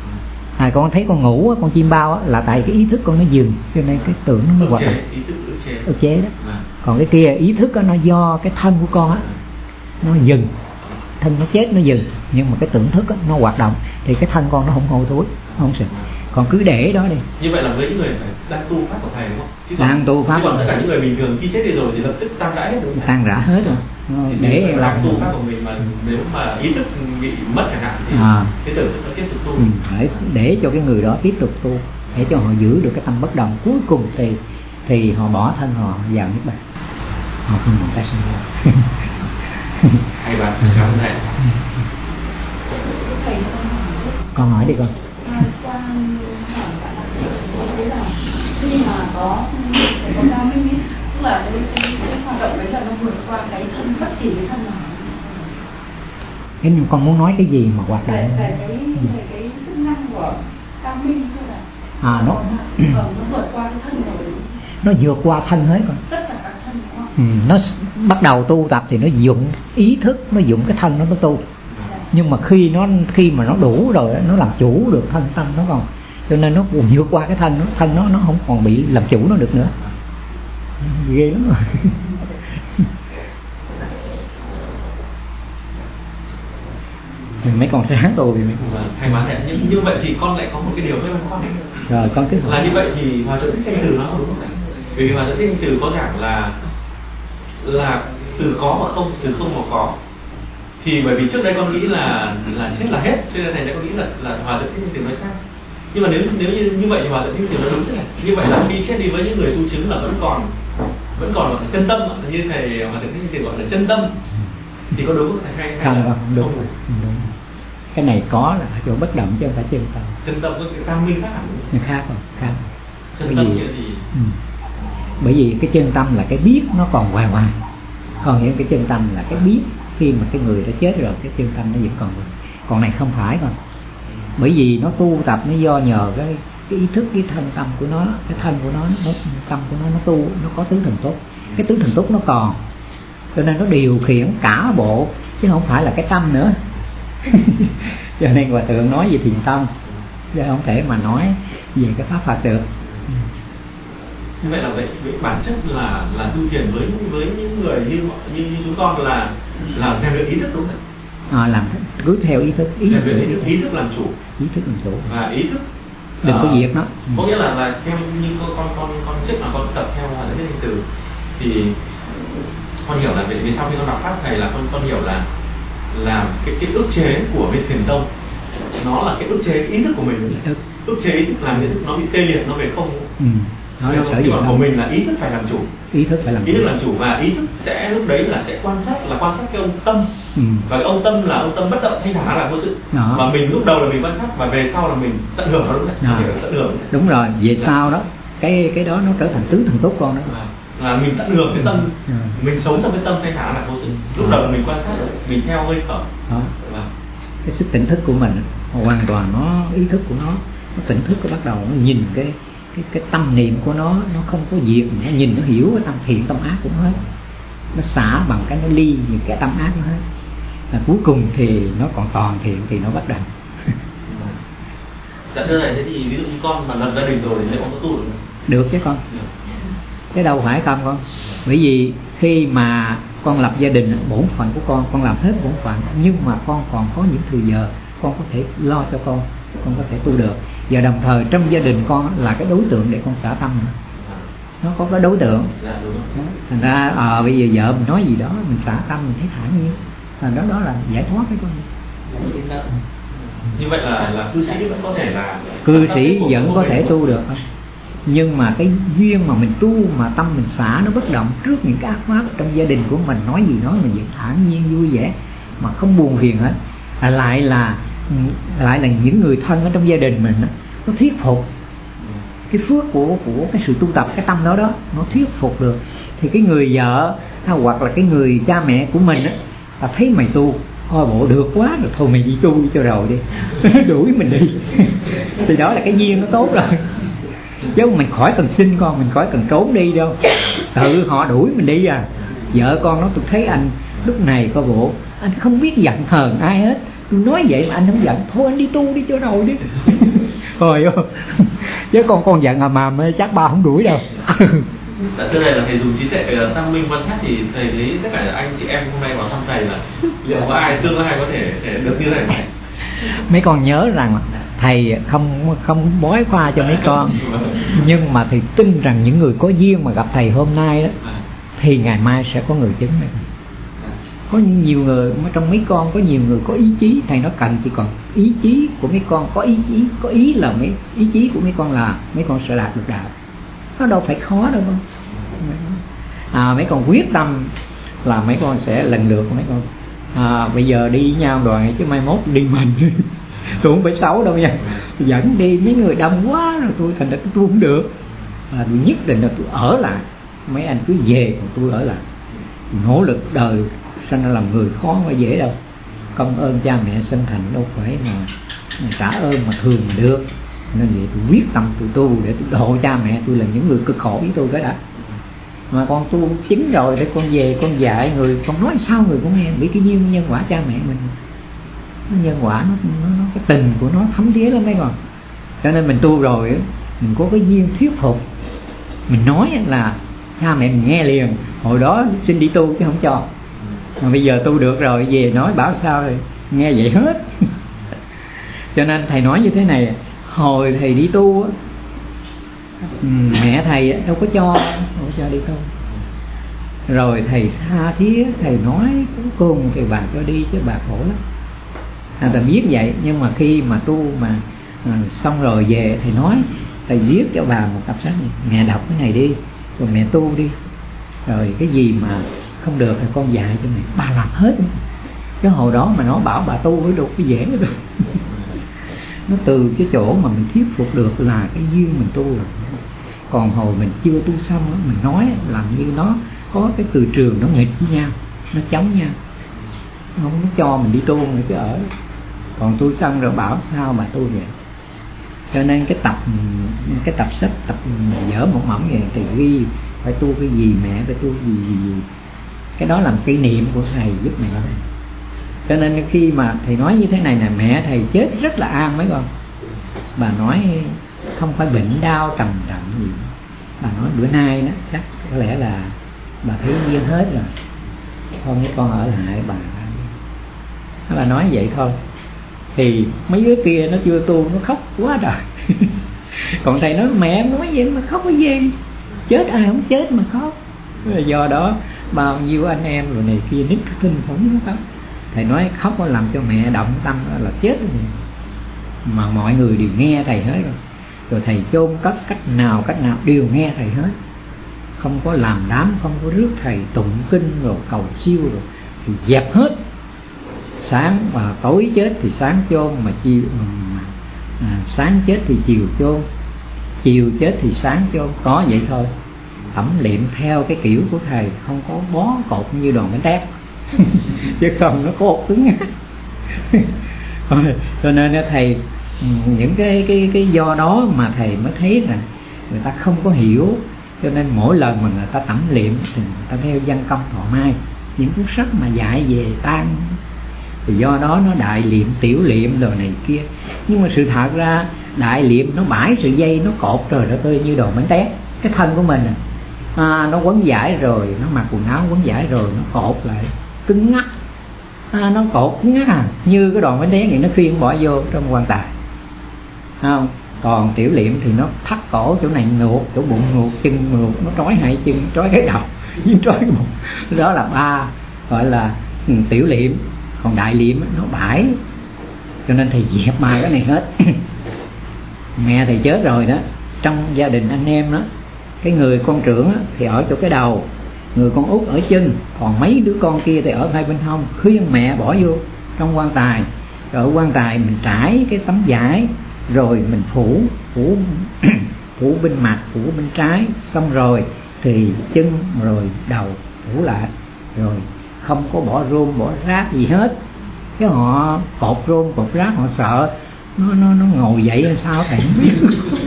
À, con thấy con ngủ con chim bao là tại cái ý thức con nó dừng, cho nên cái tưởng nó mới hoạt động, ức chế đó. Còn cái kia ý thức đó, nó do cái thân của con á nó dừng, thân nó chết nó dừng, nhưng mà cái tưởng thức đó, nó hoạt động thì cái thân con nó không hôi thối, không sợ. Còn cứ để đó đi. Như vậy là với những người phải đang tu pháp của thầy đúng không? Chứ đang tu pháp. Chứ còn tất cả những người bình thường khi chết đi rồi thì lập tức tan rã hết rồi. Tan rã hết rồi. Để làm tu pháp của mình mà nếu mà ý thức bị mất chẳng hạn thì à. cái tưởng thức nó tiếp tục tu. Ừ, để, để cho cái người đó tiếp tục tu, để cho họ giữ được cái tâm bất động, cuối cùng thì thì họ bỏ thân họ vào niết bàn, họ không còn tái sinh ra. Hay bạn, cảm ơn thầy. Con hỏi đi con. Khi mà có phải có đa minh ấy, tức là cái, cái, cái hoạt động đấy là nó vượt qua cái thân, bất kỳ cái thân nào. Thế nhưng con muốn nói cái gì mà hoạt động? Về, về cái, về cái chức năng của đa minh thôi là à, nó, nó vượt qua cái thân rồi. Nó vượt qua thân hết rồi. Tất cả các thân đúng không? Ừ, nó bắt đầu tu tập thì nó dụng ý thức, nó dụng cái thân nó mới tu. Nhưng mà khi nó khi mà nó đủ rồi, nó làm chủ được thân tâm nó còn cho nên nó cũng vượt qua cái thân nó, thân nó nó không còn bị làm chủ nó được nữa. Ghê lắm rồi. Mấy con sáng tôi thì mấy con hay quá này. Nhưng như vậy thì con lại có một cái điều hơi băn khoăn rồi con cứ là như vậy thì Hòa Thượng Thích Thanh Từ nó không đúng không? Vì Hòa Thượng Thích Thanh Từ có giảng là là từ có mà không, từ không mà có. Thì bởi vì trước đây con nghĩ là là chết là hết, cho nên thầy đã có nghĩ là là Hòa Thượng Thích Thanh Từ nói sai. Nhưng mà nếu nếu như như vậy thì Hòa Thượng Thích Thanh Từ nó đúng thế này. Như vậy là khi chết đi với những người tu chứng là vẫn còn vẫn còn gọi là chân tâm, như thầy Hòa Thượng Thích Thanh Từ gọi là chân tâm, thì có đúng không thầy? Hay, hay không, là không, đúng, không đúng. đúng. Cái này có là ở chỗ bất động chứ không phải chân tâm. Chân tâm có cái tam minh khác hẳn. Nhưng khác rồi, khác. Chân bởi tâm vì nghĩa gì? Ừ. Bởi vì cái chân tâm là cái biết nó còn hoài hoài, còn những cái chân tâm là cái biết khi mà cái người đã chết rồi, cái chân tâm nó vẫn còn hoài. Còn này không phải con. Bởi vì nó tu tập nó do nhờ cái, cái ý thức, cái thân tâm của nó, cái thân của nó, nó tâm của nó nó tu, nó có tứ thần túc, cái tứ thần túc nó còn, cho nên nó điều khiển cả bộ chứ không phải là cái tâm nữa. Cho nên Hòa Thượng nói về thiền tâm chứ không thể mà nói về cái pháp Phật được. Như vậy là vậy, vậy bản chất là là tu thiền với với những người như như, như chúng con là là rèn luyện ý thức đúng không? À, làm cứ theo ý thức, ý, rèn luyện ý thức, ý thức làm chủ, ý thức làm chủ và ý thức đừng uh, có diệt nó. Có nghĩa là là theo như con con con con trước mà con tập theo Hòa Thượng Thích Thanh Từ thì con hiểu là vì, vì sau khi con đọc pháp thầy là con con hiểu là là cái cái ức chế của bên thiền tông nó là cái ức chế cái ý thức của mình, ức, ức chế ý thức làm ý thức nó bị tê liệt, nó về không. Ừ. Nó, nó cái còn của mình là ý thức phải làm chủ, ý thức phải làm ý thức làm chủ và ý thức sẽ lúc đấy là sẽ quan sát là quan sát cái ông tâm. Ừ. Và cái ông tâm là ông tâm bất động thanh thản là vô sự. Đó. Và mình lúc đầu là mình quan sát và về sau là mình tận hưởng nó đúng không? Tận hưởng. Đúng rồi, về dạ. Sau đó cái cái đó nó trở thành tứ thần túc con đó. À, là mình tận hưởng cái tâm, ừ. Mình sống trong cái tâm thanh thản là vô sự. Lúc đầu là mình quan sát, mình theo hơi thở. Đó. Và cái sức tỉnh thức của mình hoàn toàn nó ý thức của nó, nó tỉnh thức nó bắt đầu nó nhìn cái cái cái tâm niệm của nó, nó không có diệt, nó nhìn nó hiểu cái tâm thiện tâm ác của nó hết, nó xả bằng cái nó ly những cái tâm ác nó hết, và cuối cùng thì nó còn toàn thiện thì nó bắt đầu. Dạ thưa thầy, thế thì ví dụ như con mà lập gia đình rồi thì liệu con có tu được không? Được chứ con. Được. Cái đâu phải không con. Bởi vì khi mà con lập gia đình, bổn phận của con, con làm hết bổn phận, nhưng mà con còn có những thời giờ con có thể lo cho con, con có thể tu được. Và đồng thời trong gia đình con là cái đối tượng để con xả tâm nữa. Nó có cái đối tượng. Thành ra à, bây giờ vợ mình nói gì đó mình xả tâm, mình thấy thản nhiên, thành đó đó là giải thoát cái con. Như vậy là là cư sĩ vẫn có thể là cư sĩ vẫn có thể tu được không? Nhưng mà cái duyên mà mình tu mà tâm mình xả nó bất động trước những cái ác pháp trong gia đình của mình, nói gì nói mình vẫn thản nhiên vui vẻ mà không buồn phiền hết. À, lại là lại là những người thân ở trong gia đình mình đó, nó thuyết phục cái phước của của cái sự tu tập cái tâm đó đó, nó thuyết phục được thì cái người vợ hay hoặc là cái người cha mẹ của mình á, ta thấy mày tu thôi bộ được quá rồi, thôi mày đi tu đi cho rồi đi. Đuổi mình đi. Thì đó là cái duyên nó tốt rồi, chứ mình khỏi cần xin con, mình khỏi cần trốn đi đâu, tự họ đuổi mình đi à. Vợ con nó tôi thấy anh lúc này coi bộ anh không biết giận hờn ai hết, tôi nói vậy mà anh không giận, thôi anh đi tu đi cho rồi đi. Thôi chứ con con giận à mà chắc ba không đuổi đâu. Dạ thưa thầy, là thầy dùng trí tuệ tăng minh quan sát thì thầy thấy tất cả anh chị em hôm nay vào thăm thầy là liệu có ai tương lai có thể, thể được như này? Mấy con nhớ rằng thầy không không bói khoa cho mấy con, nhưng mà thầy tin rằng những người có duyên mà gặp thầy hôm nay đó thì ngày mai sẽ có người chứng này. Có nhiều người mà trong mấy con có nhiều người có ý chí, thầy nói cần chỉ còn ý chí của mấy con, có ý chí, có ý là mấy ý chí của mấy con là mấy con sẽ đạt được đạo. Nó đâu phải khó đâu con. À, mấy con quyết tâm là mấy con sẽ lần lượt mấy con. À, bây giờ đi với nhau đoàn chứ mai mốt đi mình. Tôi không phải xấu đâu nha, tôi dẫn đi mấy người đông quá rồi tôi thành ra tôi không được. À, tôi nhất định là tôi ở lại, mấy anh cứ về còn tôi ở lại. Nỗ lực đời sinh ra làm người khó mà dễ đâu. Công ơn cha mẹ sinh thành đâu phải mà trả ơn mà thường mà được. Nên vậy tôi quyết tâm tôi tu để tôi độ cha mẹ tôi là những người cực khổ với tôi cái đã. Mà con tu chính rồi để con về con dạy người, con nói sao người cũng nghe. Vì cái duyên nhân quả cha mẹ mình, nó nhân quả nó, nó, nó cái tình của nó thấm thía lắm mấy con. Cho nên mình tu rồi mình có cái duyên thuyết phục, mình nói là cha mẹ mình nghe liền. Hồi đó xin đi tu chứ không cho, mà bây giờ tu được rồi về nói bảo sao rồi nghe vậy hết. Cho nên thầy nói như thế này, hồi thầy đi tu á, mẹ thầy đâu có cho đâu có cho đi tu, rồi thầy tha thiết thầy nói cuối cùng thì bà cho đi chứ bà khổ lắm. À, ta biết vậy, nhưng mà khi mà tu mà à, xong rồi về thầy nói, thầy viết cho bà một tập sách này, mẹ đọc cái này đi rồi mẹ tu đi, rồi cái gì mà không được thì con dạy cho mẹ. Bà làm hết, chứ hồi đó mà nó bảo bà tu với được cái dễ được. Nó từ cái chỗ mà mình thuyết phục được là cái duyên mình tu rồi. Còn hồi mình chưa tu xong đó, mình nói làm như nó có cái từ trường nó nghịch với nhau, nó chống nhau, nó không cho mình đi tu nữa chứ ở. Còn tu xong rồi bảo sao mà tu vậy. Cho nên cái tập cái tập sách tập dở một mẫu vậy thì ghi phải tu cái gì mẹ, phải tu gì gì gì. Cái đó làm kỷ niệm của thầy giúp mẹ. Cho nên khi mà thầy nói như thế này nè, mẹ thầy chết rất là an mấy con. Bà nói không phải bệnh đau trầm trọng gì. Bà nói bữa nay đó chắc có lẽ là bà thấy duyên hết rồi, thôi mấy con ở lại bà. Bà nói vậy thôi. Thì mấy đứa kia nó chưa tu nó khóc quá trời. Còn thầy nói mẹ nói vậy mà khóc cái gì, chết ai không chết mà khóc. Do đó bao nhiêu anh em rồi này kia nít kinh khủng nó khóc. Thầy nói khóc nó làm cho mẹ động tâm là chết rồi. Mà mọi người đều nghe thầy hết rồi. Rồi thầy chôn cất cách nào cách nào đều nghe thầy hết. Không có làm đám, không có rước thầy tụng kinh rồi cầu siêu rồi thì dẹp hết. Sáng và tối chết thì sáng chôn, mà chiều à, sáng chết thì chiều chôn, chiều chết thì sáng chôn, có vậy thôi. Thẩm liệm theo cái kiểu của thầy, không có bó cột như đòn bánh tét. Chứ không nó cột cứng. Cho nên thầy những cái cái cái do đó mà thầy mới thấy là người ta không có hiểu. Cho nên mỗi lần mà người ta tẩm liệm thì người ta theo văn công thọ mai, những cuốn sách mà dạy về tang, thì do đó nó đại liệm tiểu liệm rồi này kia. Nhưng mà sự thật ra đại liệm nó bãi sợi dây nó cột rồi đó tươi như đồ bánh tét. Cái thân của mình à, nó quấn vải rồi, nó mặc quần áo quấn vải rồi nó cột lại cứng ngắc, à, nó cột cứng ngắc à, như cái đòn bánh tét thì nó khiêng bỏ vô trong quan tài, không? Còn tiểu liệm thì nó thắt cổ chỗ này ngược, chỗ bụng ngược, chân ngược, nó trói hai chân, trói cái đầu với trói cái bụng. Đó là ba gọi là ừ, tiểu liệm. Còn đại liệm nó bãi. Cho nên thầy dẹp mai cái này hết. Mẹ thầy chết rồi đó, trong gia đình anh em đó, cái người con trưởng đó, thì ở chỗ cái đầu, người con út ở chân, còn mấy đứa con kia thì ở hai bên hông. Khuyên mẹ bỏ vô trong quan tài, rồi ở quan tài mình trải cái tấm vải, rồi mình phủ phủ phủ bên mặt, phủ bên trái, xong rồi thì chân rồi đầu phủ lại, rồi không có bỏ rôm bỏ rác gì hết. Cái họ cột rôm cột rác họ sợ nó nó nó ngồi dậy hay sao thầy không biết.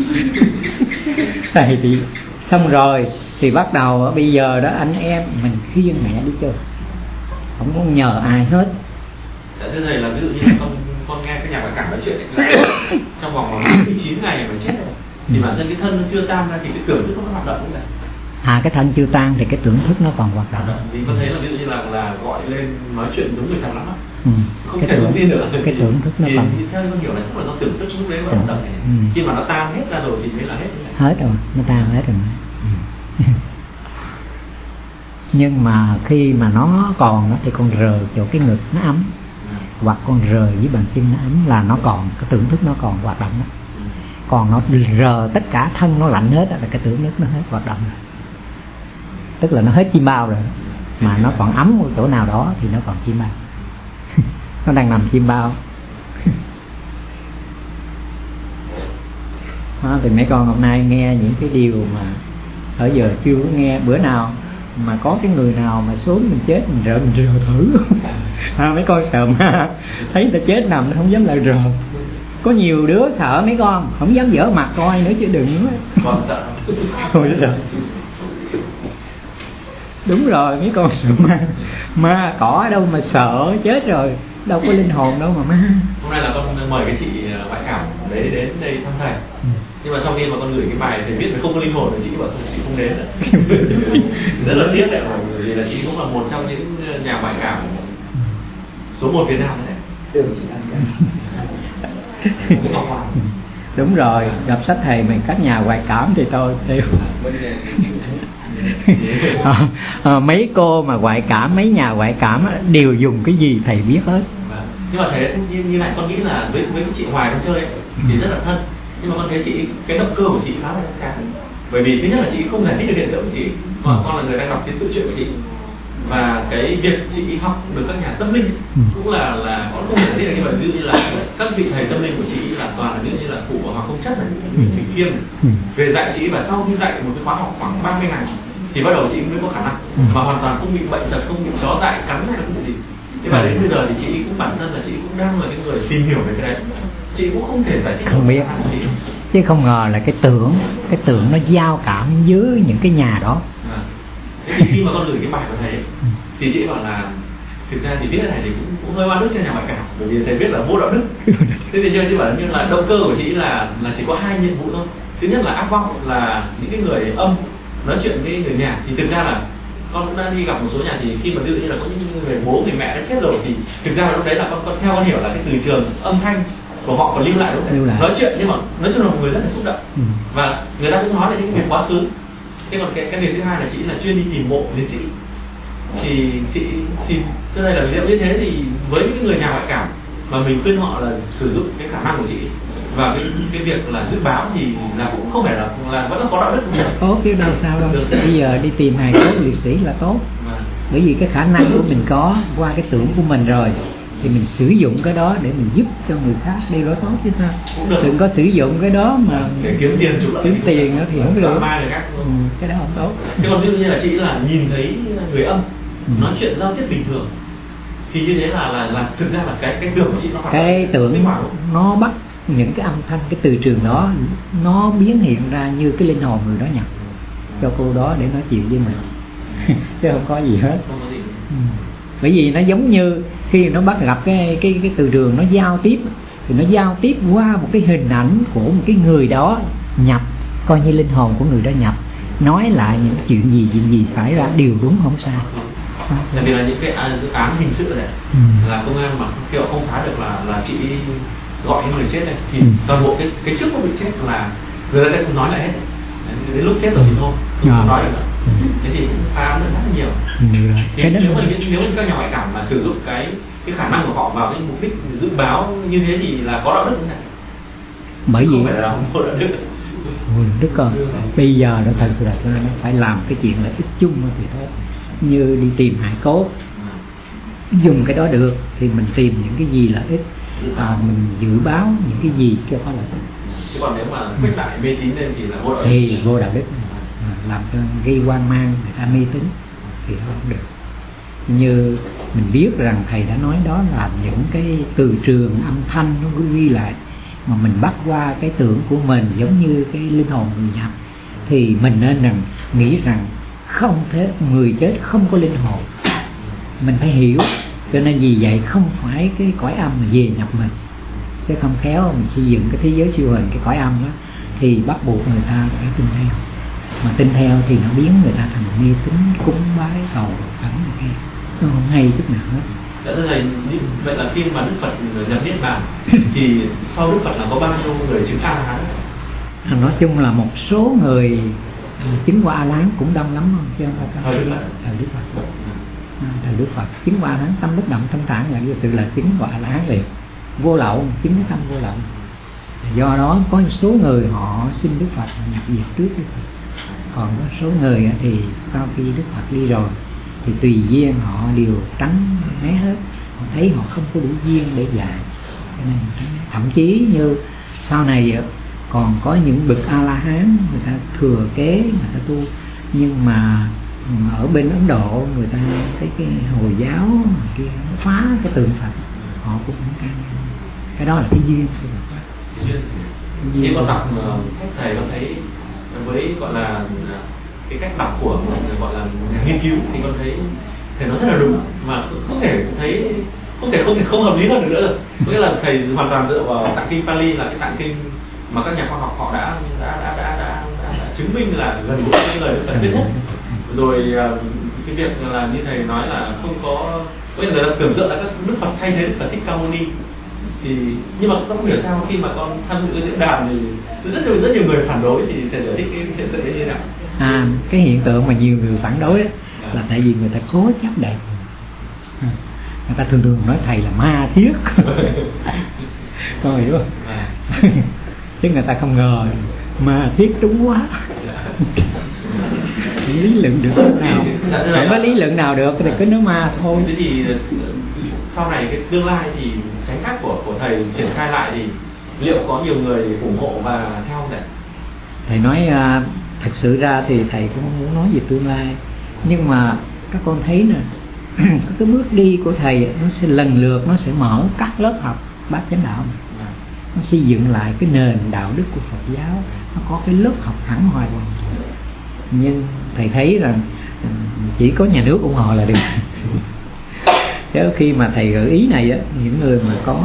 Thầy thì xong rồi thì bắt đầu bây giờ đó anh em mình khuyên mẹ đi chơi, không có nhờ ai hết. Thưa thầy là ví dụ như là con con nghe cái nhà ngoại cảm nói chuyện ấy, trong vòng bốn mươi chín ngày mà chết rồi thì bản thân cái thân nó chưa tan ra thì cái tưởng thức nó hoạt động không ạ? À, cái thân chưa tan thì cái tưởng thức nó còn hoạt động. Vì con thấy là ví dụ như là là gọi lên nói chuyện giống người thằng lắm á. Ừ. Không cái thể tưởng, thông tin nữa. cái tưởng thức nó thì, còn. Thì theo con hiểu là chắc là do tưởng thức lúc đấy nó hoạt động. Ừ. Khi mà nó tan hết ra rồi thì mới là hết. Hết rồi, nó tan hết rồi. Ừ. Nhưng mà khi mà nó còn đó, thì con rờ chỗ cái ngực nó ấm, ừ. hoặc con rờ với bàn chân nó ấm là nó còn, cái tưởng thức nó còn hoạt động đó. Ừ. Còn nó rờ tất cả thân nó lạnh hết là cái tưởng thức nó hết hoạt động rồi. Tức là nó hết chim bao rồi, mà nó còn ấm ở chỗ nào đó thì nó còn chim bao. Nó đang nằm chim bao. Đó, thì mấy con hôm nay nghe những cái điều mà ở giờ chưa có nghe. Bữa nào mà có cái người nào mà xuống mình chết mình rờ mình rờ thử. À, mấy con sợ ma, thấy ta chết nằm nó không dám lại rờ. Có nhiều đứa sợ mấy con không dám dở mặt coi nữa chứ đừng nữa. Con sợ. Thôi sợ. Đúng rồi, mấy con sợ ma. Ma cỏ đâu mà sợ, chết rồi đâu có linh hồn đâu mà má. Hôm nay là con mời cái chị ngoại cảm đấy đến đây thăm thầy, ừ. nhưng mà sau khi mà con gửi cái bài thầy viết là không có linh hồn thì chị bảo không, chị không đến nữa. Rất là tiếc đấy, bởi vì là chị cũng là một trong những nhà ngoại cảm số một Việt Nam đấy. Được chị ăn Đúng rồi, gặp sách thầy mình các nhà ngoại cảm thì tôi tiêu. à, à, mấy cô mà ngoại cảm, mấy nhà ngoại cảm đều dùng cái gì thầy biết hết. Nhưng mà thầy như, như này con nghĩ là với với chị Hoài trong chơi ấy, thì rất là thân, nhưng mà con thấy chị cái động cơ của chị khá là cá, bởi vì thứ nhất là chị không giải thích được hiện tượng của chị, mà con là người đang đọc cái tự truyện của chị, và cái việc chị học được các nhà tâm linh cũng là là con không giải thích được, nhưng mà ví dụ như là các vị thầy tâm linh của chị là toàn là ví dụ như là cụ của Hoàng Không Chất này, Thủy Khiêm này, về dạy chị, và sau khi dạy một cái khóa học khoảng ba mươi ngày thì bắt đầu chị mới có khả năng mà hoàn toàn không bị bệnh tật, không bị chó dại cắn hay là không bị gì. Thế và đến bây giờ thì chị cũng bản thân là chị cũng đang là cái người tìm hiểu về cái đấy, chị cũng không thể giải thích không biết, chứ không ngờ là cái tưởng cái tưởng nó giao cảm với những cái nhà đó. À. Thế thì khi mà con gửi cái bài của thầy ấy, thì chị bảo là thực ra thì viết cái này thì cũng, cũng hơi oan ức cho nhà ngoại cảm, bởi vì thầy viết là vô đạo đức. Thế thì chị bảo như là động cơ của chị là là chỉ có hai nhiệm vụ thôi. Thứ nhất là ác vong, là những cái người âm nói chuyện với người nhà, thì thực ra là con cũng đã đi gặp một số nhà, thì khi mà ví dụ như là có những người bố người mẹ đã chết rồi, thì thực ra là lúc đấy là con, con theo con hiểu là cái từ trường âm thanh của họ còn lưu lại lúc đấy, nói chuyện, nhưng mà nói chung là một người rất là xúc động, ừ. và người ta cũng nói là những việc quá khứ. Thế còn cái cái việc thứ hai là chị là chuyên đi tìm mộ liệt sĩ, thì chị thì cái này là ví dụ như thế, thì với những người nhà ngoại cảm mà mình khuyên họ là sử dụng cái khả năng của chị và cái cái việc là dự báo thì là cũng không phải là là vẫn là có đạo đức của mình. Tốt chứ đâu sao đâu. Bây giờ đi tìm hài cốt liệt sĩ là tốt, à. Bởi vì cái khả năng của mình có qua cái tưởng của mình rồi, thì mình sử dụng cái đó để mình giúp cho người khác, đây là tốt chứ sao. Đừng có sử dụng cái đó mà để kiếm tiền chủ kiếm tiền đó thì không được. Ừ, cái đó không tốt. Thế còn ví dụ như là chị là nhìn thấy người âm ừ. nói chuyện giao tiếp bình thường, thì như thế là là là thực ra là cái cái tưởng của chị nó cái tưởng nó bắt những cái âm thanh, cái từ trường đó nó biến hiện ra như cái linh hồn người đó nhập cho cô đó để nói chuyện với mình. Chứ không có gì hết. Ừ. Bởi vì nó giống như khi nó bắt gặp cái cái cái từ trường nó giao tiếp, thì nó giao tiếp qua một cái hình ảnh của một cái người đó nhập, coi như linh hồn của người đó nhập, nói lại những chuyện gì chuyện gì xảy ra đều đúng không sai. Tại vì là những cái án hình sự này ừ. là công an mà khi họ không phá được là là chị gọi những người chết này, thì ừ. toàn bộ cái cái trước nó bị chết là người ta sẽ không nói lại hết. Đến lúc chết rồi thì thôi, không à. nói được nữa. Ừ. Thế thì cũng phá án rất là nhiều. Ừ. Thì cái nếu mà nếu mà các nhà ngoại cảm mà sử dụng cái cái khả năng của họ vào cái mục đích dự báo như thế thì là có đạo đức không này? Bởi vì không phải là không có đạo đức. Ôi, đức ơi, bây giờ nó thật là nó phải làm cái chuyện là ích chung thì thôi. Như đi tìm hài cốt, dùng cái đó được thì mình tìm những cái gì là ích, à, mình dự báo những cái gì cho có lợi ích. Chứ còn nếu mà quyết lại mê tín lên thì là vô đạo đức. Thì vô đạo đức, à, làm cho gây hoang mang người ta mê tín thì không được. Như mình biết rằng thầy đã nói đó là những cái từ trường âm thanh nó ghi lại, mà mình bắt qua cái tưởng của mình giống như cái linh hồn người nhập, thì mình nên rằng nghĩ rằng không thế, người chết không có linh hồn, mình phải hiểu. Cho nên vì vậy không phải cái cõi âm mà về nhập mình, chứ không khéo mình xây dựng cái thế giới siêu hình, cái cõi âm đó thì bắt buộc người ta phải tin theo, mà tin theo thì nó biến người ta thành mê tín cúng bái cầu khấn này kia, nó không hay chút nào hết. Dạ thưa thầy, vậy là khi mà Đức Phật nhập niết bàn thì sau Đức Phật là có bao nhiêu người chứng A La Hán? Nói chung là một số người chứng qua A La Hán cũng đông lắm không, chứ không phải thời Đức Phật. Thời Đức Phật, à, thời Đức Phật chứng qua A La Hán, tâm bất động thanh thản là sự là chứng qua A La Hán liền, vô lậu, chứng cái tâm vô lậu. Do đó có một số người họ xin Đức Phật nhập diệt trước Đức Phật, còn có số người thì sau khi Đức Phật đi rồi thì tùy duyên họ đều tránh né hết, họ thấy họ không có đủ duyên để dạy, nên thậm chí như sau này còn có những bậc A La Hán người ta thừa kế, người ta tu, nhưng mà ở bên Ấn Độ người ta thấy cái Hồi giáo kia nó phá cái tượng Phật, họ cũng không can. Cái đó là cái duyên của Phật. Như con đọc các thầy con thấy với gọi là cái cách đọc của một gọi là nhà nghiên cứu thì con thấy thầy nói rất là đúng, mà không thể thấy không không thể không thể không hợp lý hơn được nữa rồi. Có nghĩa là thầy hoàn toàn dựa vào tạng kinh Pali, là cái tạng kinh mà các nhà khoa học họ đã đã đã đã, đã, đã, đã chứng minh là gần gũi với lời Đức Phật thuyết nhất. Rồi cái việc là như thầy nói là không có, có nghĩa là người ta tưởng tượng là các Đức Phật thay thế Đức Phật Thích Ca Mâu Ni, thì nhưng mà con không hiểu sao khi mà con tham dự cái diễn đàn thì rất nhiều rất nhiều người phản đối, thì thầy giải thích cái hiện tượng như thế nào? À, cái hiện tượng mà nhiều người phản đối đó, là tại vì người ta cố chấp đẹp. Người ta thường thường nói thầy là ma thiết. Con hiểu không? Chứ người ta không ngờ ma thiết đúng quá. Lý luận được thế nào? Không có lý luận nào được thì cứ nói ma thôi. Thế thì sau này cái tương lai thì chánh pháp của của thầy triển khai lại thì liệu có nhiều người ủng hộ và theo không thầy? Thầy nói uh, thật sự ra thì thầy cũng không muốn nói về tương lai, nhưng mà các con thấy nè, cái bước đi của thầy nó sẽ lần lượt nó sẽ mở các lớp học bát chánh đạo, nó xây dựng lại cái nền đạo đức của Phật giáo, nó có cái lớp học hẳn hoài. Nhưng thầy thấy rằng chỉ có nhà nước ủng hộ là được. Chứ khi mà thầy gợi ý này á, những người mà có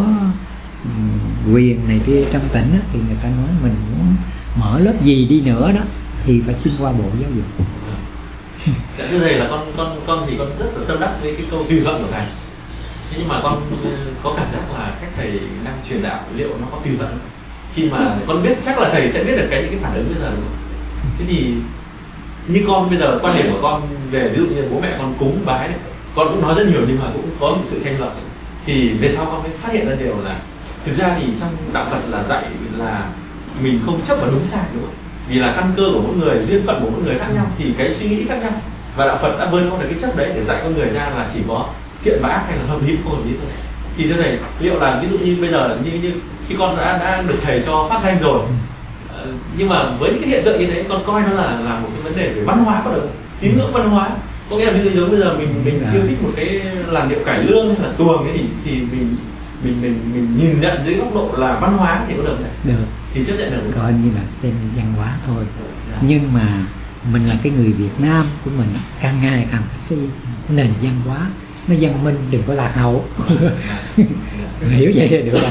quyền này kia trong tỉnh á, thì người ta nói mình muốn mở lớp gì đi nữa đó thì phải xin qua Bộ Giáo dục. Dạ thưa thầy, là con con con thì con rất là tâm đắc với cái câu tùy thuận của thầy. Thế nhưng mà con có cảm giác là cách thầy đang truyền đạo liệu nó có tùy thuận khi mà con biết chắc là thầy sẽ biết được cái những cái phản ứng bây giờ. Thế thì như con bây giờ quan điểm của con về ví dụ như bố mẹ con cúng bái đấy, con cũng nói rất nhiều nhưng mà cũng có một sự tranh luận. Thì về sau con mới phát hiện ra điều là thực ra thì trong đạo Phật là dạy là mình không chấp vào đúng sai nữa, vì là căn cơ của mỗi người, duyên phận của mỗi người khác nhau thì cái suy nghĩ khác nhau, và đạo Phật đã vơi không được cái chấp đấy để dạy con người ra là chỉ có thiện và ác hay là hợp lý không hợp lý thôi. Thì thưa thầy, liệu là ví dụ như bây giờ như như khi con đã đã được thầy cho phát danh rồi, nhưng mà với những cái hiện tượng như thế con coi nó là là một cái vấn đề về văn hóa có được, tín ngưỡng văn hóa, có nghĩa là ví dụ giống bây giờ mình mình yêu thích một cái làn điệu cải lương hay là tuồng ấy thì thì mình mình mình mình nhìn nhận dưới góc độ là văn hóa thì có được không? Được, thì chấp nhận được, coi như là xem văn hóa thôi. Nhưng mà mình là cái người Việt Nam của mình càng ngày càng phải xây nền văn hóa nó văn minh, đừng có lạc hậu. Hiểu vậy thì được rồi.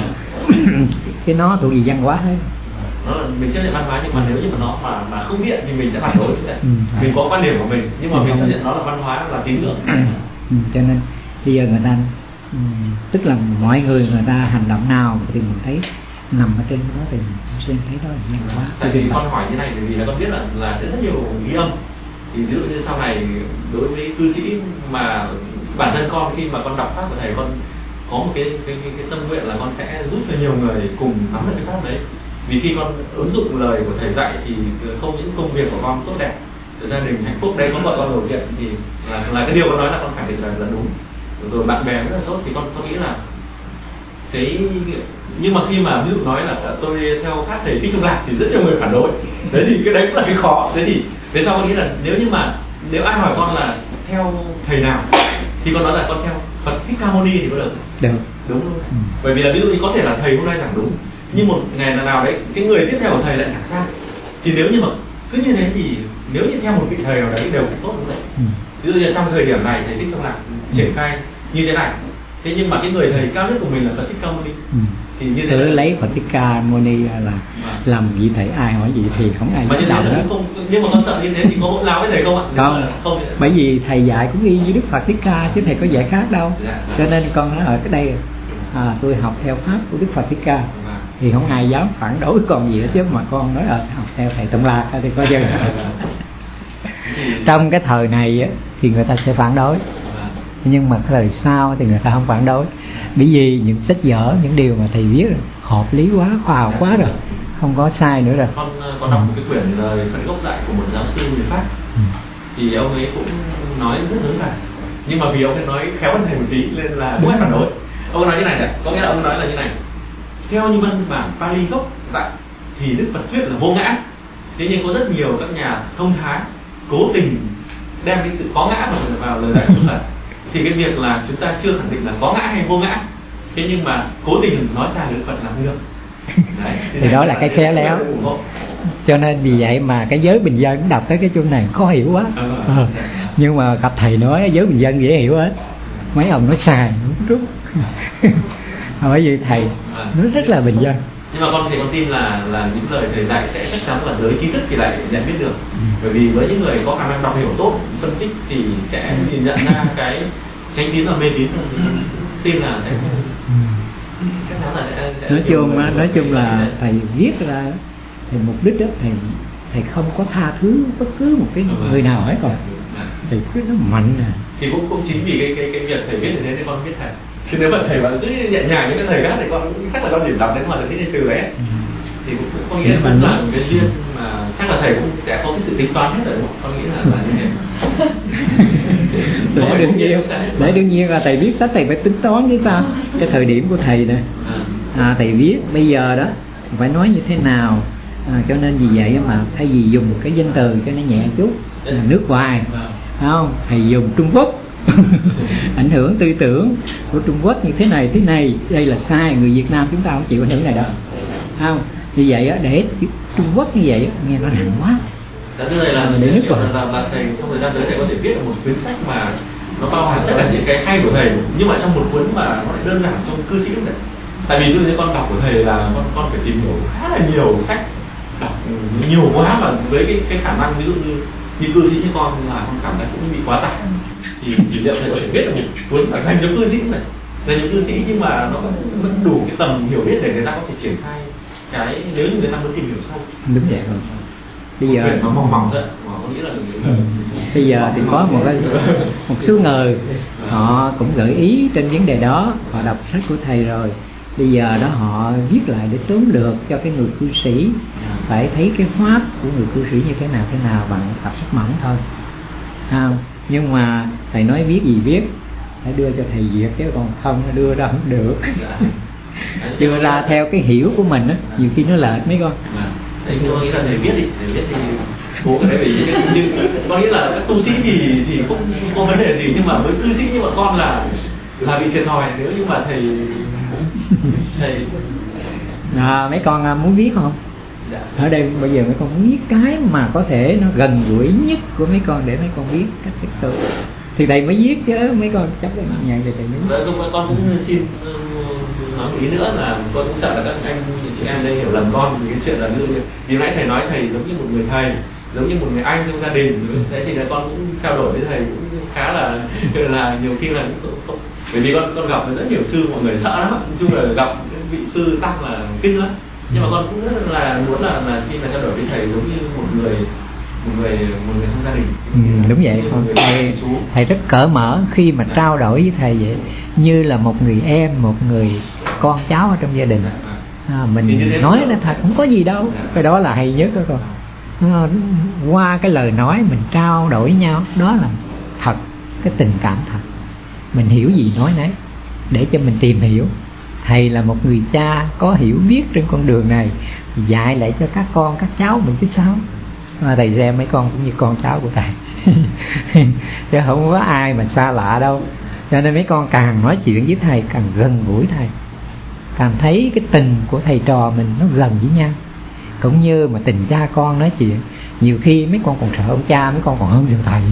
Cái nó thuộc về văn hóa hết. Nó là mình chấp nhận văn hóa, nhưng mà nếu như mà nó mà mà không biết thì mình sẽ phản đối. Ừ, mình có quan điểm của mình nhưng mà ừ, mình chấp nhận nó là văn hóa, là tín ngưỡng. Ừ, cho nên bây giờ người ta ừ, tức là mọi người người ta hành động nào thì mình thấy nằm ở trên đó thì mình xem thấy đó là văn hóa. Tại vì con hỏi như này bởi vì là con biết là là sẽ rất nhiều ghi âm. Thì ví dụ như sau này đối với cư sĩ mà bản thân con khi mà con đọc pháp của thầy, con có một cái cái, cái, cái tâm nguyện là con sẽ giúp cho nhiều người cùng nắm được cái pháp đấy. Vì khi con ứng dụng lời của thầy dạy thì không những công việc của con tốt đẹp, gia đình hạnh phúc, đây con gọi con đầu tiên thì là, là cái điều con nói là con khẳng định là là đúng. Rồi bạn bè rất là tốt thì con con nghĩ là cái, nhưng mà khi mà ví dụ nói là tôi theo pháp thầy Thích Trung Lạc thì rất nhiều người phản đối. Đấy thì cái đấy cũng là cái khó. Thế thì về sau con nghĩ là nếu như mà nếu ai hỏi con là theo thầy nào thì con nói là con theo Phật Thích Ca Mâu Ni thì có được? Được. Đúng luôn. Ừ. Bởi vì là ví dụ như có thể là thầy hôm nay giảng đúng, nhưng một ngày nào đấy cái người tiếp theo của thầy lại giảng sai. Thì nếu như mà cứ như thế thì nếu như theo một vị thầy nào đấy đều cũng tốt đúng không? Ừ. Ví dụ như trong thời điểm này thầy Thích Trung Lạc triển khai như thế này, thế nhưng mà cái người thầy cao nhất của mình là Phật Thích Ca Mâu Ni. Ừ. Thì như thế cứ lấy Phật Thích Ca Mâu Ni là à. làm vị thầy, ai hỏi gì thì không ai dám đạo nữa. Nhưng mà con sợ như thế thì có hỗn láo với thầy không ạ? Không, không, bởi vì thầy dạy cũng y như Đức Phật Thích Ca chứ thầy có dạy khác đâu. Dạ. Cho nên con nói ở cái đây à, tôi học theo pháp của Đức Phật Thích Ca. Dạ. Thì không ai dám phản đối con gì hết, chứ mà con nói ở à, học theo thầy Tông Lạc thì có dân. Trong cái thời này thì người ta sẽ phản đối, nhưng mà cái thời sau thì người ta không phản đối, bởi vì những sách vở, những điều mà thầy viết hợp lý quá, khoa học quá rồi, không có sai nữa rồi. Con có đọc một cái quyển lời Phật gốc đại của một giáo sư người Pháp, ừ. thì ông ấy cũng nói rất lớn cả, nhưng mà vì ông ấy nói khéo hơn thầy một tí nên là không ai phản đối. Ông nói như này này, có nghĩa là ông nói là như này: theo như văn bản Pali gốc dạy thì Đức Phật thuyết là vô ngã, thế nhưng có rất nhiều các nhà thông thái cố tình đem cái sự có ngã vào, vào lời dạy của Phật. Thì cái việc là chúng ta chưa khẳng định là có ngã hay vô ngã, thế nhưng mà cố tình nói sai Đức Phật là không được. Đấy, thì đó là cái khéo léo. Cho nên vì vậy mà cái giới bình dân đọc tới cái chương này khó hiểu quá. À, à. Nhưng mà gặp thầy nói giới bình dân dễ hiểu hết. mấy ông nói sai hút thuốc. Hỏi vậy thầy nó rất là bình dân. Nhưng mà con thì con tin là là những lời thầy dạy sẽ chắc chắn là giới trí thức thì lại nhận biết được. Ừ. Bởi vì với những người có khả năng đọc hiểu tốt, phân tích thì sẽ nhìn nhận ra cái chánh tín và mê tín, tin là sẽ chắc chắn là sẽ, sẽ nói chung nói, nói chung là thầy viết ra thì mục đích đó thầy thầy không có tha thứ bất cứ một cái người nào hết rồi. Thầy quyết nó mạnh à. Thì cũng cũng chính vì cái cái cái việc thầy viết như thế nên con biết thầy. Chứ nếu mà thầy mà cứ nhẹ nhàng những cái thầy khác thì con chắc là con chỉ đọc đến mà được cái từ đấy. Ừ. Thì cũng có nghĩa là là một cái duyên mà chắc là thầy cũng sẽ có cái sự tính toán hết rồi đúng không? Con nghĩ là là như thế. Để đương nhiên, để đương nhiên là thầy viết sách thầy phải tính toán chứ sao? Cái thời điểm của thầy nè, à, thầy viết bây giờ đó phải nói như thế nào, à, cho nên vì vậy mà thay vì dùng một cái danh từ cho nó nhẹ chút là nước ngoài, không? Thầy dùng Trung Quốc. Ảnh hưởng tư tưởng của Trung Quốc như thế này thế này, đây là sai, người Việt Nam chúng ta không chịu ảnh hưởng này đâu, không? Như vậy á, để Trung Quốc như vậy nghe nó nặng quá. Đó là là để nước là, là, là thầy trong thời gian tới thầy có thể viết được một cuốn sách mà nó bao hàm tất cả những cái hay của thầy, nhưng mà trong một cuốn mà nó lại đơn giản trong cư sĩ cũng vậy. Tại vì như con đọc của thầy là con con phải tìm hiểu khá là nhiều sách, đọc nhiều quá mà với cái cái khả năng ví dụ như như cư sĩ như con là con cảm thấy cũng bị quá tải. Thì thì liệu thầy có thể viết được một cuốn phải dành cho cư sĩ này, dành cho cư sĩ nhưng mà nó vẫn đủ cái tầm hiểu biết để người ta có thể triển khai cái nếu như người ta muốn tìm hiểu sâu. Đúng vậy rồi. Bây giờ nó mỏng mỏng thôi, mà có nghĩa là ừ. Bây giờ thì có một cái một số người họ cũng gợi ý trên vấn đề đó, họ đọc sách của thầy rồi. Bây giờ đó họ viết lại để tóm lược cho cái người cư sĩ phải thấy cái pháp của người cư sĩ như thế nào thế nào bằng tập sách mỏng thôi. À, nhưng mà thầy nói viết gì viết, phải đưa cho thầy duyệt chứ còn không đưa ra không được. Đưa ra theo cái hiểu của mình á, nhiều khi nó lệch mấy con. Thầy tôi nghĩ là thầy viết đi, thầy viết thì cố cái đấy vì có nghĩa là các tu sĩ thì thì cũng không có vấn đề gì, nhưng mà với cư sĩ như bọn con là là bị thiệt thòi nếu như mà thầy thầy à, mấy con muốn viết không? Dạ. Ở đây bây giờ mấy con muốn viết cái mà có thể nó gần gũi nhất của mấy con để mấy con viết cách thực sự thì thầy mới viết chứ mấy con chấp nhận nhàn thì thầy mới viết. Đấy, con, con cũng xin nói một ý nữa là con cũng sợ là các anh chị em đây hiểu lầm con vì cái chuyện là như vì nãy thầy nói thầy giống như một người thầy, giống như một người anh trong gia đình, đấy thì là con cũng trao đổi với thầy cũng khá là là nhiều khi là cũng không, bởi vì con con gặp rất nhiều sư mọi người sợ lắm, nói chung là gặp vị sư tăng là kinh lắm, nhưng mà con cũng rất là muốn là là khi mà trao đổi với thầy giống như một người một người một người trong gia đình. Ừ, đúng vậy con. Thầy, thầy rất cởi mở khi mà trao đổi với thầy vậy, như là một người em, một người con cháu ở trong gia đình. À, mình nói là thật không có gì đâu, cái đó là hay nhất đó con. À, qua cái lời nói mình trao đổi với nhau, đó là thật, cái tình cảm thật. Mình hiểu gì nói nấy để cho mình tìm hiểu. Thầy là một người cha có hiểu biết trên con đường này, dạy lại cho các con các cháu mình chứ sao. À, thầy xem mấy con cũng như con cháu của thầy. Chứ không có ai mà xa lạ đâu. Cho nên mấy con càng nói chuyện với thầy càng gần gũi thầy, càng thấy cái tình của thầy trò mình nó gần với nhau. Cũng như mà tình cha con nói chuyện, nhiều khi mấy con còn sợ ông cha, mấy con còn hơn giờ thầy.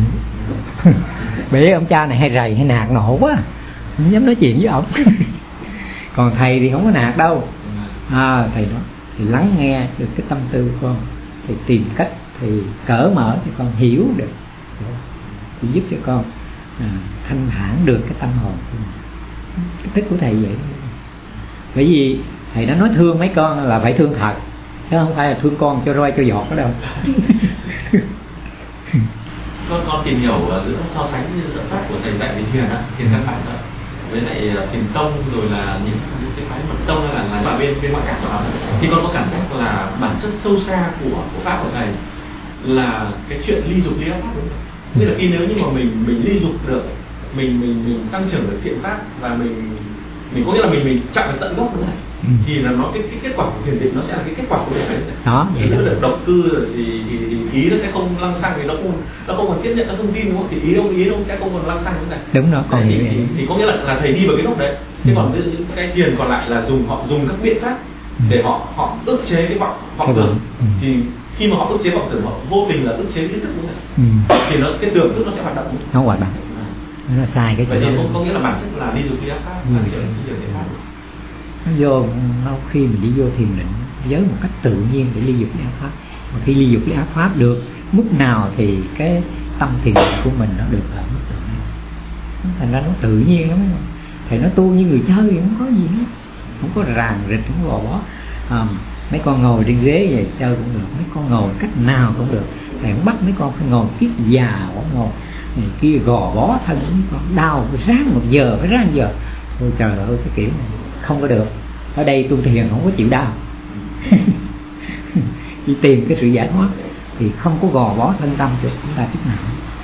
Bởi ông cha này hay rầy hay nạt nổ quá, không dám nói chuyện với ông. Còn thầy thì không có nạt đâu. À, thầy nói thì lắng nghe được cái tâm tư của con, thì tìm cách thì cởi mở cho con hiểu được, thì giúp cho con à, thanh thản được cái tâm hồn của mình. Cái thích của thầy vậy. Bởi vì thầy đã nói thương mấy con là phải thương thật, chứ không phải là thương con cho roi cho giọt đó đâu. con con tìm hiểu giữa so sánh như dẫn pháp của thầy dạy về thiền á, thiền căn bản đó, với lại thiền tông rồi là những cái phái mật tông hay là là ở bên bên ngoại các của nó, thì con có cảm giác là bản chất sâu xa của của pháp của thầy là cái chuyện ly dục ly ác pháp, đúng không? Nghĩa là khi nếu như mà mình mình ly dục được, mình mình mình tăng trưởng được thiện pháp và mình mình có nghĩa là mình mình chạm đến tận gốc đúng không? Ừ. Thì là nó cái, cái kết quả của thiền định nó sẽ là cái kết quả của thiền định đó. Thì nếu được độc cư rồi thì, thì, thì ý nó sẽ không lăng xăng, vì nó không nó không còn tiếp nhận các thông tin đúng không? Thì ý đâu ý đâu sẽ không còn lăng xăng đúng không? Đúng đó. Còn thì, thì, thì, thì có nghĩa là là thầy đi vào cái gốc đấy. Thế ừ. còn những cái thiền còn lại là dùng họ dùng các biện pháp để họ họ ức chế cái vọng vọng tưởng. Ừ. Thì khi mà họ ức chế vọng tưởng, họ vô tình là ức chế cái thức đúng không? Ừ. Thì nó cái tưởng thức nó sẽ hoạt động. Nó hoạt động. nó sai cái vậy chỗ thì đó. không có nghĩa là bản chất là ly dục ly ác pháp, Ừ. là kiểu kiểu cái pháp. Nó vô nó khi mình đi vô thiền định với một cách tự nhiên để ly dục ly ác pháp, mà khi ly dục ly ác pháp được mức nào thì cái tâm thiền định của mình nó được ở mức độ này. Thành ra nó tự nhiên lắm. Thì nó tu như người chơi, không có gì hết, không có ràng rịch, không có gò bó. À, mấy con ngồi trên ghế vậy chơi cũng được, mấy con ngồi cách nào cũng được. Thầy không bắt mấy con phải ngồi kiết già quá, ngồi này kia gò bó thân, mấy con đau phải ráng một giờ, phải ráng giờ. Ôi trời ơi, cái kiểu này không có được. Ở đây tu thiền không có chịu đau. Đi tìm cái sự giải thoát thì không có gò bó thân tâm cho chúng ta chút nào.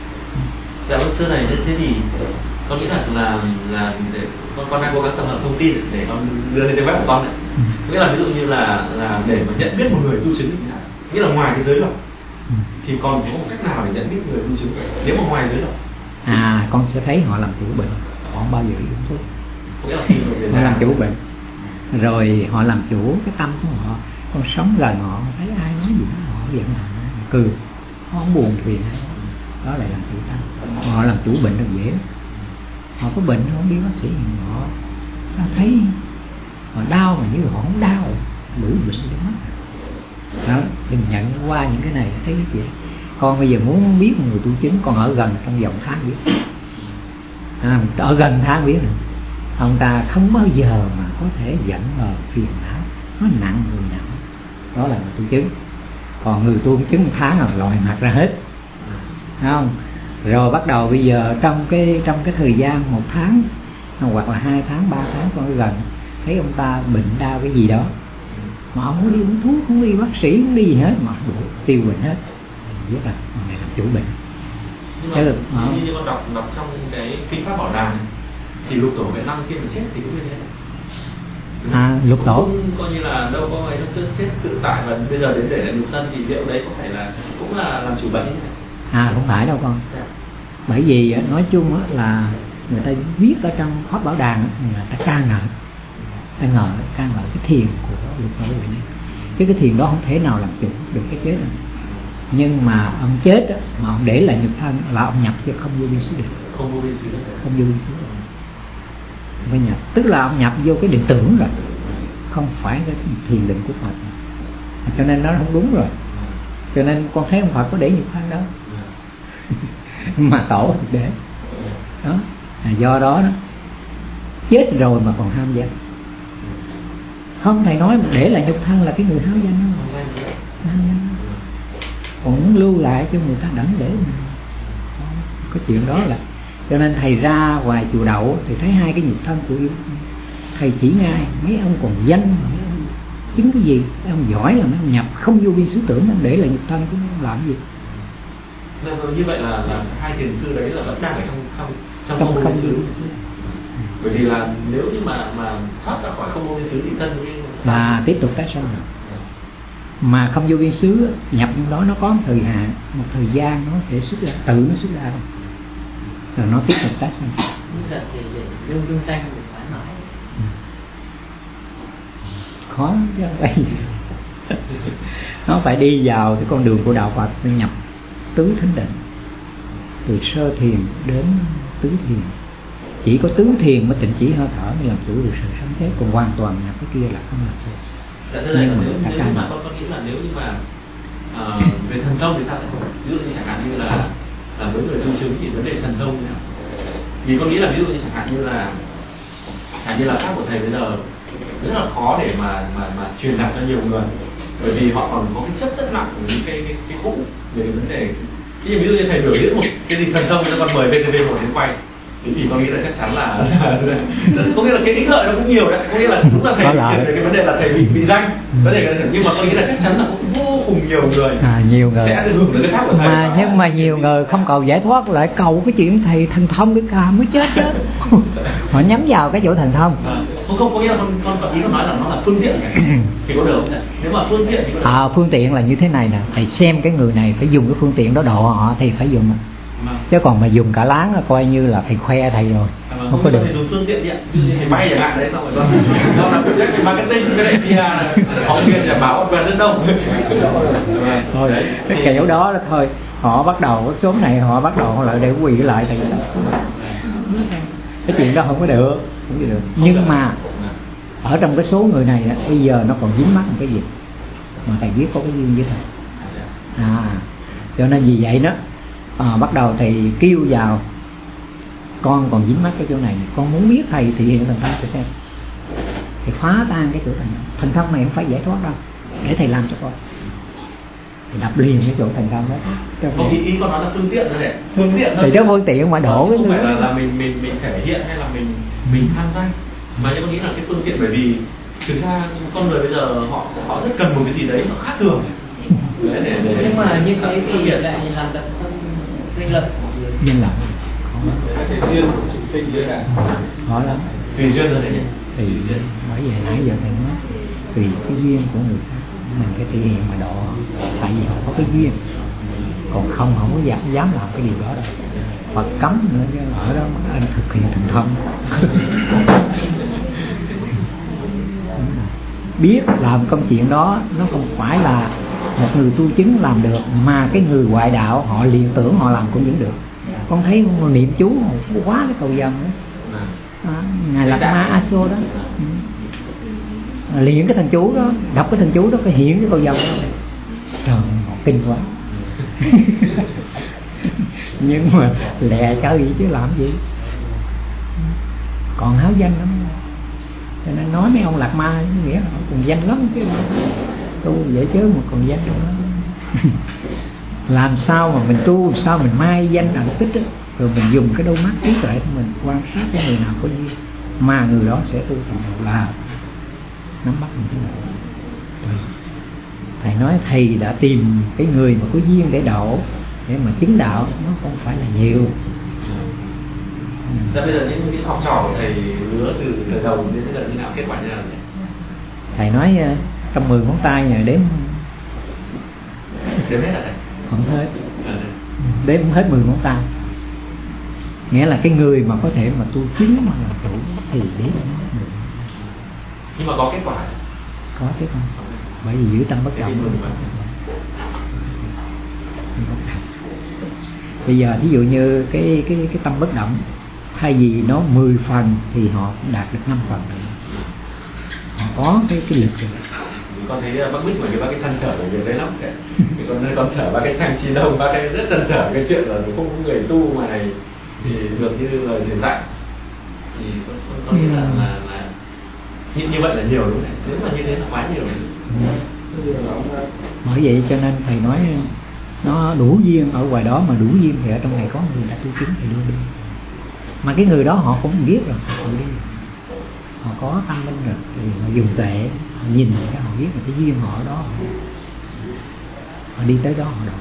Dạ vâng, thưa thầy, thế thì có nghĩa là là là để con con đang cố gắng tập hợp thông tin để con đưa lên cái web của con đấy. Ừ. Nghĩa là ví dụ như là là để mà nhận biết một người tu chứng, nghĩa là ngoài cái giới luật Ừ. thì còn có một cách nào để nhận biết người tu chứng nếu mà ngoài giới luật? À, con sẽ thấy họ làm chủ bệnh, họ không bao giờ uống thuốc. Nghĩa là khi người Họ làm chủ bệnh, rồi họ làm chủ cái tâm của họ. Con sống gần họ, thấy ai nói gì đó, họ vẫn là cười, họ không buồn phiền ai. Đó là làm chủ tâm. Họ làm chủ bệnh rất dễ. Họ có bệnh họ không đi bác sĩ, họ ta thấy họ đau mà như họ không đau, đủ bệnh để mất. Đó, đừng nhận qua những cái này thấy cái chuyện. Con bây giờ muốn biết người tu chứng, con ở gần trong vòng tháng biết. À, ở gần tháng biết rồi. Ông ta không bao giờ mà có thể giận hờn phiền não, nó nặng người nào. Đó là người tu chứng. Còn người tu chứng một tháng là lòi mặt ra hết, thấy không? Rồi bắt đầu bây giờ trong cái trong cái thời gian một tháng hoặc là hai tháng, ba tháng con ở gần, thấy ông ta bệnh đau cái gì đó mà ông không đi uống thuốc, không đi bác sĩ, không đi gì hết mà đủ tiêu bệnh hết, biết là ông này làm chủ bệnh. Nhưng mà Thế được, như, như con đọc đọc trong cái kinh pháp bảo đàn thì lục tổ Việt Nam kia mà chết thì cũng như thế. À, lục tổ cũng coi như là đâu có ấy, nó cứ chết tự tại và bây giờ đến để lại nhục thân thì liệu đấy có phải là cũng là làm chủ bệnh như thế? À, không phải đâu con. Bởi vì nói chung là người ta viết ở trong pháp bảo đàn người ta ca ngợi, ta ngợi ca ngợi cái thiền của lục tổ Huệ Năng. Chứ cái thiền đó không thể nào làm chủ được cái chết này. Nhưng mà ông chết mà ông để lại nhục thân là ông nhập chứ không vô biên xứ được. Không vô biên xứ được. Không vô biên xứ được. Phải nhập, tức là ông nhập vô cái định tưởng rồi, không phải cái thiền định của Phật. Cho nên nó không đúng rồi. Cho nên con thấy ông Phật có để nhục thân đâu. Mà tổ thì để đó, à, do đó đó chết rồi mà còn ham danh. Không, thầy nói để lại nhục thân là cái người ham danh đó, ham danh. Còn muốn lưu lại cho người ta đẳng để mình. Có chuyện đó là cho nên thầy ra ngoài chùa Đậu thì thấy hai cái nhục thân của yêu. Thầy chỉ ngay mấy ông còn danh mà mấy ông chứng cái gì, mấy ông giỏi là mấy ông nhập không vô biên xứ tưởng, ông để lại nhục thân chứ không làm gì. Nên như vậy là, là hai thiền sư đấy là vẫn đang ở trong trong trong Không, không không vô biên xứ. Bởi vì là nếu như mà mà thoát ra khỏi không vô biên xứ thì thân là tiếp tục tái sanh rồi. Mà không vô biên xứ nhập đó nó có một thời hạn, một thời gian nó sẽ xuất ra, tự nó xuất ra rồi, rồi nó tiếp tục tái sanh. lương lương tăng thì phải nói Khó chứ đây. Nó phải đi vào cái con đường của đạo Phật để nhập tứ thánh định, từ sơ thiền đến tứ thiền. Chỉ có tứ thiền mới tịnh chỉ hơi thở mới làm chủ được sự sống chết, còn hoàn toàn nhập cái kia là không làm được. Nhưng mà nếu, nếu mà con có nghĩ là nếu như mà uh, về thần thông thì sao? Ví dụ như chẳng hạn như là là với người tu chứng thì vấn đề thần thông như nào? Vì con nghĩ là ví dụ như chẳng hạn như là chẳng hạn như là pháp của thầy bây giờ rất là khó để mà mà mà truyền đạt cho nhiều người, bởi vì họ còn có cái chất rất nặng những cái cái cái cụ về vấn đề. Ví dụ như thầy biểu diễn một cái gì thần thông cho con mời vê tê vê một đến quay thì con nghĩ là chắc chắn là có nghĩa là cái ích lợi nó cũng nhiều đấy, có nghĩa là cũng là thầy về cái vấn đề là thầy bị bị danh vấn đề cái, nhưng mà con nghĩ là chắc chắn là cũng vô cùng nhiều người à, nhiều người sẽ được hưởng được cái pháp của thầy mà. Nhưng mà nhiều người không cầu giải thoát lại cầu cái chuyện thầy thần thông cái ca mới chết đó. Họ nhắm vào cái chỗ thần thông. À, không không có nghĩa là con con ý con nói là nó là phương tiện thì có được không? Nếu mà phương tiện thì có được. À, phương tiện là như thế này nè, thầy xem cái người này phải dùng cái phương tiện đó độ họ thì phải dùng. Chứ còn mà dùng cả láng là coi như là thầy khoe thầy rồi, à, không, không có được. Thì dùng phương tiện điện, ví dụ như thầy bay chẳng hạn đấy, xong rồi con con làm project về marketing cái này kia là phóng viên là báo về rất đông. Thôi cái kiểu đó là thôi họ bắt đầu số này họ bắt đầu họ lại để quỳ lại thầy. cái chuyện đó không có được, không có được. Nhưng mà ở trong cái số người này đó, bây giờ nó còn dính mắc một cái gì mà thầy biết có cái duyên với thầy. À, cho nên vì vậy đó à, bắt đầu thầy kêu vào, con còn dính mắc cái chỗ này, con muốn biết thầy thị hiện thần thông cho xem, thì phá tan cái chỗ thần thông. Thần thông này không phải giải thoát đâu, để thầy làm cho con. Thì đập liền cái chỗ thành công đó. Không, ý, ý con nói là phương tiện thôi, để phương tiện thôi. Thì đó phương tiện mà đổ cái không phải là, là mình mình mình thể hiện hay là mình mình tham gia, mà nhưng con nghĩ là cái phương tiện, bởi vì thực ra con người bây giờ họ họ rất cần một cái gì đấy nó khác thường. Đấy, để, để nhưng mà như thế thì lại làm được sinh lực. Nhân lập. Cái duyên của chúng sinh với cả khó lắm. Tùy duyên rồi đấy. Tùy duyên. Bởi vì nãy giờ thầy nói tùy cái duyên của người khác, mình cái thể hiện mà độ, tại vì họ có cái duyên, còn không không có dám dám làm cái điều đó đâu. Phật cấm nữa chứ ở đó anh thực hiện thần thông. Biết làm công chuyện đó nó không phải là một người tu chứng làm được, mà cái người ngoại đạo họ liền tưởng họ làm cũng vẫn được. Con thấy con niệm chú quá cái cầu dần đó. À, ngài Lạt Ma A Xô đó, à, liền cái thần chú đó, đọc cái thần chú đó, cái hiện cái cầu dòng đó. Trời, họ kinh quá. Nhưng mà lẹ chơi gì chứ làm gì, còn háo danh lắm. Cho nên nói mấy ông Lạt Ma nghĩa là còn danh lắm chứ, tu dễ chớ mà còn danh lắm. Làm sao mà mình tu, làm sao mình mai danh ẩn tích đó, rồi mình dùng cái đôi mắt trí tuệ của mình quan sát cái người nào có duyên, mà người đó sẽ tu thành đạo, là nắm bắt mình thế nào. Thầy nói thầy đã tìm cái người mà có duyên để độ, để mà chứng đạo, nó không phải là nhiều. Ra bây giờ những cái học trò của thầy lứa từ thời đầu đến bây giờ như nào, kết quả như nào nhỉ? Thầy nói trong mười ngón tay này đếm đếm hết hả thầy? Không hết, đếm không hết mười ngón tay. Nghĩa là cái người mà có thể mà tu chứng mà là đủ thì đếm được. Nhưng mà có kết quả? Có chứ không? Bởi vì giữ tâm bất động. Bây giờ ví dụ như cái cái cái tâm bất động, thay vì nó mười phần thì họ cũng đạt được năm phần. Họ có cái cái lực rồi. Con thấy bác Bích mà cái bác cái thân trở về đấy lắm kìa. Con con thở bác cái sang chi đông, bác cái rất thân trở cái chuyện là không có người tu mà này thì được như lời thầy dạy. Thì con con, con nghĩ là là là như, như vậy là nhiều đúng không? Nếu mà như thế là quá nhiều. Bởi vậy cho nên thầy nói nó đủ duyên ở ngoài đó, mà đủ duyên thì ở trong này có người đã tu chứng thì đưa đi. Mà cái người đó họ cũng biết rồi, họ đi, họ có tâm linh rồi thì họ dùng tuệ, họ nhìn cái họ biết là cái duyên họ ở đó, họ đi tới đó họ độ.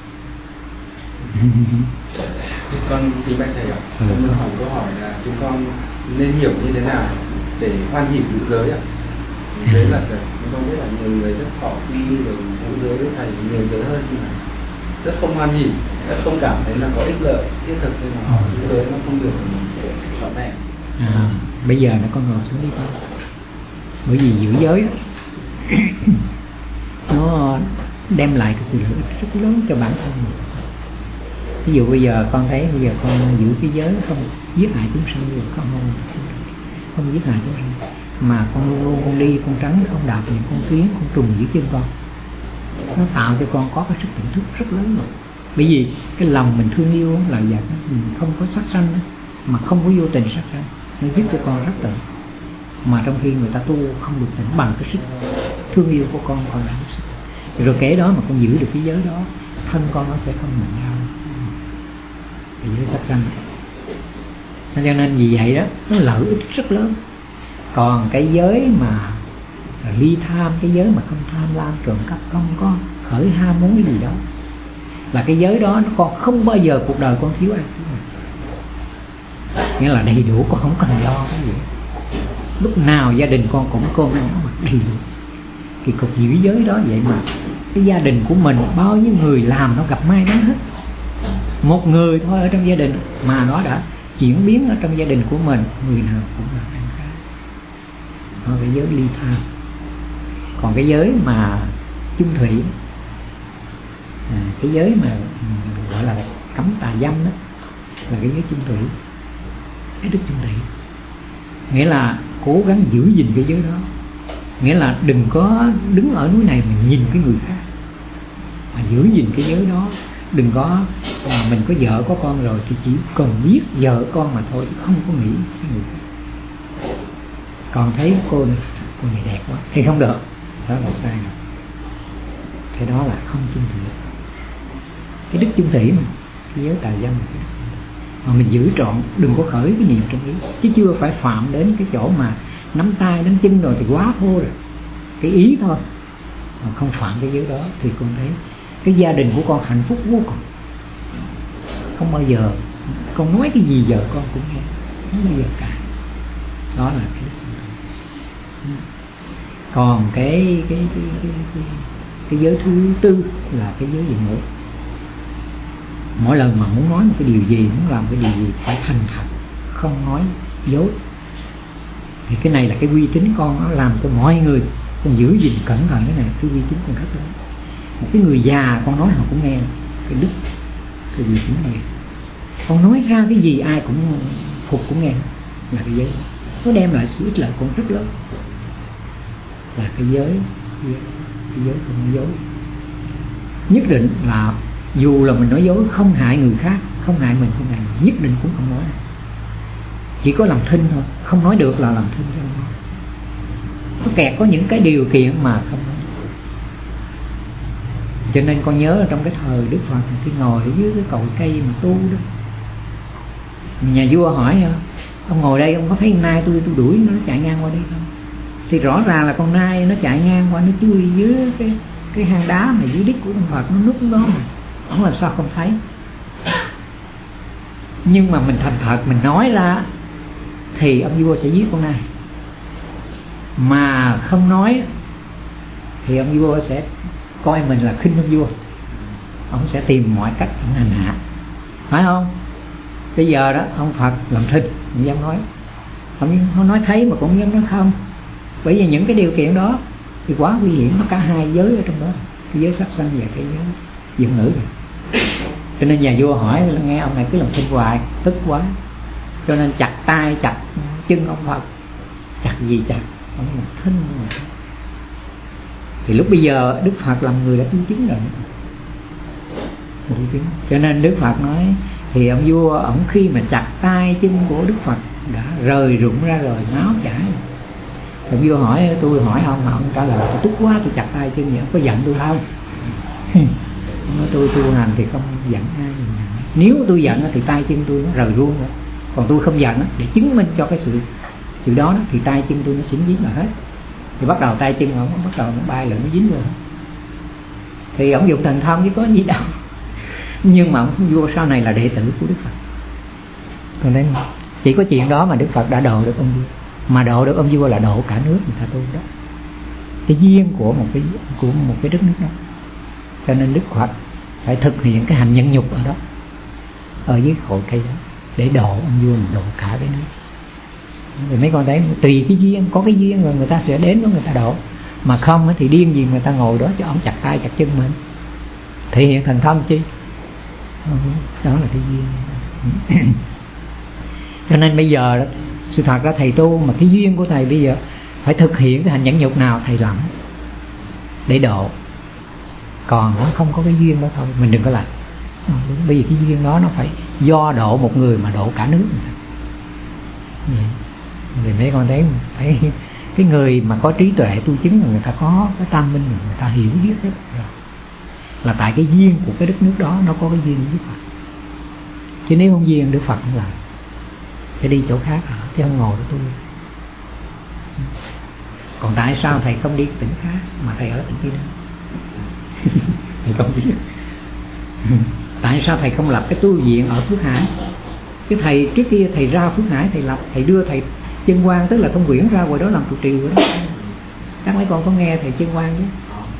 Con thì bạch thầy ạ, con muốn hỏi câu hỏi là chúng con nên hiểu như thế nào để hoan hỷ nữ giới ạ? Đấy là chúng con biết là nhiều người rất khó quy rồi nữ giới với thầy nhiều giới hơn, nhưng mà rất không hoan hỷ, rất không cảm thấy là có ích lợi thiết thực, nên là họ nữ giới nó không được trọn vẹn. À, bây giờ nó con ngồi xuống đi con. Bởi vì giữ giới nó đem lại cái sự lợi ích rất lớn cho bản thân mình. Ví dụ bây giờ con thấy bây giờ con giữ cái giới không giết hại chúng sanh, không không không giết hại chúng sanh, mà con luôn luôn con đi con tránh không đạp những con kiến con trùng dưới chân con, nó tạo cho con có cái sức tỉnh thức rất lớn rồi. Bởi vì cái lòng mình thương yêu là vậy, mình không có sát sanh mà không có vô tình sát sanh, nó giúp cho con rất tỉnh. Mà trong khi người ta tu không được tỉnh bằng cái sức thương yêu của con, con đã giúp sức. Rồi kể đó mà con giữ được cái giới đó, thân con nó sẽ không mạnh đau, cái giới sát sanh. Cho nên vì vậy đó, nó lợi ích rất lớn. Còn cái giới mà ly tham, cái giới mà không tham lam trộm cắp, không có khởi ham muốn cái gì đó, là cái giới đó nó con không bao giờ cuộc đời con thiếu ăn. Nghĩa là đầy đủ, con không cần lo cái gì. Lúc nào gia đình con cũng cơm ăn mặc đầy đủ. Cái cục giữ giới đó vậy mà cái gia đình của mình bao nhiêu người làm nó gặp may mắn hết. Một người thôi ở trong gia đình mà nó đã chuyển biến ở trong gia đình của mình, người nào cũng là ăn cái. Đó, cái giới ly tham. Còn cái giới mà chung thủy, à, cái giới mà gọi là cấm tà dâm đó, là cái giới chung thủy. cái đức chung thủy. Nghĩa là cố gắng giữ gìn cái giới đó. Nghĩa là đừng có đứng ở núi này mà nhìn cái người khác, mà giữ gìn cái giới đó. Đừng có à, mình có vợ có con rồi thì chỉ cần biết vợ con mà thôi, không có nghĩ cái người khác. Còn thấy cô này, cô này đẹp quá thì không được, đó là sai rồi. Cái đó là không chung thủy. Cái đức chung thủy mà cái giới tà dâm mà mình giữ trọn, đừng có khởi cái niệm trong ý, chứ chưa phải phạm đến cái chỗ mà nắm tay nắm chân rồi thì quá thô rồi. Cái ý thôi mà không phạm cái giới đó thì con thấy cái gia đình của con hạnh phúc vô cùng. Không bao giờ con nói cái gì vợ con cũng nghe, không bao giờ cả. Đó là cái còn cái cái cái cái, cái, cái giới thứ tư là cái giới gì nữa. Mỗi lần mà muốn nói một cái điều gì, muốn làm cái điều gì phải thành thật, không nói dối. Thì cái này là cái uy tín con, nó làm cho mọi người con giữ gìn cẩn thận. Cái này cái uy tín con rất lớn. Một cái người già con nói họ cũng nghe cái đức, cái uy tín này. Con nói ra cái gì ai cũng phục cũng nghe, là cái giới đó. Nó đem lại sự ích lợi con rất lớn, là cái giới, cái giới, cái giới không nói dối. Nhất định là dù là mình nói dối không hại người khác, không hại mình, không hại mình, nhất định cũng không nói. Chỉ có làm thinh thôi, không nói được là làm thinh cho nó nói. Nó kẹt có những cái điều kiện mà không nói. Cho nên con nhớ trong cái thời Đức Phật khi ngồi ở dưới cái cội cây mà tu đó, nhà vua hỏi ông ngồi đây ông có thấy nai tôi tôi đuổi nó chạy ngang qua đây không? Thì rõ ràng là con nai nó chạy ngang qua, nó chui dưới cái cái hang đá mà dưới đít của ông Phật, nó núp đó mà ông làm sao không thấy. Nhưng mà mình thành thật mình nói ra thì ông vua sẽ giết con nai, mà không nói thì ông vua sẽ coi mình là khinh ông vua, ông sẽ tìm mọi cách ông hành hạ, phải không? Bây giờ đó ông Phật làm thinh, không dám nói, không, không nói thấy mà cũng dám nói không. Bởi vì những cái điều kiện đó thì quá nguy hiểm, nó cả hai giới ở trong đó, cái giới sát sanh và cái giới dưỡng nữ này. Cho nên nhà vua hỏi nghe ông này cứ làm thinh hoài, tức quá, cho nên chặt tay chặt chân ông Phật. Chặt gì chặt, ông làm thinh mà. Thì lúc bây giờ Đức Phật làm người đã tu chứng rồi. Cho nên Đức Phật nói thì ông vua ông khi mà chặt tay chân của Đức Phật đã rời rụng ra rồi, máu chảy. Ông vua hỏi tôi hỏi ông, ông trả lời tôi tức quá tôi chặt tay chân vậy, ông có giận tôi không? Nói tôi tu hành thì không giận ai. Nếu tôi giận thì tay chân tôi nó rời luôn rồi. Còn tôi không giận để chứng minh cho cái sự sự đó, thì tay chân tôi nó dính dính là hết. Thì bắt đầu tay chân ông bắt đầu nó bay lại, nó dính rồi. Thì ông dùng thần thông chứ có gì đâu. Nhưng mà ông vua sau này là đệ tử của Đức Phật. Còn đấy chỉ có chuyện đó mà Đức Phật đã độ được ông vua. Mà độ được ông vua là độ cả nước người ta tu đó. Cái duyên của một cái của một cái đất nước đó. Cho nên Đức Phật phải thực hiện cái hành nhẫn nhục ở đó, ở dưới cội cây đó, để độ ông vua mà độ cả cái nước. Thì mấy con thấy tùy cái duyên, có cái duyên rồi người ta sẽ đến với người ta độ, mà không thì điên gì người ta ngồi đó cho ông chặt tay chặt chân mình, thể hiện thần thông chi. Đó là cái duyên. Cho nên bây giờ đó, sự thật ra thầy tu mà cái duyên của thầy bây giờ phải thực hiện cái hành nhẫn nhục nào thầy làm để độ. Còn nó không có cái duyên đó thôi mình đừng có làm. Bởi vì cái duyên đó nó phải do độ một người mà độ cả nước. Thì mấy con thấy thấy cái người mà có trí tuệ tu chứng là người ta có cái tam minh, người ta hiểu biết hết rồi. Là tại cái duyên của cái đất nước đó nó có cái duyên với Đức Phật. Chứ nếu không duyên Đức Phật không làm, sẽ đi chỗ khác ở, chứ không ngồi đó tu. Còn tại sao thầy không đi tỉnh khác mà thầy ở tỉnh kia đó? Thầy không biết. Tại sao thầy không lập cái tu viện ở Phước Hải? Cái thầy trước kia thầy ra Phước Hải thầy lập, thầy đưa thầy Chân Quang, tức là Thông Quyển ra ngoài đó làm trụ trì đó. Các mấy con có nghe thầy Chân Quang chứ?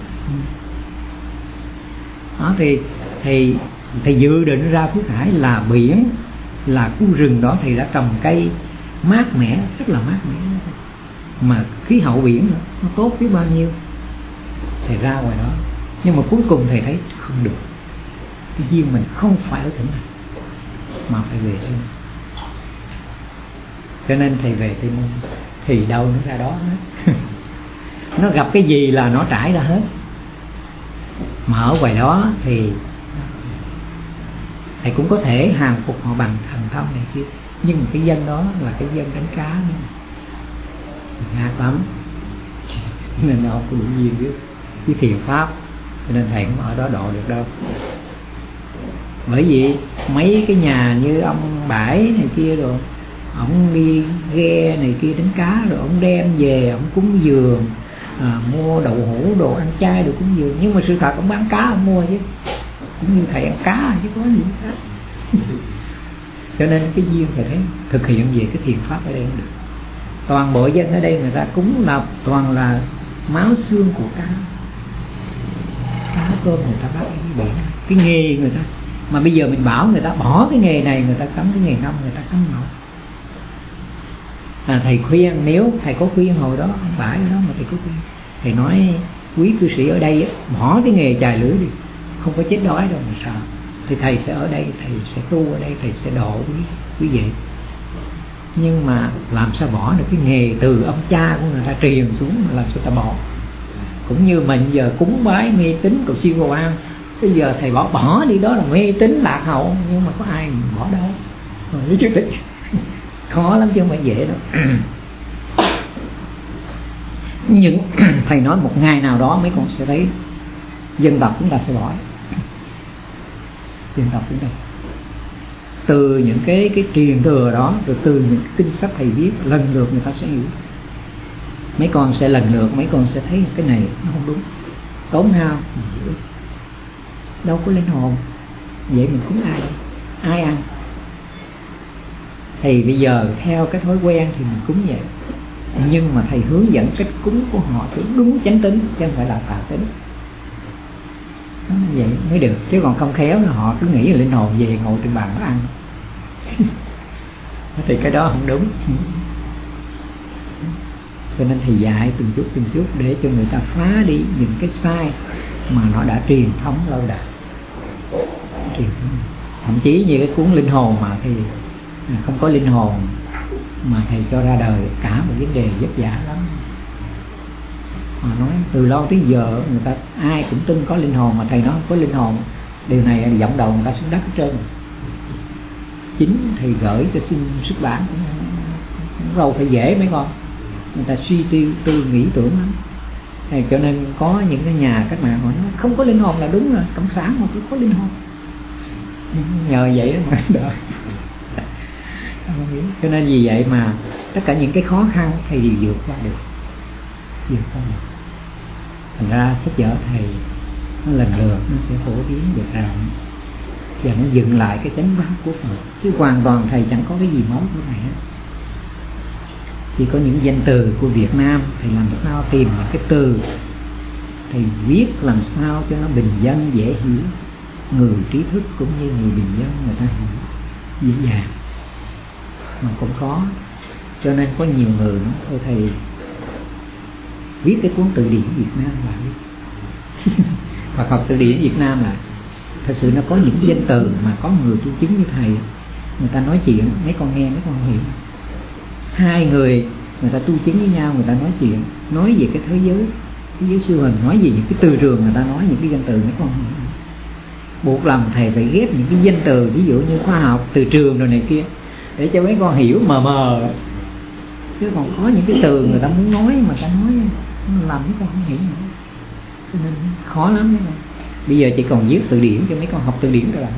Đó thì thầy thầy dự định ra Phước Hải là biển, là khu rừng đó thầy đã trồng cây mát mẻ, rất là mát mẻ, mà khí hậu biển nữa, nó tốt biết bao nhiêu. Thầy ra ngoài đó, nhưng mà cuối cùng thầy thấy không được, cái duyên mình không phải ở tỉnh này mà phải về đây. Cho nên thầy về Tây Môn thì đâu nó ra đó hết. Nó gặp cái gì là nó trải ra hết. Mà ở ngoài đó thì thầy cũng có thể hàng phục họ bằng thần thông này kia, nhưng cái dân đó là cái dân đánh cá nữa, ngạc lắm. Nên họ có đủ duyên với với thiền pháp, cho nên thầy cũng ở đó độ được đâu. Bởi vì mấy cái nhà như ông Bãi này kia rồi, ông đi ghe này kia đánh cá rồi ông đem về ông cúng dường, à, mua đậu hũ đồ ăn chay đồ cúng dường. Nhưng mà sự thật ông bán cá ông mua chứ, cũng như thầy ăn cá chứ có gì khác. Cho nên cái duyên thầy thấy thực hiện về cái thiền pháp ở đây không được. Toàn bộ dân ở đây người ta cúng là toàn là máu xương của cá, cá cơm người ta bắt bỏ cái nghề người ta. Mà bây giờ mình bảo người ta bỏ cái nghề này, người ta cấm cái nghề nông, người ta cấm nổi. À, thầy khuyên, nếu thầy có khuyên hồi đó ông Bãi đó mà thầy có khuyên, thầy nói quý cư sĩ ở đây bỏ cái nghề chài lưới đi, không có chết đói đâu mà sợ. Thì thầy sẽ ở đây, thầy sẽ tu ở đây, thầy sẽ độ quý quý vị. Nhưng mà làm sao bỏ được cái nghề từ ông cha của người ta truyền xuống, mà làm sao ta bỏ? Cũng như mình giờ cúng bái mê tín cầu siêu cầu an, bây giờ thầy bỏ bỏ đi đó là mê tín lạc hậu, nhưng mà có ai bỏ đâu rồi chứ đấy. Khó lắm chứ không phải dễ đâu. Nhưng thầy nói một ngày nào đó mấy con sẽ thấy dân tộc chúng ta sẽ bỏ. Dân tộc chúng ta từ những cái cái truyền thừa đó, rồi từ những cái kinh sách thầy viết, lần lượt người ta sẽ hiểu. Mấy con sẽ lần lượt mấy con sẽ thấy cái này nó không đúng, tốn hao, đâu có linh hồn. Vậy mình cúng ai, ai ăn? Thì bây giờ theo cái thói quen thì mình cúng vậy, nhưng mà thầy hướng dẫn cách cúng của họ phải đúng chánh tính, chứ không phải là tà tính. Nó vậy mới được, chứ còn không khéo là họ cứ nghĩ là linh hồn về ngồi trên bàn nó ăn. Thì cái đó không đúng. Cho nên thầy dạy từng chút từng chút để cho người ta phá đi những cái sai mà nó đã truyền thống lâu đời. Truyền thống. Thậm chí như cái cuốn linh hồn mà thì không có linh hồn mà thầy cho ra đời, cả một vấn đề vất vả lắm. Mà nói từ lâu tới giờ người ta ai cũng tin có linh hồn, mà thầy nói không có linh hồn, điều này giọng đầu người ta xuống đất hết trơn. Chính thầy gửi cho xin xuất bản cũng đâu phải dễ mấy con, người ta suy tư tư nghĩ tưởng lắm. Thì cho nên có những cái nhà cách mạng họ nói không có linh hồn là đúng rồi, cộng sản mà cứ có linh hồn. Nhờ vậy đó mà đợi. Cho nên vì vậy mà tất cả những cái khó khăn thầy đều vượt qua được, vượt qua được. Thành ra sách vở thầy nó lần lượt nó sẽ phổ biến được rằng và nó dựng lại cái chánh pháp của Phật, chứ hoàn toàn thầy chẳng có cái gì mới của thầy hết. Chỉ có những danh từ của Việt Nam, thầy làm sao tìm những cái từ thầy viết làm sao cho nó bình dân dễ hiểu, người trí thức cũng như người bình dân người ta hiểu dễ dàng. Mà cũng có, cho nên có nhiều người nói thôi thầy viết cái cuốn từ điển Việt Nam lại hoặc học từ điển Việt Nam lại. Thật sự nó có những danh từ mà có người tu chứng như thầy, người ta nói chuyện mấy con nghe mấy con hiểu. Hai người người ta tu chứng với nhau, người ta nói chuyện, nói về cái thế giới, thế giới siêu hình, nói về những cái từ trường, người ta nói những cái danh từ mấy con hiểu. Buộc lòng thầy phải ghép những cái danh từ, ví dụ như khoa học, từ trường rồi này kia, để cho mấy con hiểu mờ mờ. Chứ còn có những cái từ người ta muốn nói mà ta nói làm mấy con không hiểu nữa, cho nên khó lắm mấy con. Bây giờ chỉ còn viết từ điển cho mấy con học từ điển rồi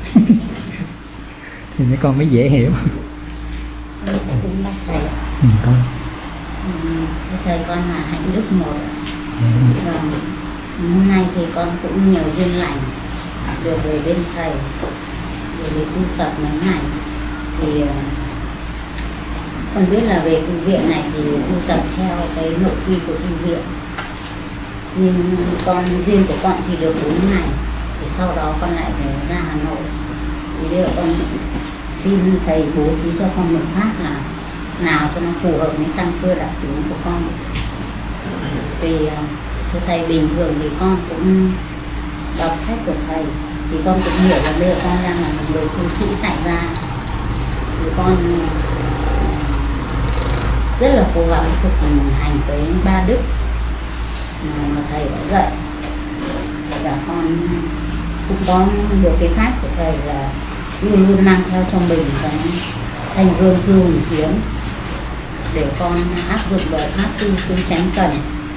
thì mấy con mới dễ hiểu. Cũng bác thầy ạ. Ừ, con. Ừ, thầy con là Hạnh Đức một. Ừ. Và hôm nay thì con cũng nhiều duyên lành được về bên thầy để về tu tập mấy ngày. Thì con biết là về tu viện này thì tu tập theo cái nội quy của tu viện. Nhưng con duyên của con thì được bốn ngày, thì sau đó con lại phải ra Hà Nội. Thì bây giờ con xin thầy bố trí cho con một pháp là nào cho nó phù hợp với căn cơ đặc tính của con. Vì thưa thầy, bình thường thì con cũng đọc sách của thầy thì con cũng hiểu là bây giờ con đang là một người tu sĩ tại gia, thì con rất là cố gắng thực hành tới ba đức mà, mà thầy đã dạy. Và con cũng có một cái pháp của thầy là luôn luôn mang theo trong mình cái thanh gương thường xuyên để con áp dụng vào pháp tu xương chánh cần.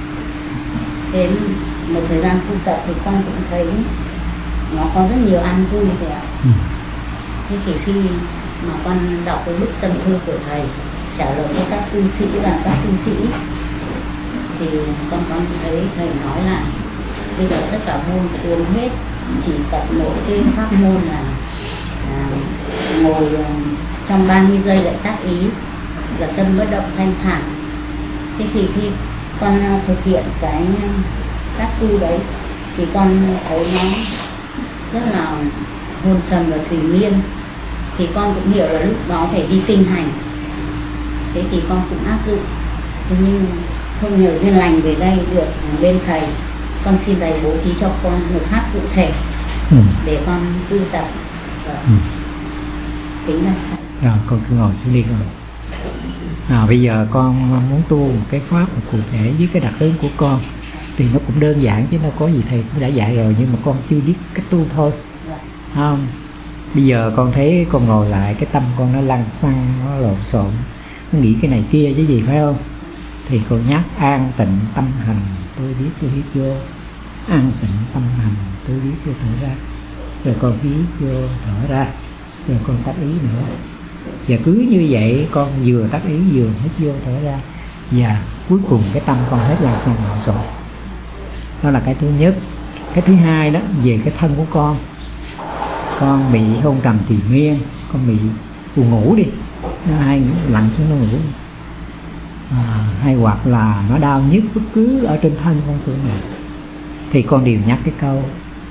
Đến một thời gian tu tập thì con cũng thấy nó có rất nhiều an vui thầy ạ. Ừ. Thế thì khi mà con đọc cái bức tâm thư của thầy trả lời cho các tu sĩ và các tu sĩ thì con con thấy thầy nói là bây giờ tất cả môn cuốn hết, chỉ tập mỗi cái pháp môn là à, ngồi trong ba mươi giây lại tác ý, là tâm bất động thanh thản. Thế thì khi con thực hiện cái các tu đấy thì con thấy nó rất là hồn trầm và thủy miên, thì con cũng hiểu là lúc đó phải đi tinh hành. Thế thì con cũng áp dụng. Thế nhưng không nhờ duyên lành về đây được bên thầy, con xin thầy bố trí cho con một pháp cụ thể ừ. để con tu tập và ừ. tính là rồi con cứ ngồi xuống đi con. À, bây giờ con muốn tu một cái pháp một cụ thể với cái đặc tính của con thì nó cũng đơn giản chứ đâu có gì thầy cũng đã dạy rồi, nhưng mà con chưa biết cách tu thôi. Không, bây giờ con thấy con ngồi lại cái tâm con nó lăn xăng, nó lộn xộn, nó nghĩ cái này kia chứ gì, phải không? Thì con nhắc an tịnh tâm hành, tôi biết tôi hít vô, an tịnh tâm hành, tôi biết tôi thở ra, rồi con hít vô thở ra, rồi con tác ý nữa. Và cứ như vậy con vừa tác ý vừa hít vô thở ra, và cuối cùng cái tâm con hết lăn xăng lộn xộn. Đó là cái thứ nhất. Cái thứ hai đó về cái thân của con. Con bị hôn trầm trì miên, con bị buồn ngủ đi, nó hay lặn xuống nó ngủ, à, hay hoặc là nó đau nhức bất cứ ở trên thân con chỗ này, thì con đều nhắc cái câu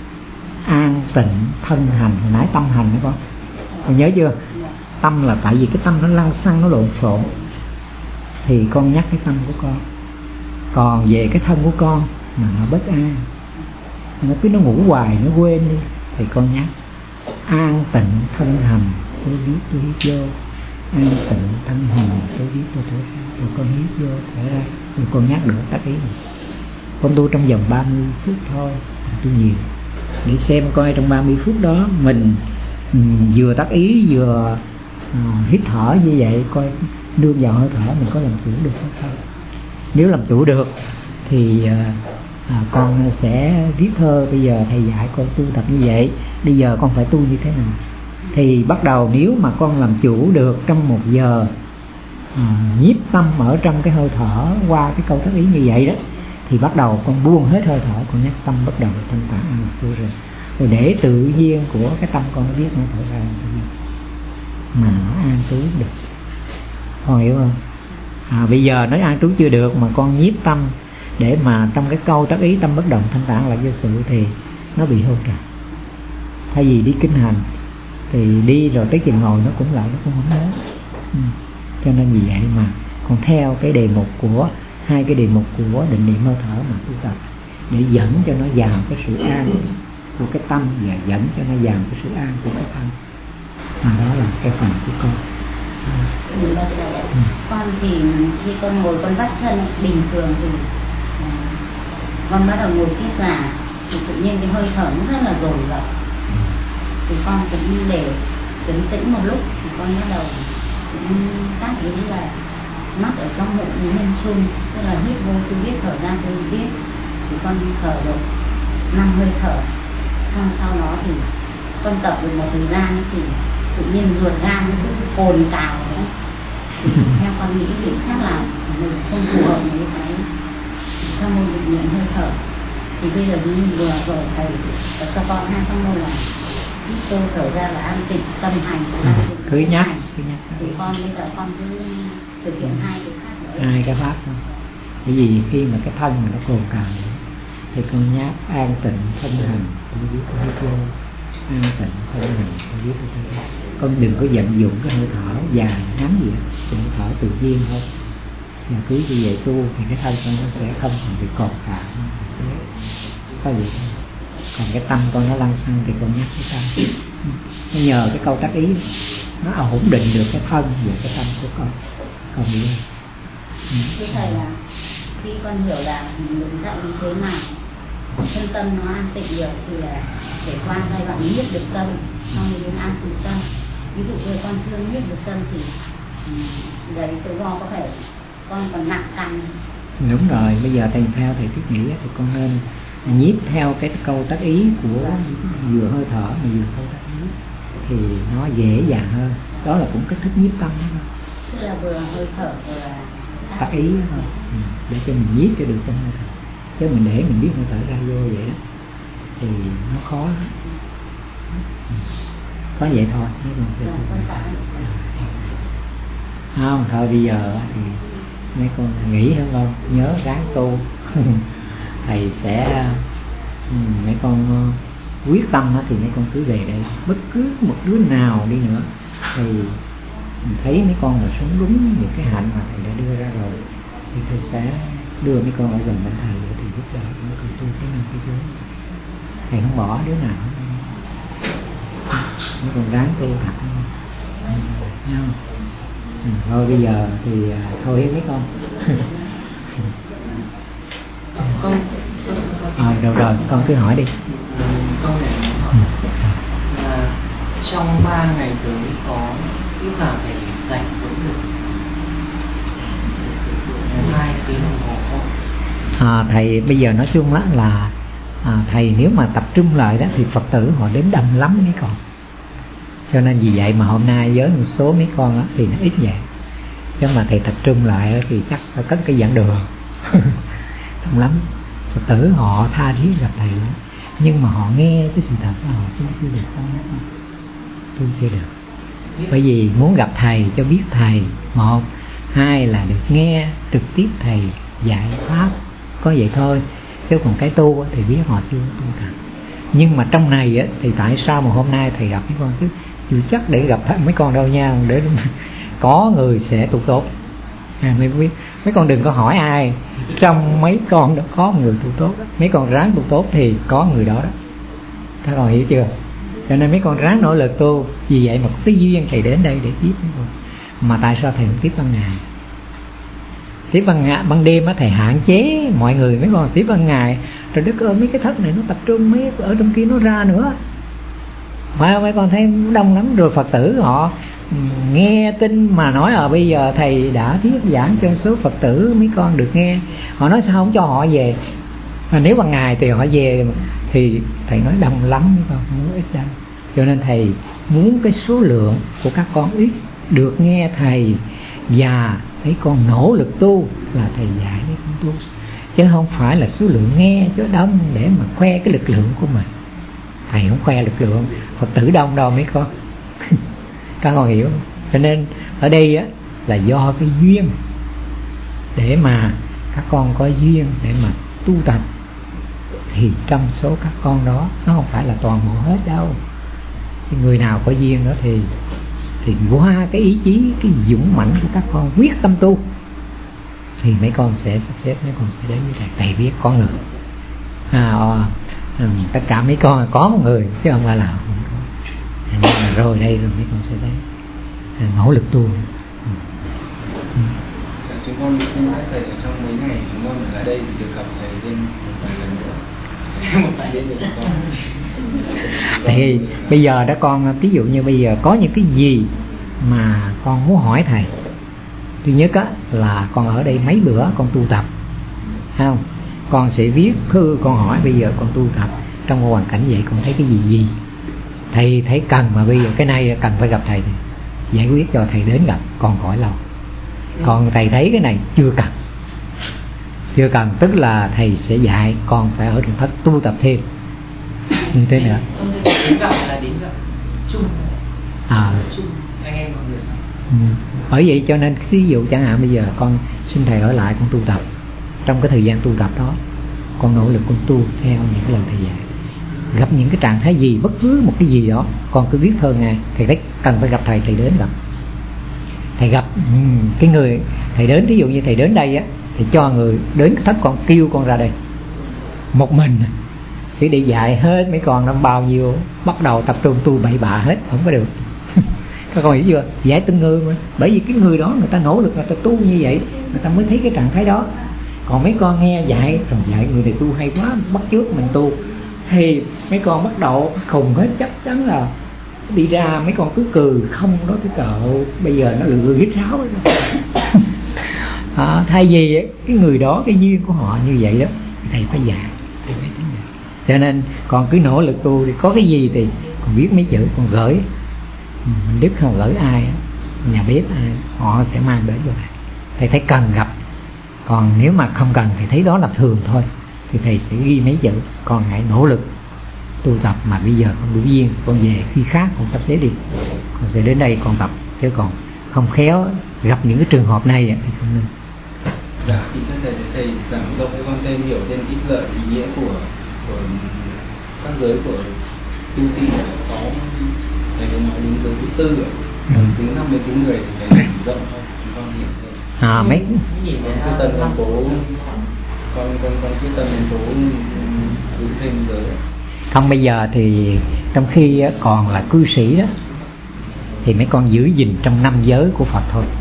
an tịnh thân hành. Hồi nãy tâm hành đó con, con nhớ chưa? Tâm là tại vì cái tâm nó lăn xăng, nó lộn xộn, thì con nhắc cái tâm của con. Còn về cái thân của con mà nó bất an, nó cứ nó ngủ hoài, nó quên đi, thì con nhắc an tịnh thân hành, tôi biết tôi hít vô, an tịnh thân hành, tôi biết tôi thở ra, rồi con hít vô thở ra, rồi con nhắc được tác ý này. Con tu trong vòng ba mươi phút thôi, tu nhiều, để xem coi trong ba mươi phút đó mình um, vừa tác ý vừa uh, hít thở như vậy, coi đưa vào hơi thở mình có làm chủ được hay không. Nếu làm chủ được thì uh, À, con sẽ viết thơ. Bây giờ thầy dạy con tu tập như vậy, bây giờ con phải tu như thế nào? Thì bắt đầu nếu mà con làm chủ được trong một giờ à, nhiếp tâm ở trong cái hơi thở qua cái câu tác ý như vậy đó, thì bắt đầu con buông hết hơi thở, con nhắc tâm bất động thanh thản an vui rồi, rồi để tự nhiên của cái tâm con nó biết nó thở ra mà nó an trú được. Con hiểu không? À, bây giờ nói an trú chưa được mà con nhiếp tâm để mà trong cái câu tác ý tâm bất động thanh thản là vô sự thì nó bị hôn trầm. Thay vì đi kinh hành thì đi rồi tới chừng ngồi nó cũng lại, nó cũng không nhớ. Ừ. Cho nên vì vậy mà còn theo cái đề mục của hai cái đề mục của định niệm hơi thở mà tu tập, để dẫn cho nó vào cái sự an của cái tâm và dẫn cho nó vào cái sự an của cái thân. À, đó là cái phần của con. Ừ. Ừ. Con thì khi con ngồi con vắt chân bình thường thì con bắt đầu ngồi tiếp là thì tự nhiên cái hơi thở nó rất là dồn dập, thì con cũng để chấn tĩnh một lúc, thì con bắt đầu cũng tác ý là mắt ở trong bụng nhân trung, tức là hít vô tôi biết, thở ra tôi biết, thì con thở được năm hơi thở. Xong sau đó thì con tập được một thời gian thì tự nhiên ruột gan nó cứ cồn cào nữa, thì theo con nghĩ thì chắc là mình không phù hợp với cái trong môn định niệm hơi thở. Thì bây giờ như vừa rồi thầy cho con hai pháp môn là hít vô thở ra là an tịnh tâm hành, cứ nhắc cứ nhắc thì con bây giờ con cứ thực hiện hai cái pháp nữa. hai cái pháp thôi. Bởi vì khi mà cái thân mà nó cồn cào thì con nhắc an tịnh thân hành, tôi biết tôi hít vô, an tịnh thân hành, tôi biết tôi hít vô. Con đừng có vận dụng cái hơi thở dài ngắn gì đó, hơi thở tự nhiên thôi. Mà cứ như vậy tu thì cái thân con nó sẽ không còn bị cồn cào, có gì không. Còn cái tâm con nó lăn xăng thì con nhắc cái tâm, nó nhờ cái câu tác ý nó ổn định được cái thân và cái tâm của con. Con hiểu không? Thưa thầy là khi con hiểu là mình dạy như thế nào, thân tâm nó an tịnh được thì là để qua giai đoạn nhiếp được tâm, xong rồi đến an tịnh tâm. Ví dụ như con chưa nhiếp được tâm thì đấy tự do có thể con còn nặng căn. Đúng rồi, bây giờ thầy theo thầy thiết nghĩ thì con nên nhiếp theo cái câu tác ý của vừa hơi thở mà vừa câu tác ý thì nó dễ dàng hơn. Đó là cũng cách thức nhiếp tâm đó. Tức là vừa hơi thở vừa tác ý thôi, ừ, để cho mình nhiếp cho được trong hơi thở. Chứ mình để mình biết hơi thở ra vô vậy đó thì nó khó lắm. Ừ. Có vậy thôi, không thôi bây giờ thì mấy con nghĩ hơn không, nhớ ráng tu. Thầy sẽ mấy con quyết tâm thì mấy con cứ về đây, bất cứ một đứa nào đi nữa thì mình thấy mấy con là sống đúng những cái hạnh mà thầy đã đưa ra rồi thì thầy sẽ đưa mấy con ở gần bên thầy để thầy giúp đỡ mấy con tu cái năm cái dưới. Thầy không bỏ đứa nào, mấy con ráng tu thật không? Ừ, thôi bây giờ thì thôi mấy con. Con à, rồi rồi con cứ hỏi đi. Câu này hỏi là trong ba ngày tới có lúc nào thầy dành cũng được hai tiếng đồng hồ không? À, thầy bây giờ nói chung đó là à, thầy nếu mà tập trung lại đó thì Phật tử họ đến đông lắm mấy con, cho nên vì vậy mà hôm nay với một số mấy con đó thì nó ít vậy, chứ mà thầy tập trung lại thì chắc phải cất cái giảng đường. Đông lắm, Phật tử họ tha thiết gặp thầy lắm, nhưng mà họ nghe cái sự thật đó họ chưa chưa được không, tôi chưa được. Bởi vì muốn gặp thầy cho biết thầy, một, hai là được nghe trực tiếp thầy dạy pháp, có vậy thôi. Chứ còn cái tu thì biết họ chưa tu thật. Nhưng mà trong này thì tại sao mà hôm nay thầy gặp mấy con chứ chưa chắc để gặp mấy con đâu nha, để có người sẽ tu tốt. À, mấy biết mấy con đừng có hỏi ai, trong mấy con đó có người tu tốt đó. Mấy con ráng tu tốt thì có người đó đó, các con hiểu chưa? Cho nên mấy con ráng nỗ lực tu. Vì vậy mà có cái duyên thầy đến đây để tiếp mấy con. Mà tại sao thầy không tiếp ban ngày? Tiếp ban ngày, ban đêm á thầy hạn chế mọi người, mấy con tiếp ban ngày rồi đất ơi mấy cái thất này nó tập trung, mấy ở trong kia nó ra nữa. Mà mấy con thấy đông lắm, rồi Phật tử họ nghe tin mà nói ở bây giờ thầy đã thuyết giảng cho số Phật tử mấy con được nghe, họ nói sao không cho họ về. Mà nếu ban ngày thì họ về thì thầy nói đông lắm mấy con, không có ít đâu. Cho nên thầy muốn cái số lượng của các con ít được nghe thầy và mấy con nỗ lực tu là thầy dạy mấy con tu, chứ không phải là số lượng nghe cho đông để mà khoe cái lực lượng của mình. Thầy không khoe lực lượng, Phật tử đông đâu mấy con. Các con hiểu không? Cho nên ở đây á là do cái duyên, để mà các con có duyên để mà tu tập thì trong số các con đó nó không phải là toàn bộ hết đâu. Người nào có duyên đó thì thì qua cái ý chí, cái dũng mãnh của các con quyết tâm tu thì mấy con sẽ sắp xếp, mấy con sẽ đến với thầy. Thầy biết có người à, à, tất cả mấy con có một người chứ không phải là không có. À, rồi đây rồi mấy con sẽ đến à, nỗ lực tu. Ừ. Ừ. Chúng con xin phép thầy ở trong mấy ngày chúng con ở lại đây thì được gặp thầy thêm một vài lần nữa. Một vài lần nữa. Thì bây giờ đó con, ví dụ như bây giờ có những cái gì mà con muốn hỏi thầy, thứ nhất á là con ở đây mấy bữa con tu tập, không? Con sẽ viết thư con hỏi bây giờ con tu tập trong hoàn cảnh vậy con thấy cái gì gì thầy thấy cần mà bây giờ cái này cần phải gặp thầy thì giải quyết cho thầy đến gặp, con khỏi lâu. Còn thầy thấy cái này chưa cần, chưa cần tức là thầy sẽ dạy con phải ở trong thất tu tập thêm như thế nữa. À, bởi vậy cho nên ví dụ chẳng hạn bây giờ con xin thầy ở lại con tu tập, trong cái thời gian tu tập đó con nỗ lực con tu theo những cái lời thầy dạy. Gặp những cái trạng thái gì, bất cứ một cái gì đó con cứ viết thơ ngay, thầy thấy cần phải gặp thầy, thầy đến gặp thầy. Gặp cái người thầy đến, ví dụ như thầy đến đây á thì cho người đến thất con kêu con ra đây một mình chỉ để dạy hết mấy con nó bao nhiêu bắt đầu tập trung tu bậy bạ hết không có được. Các con hiểu chưa? Dạy từng người mà. Bởi vì cái người đó người ta nỗ lực, người ta tu như vậy, người ta mới thấy cái trạng thái đó. Còn mấy con nghe dạy, còn dạy người này tu hay quá, bắt chước mình tu, thì mấy con bắt đầu khùng hết, chắc chắn là đi ra mấy con cứ cười không đó, cái cậu bây giờ nó lừa hít sáo đó. À, thay vì ấy, cái người đó cái duyên của họ như vậy đó, thầy phải dạy, thầy phải tính dạy. Cho nên con cứ nỗ lực tu thì có cái gì thì con biết mấy chữ con gửi, mình biết không gửi ai, nhà bếp ai, họ sẽ mang đến cho thầy. Thầy thấy cần gặp, còn nếu mà không cần thì thấy đó là thường thôi, thì thầy sẽ ghi mấy chữ. Con hãy nỗ lực tu tập, mà bây giờ con đủ duyên, con về khi khác con sắp xếp đi, con sẽ đến đây con tập, chứ còn không khéo gặp những cái trường hợp này thì không nên. Dạ, thì thầy thầy giảng dạy cho con thêm hiểu thêm ít lợi ý nghĩa của của các giới của tu sĩ, có thầy có nói đến giới thứ tư rồi, ừ. thứ năm đến thứ mười thì thầy rộng hơn, con hiểu thêm. À mấy cái tầng thành phố, con con con cái tầng thành phố giữ thêm giới. Không, bây giờ thì trong khi còn là cư sĩ đó thì mấy con giữ gìn trong năm giới của Phật thôi,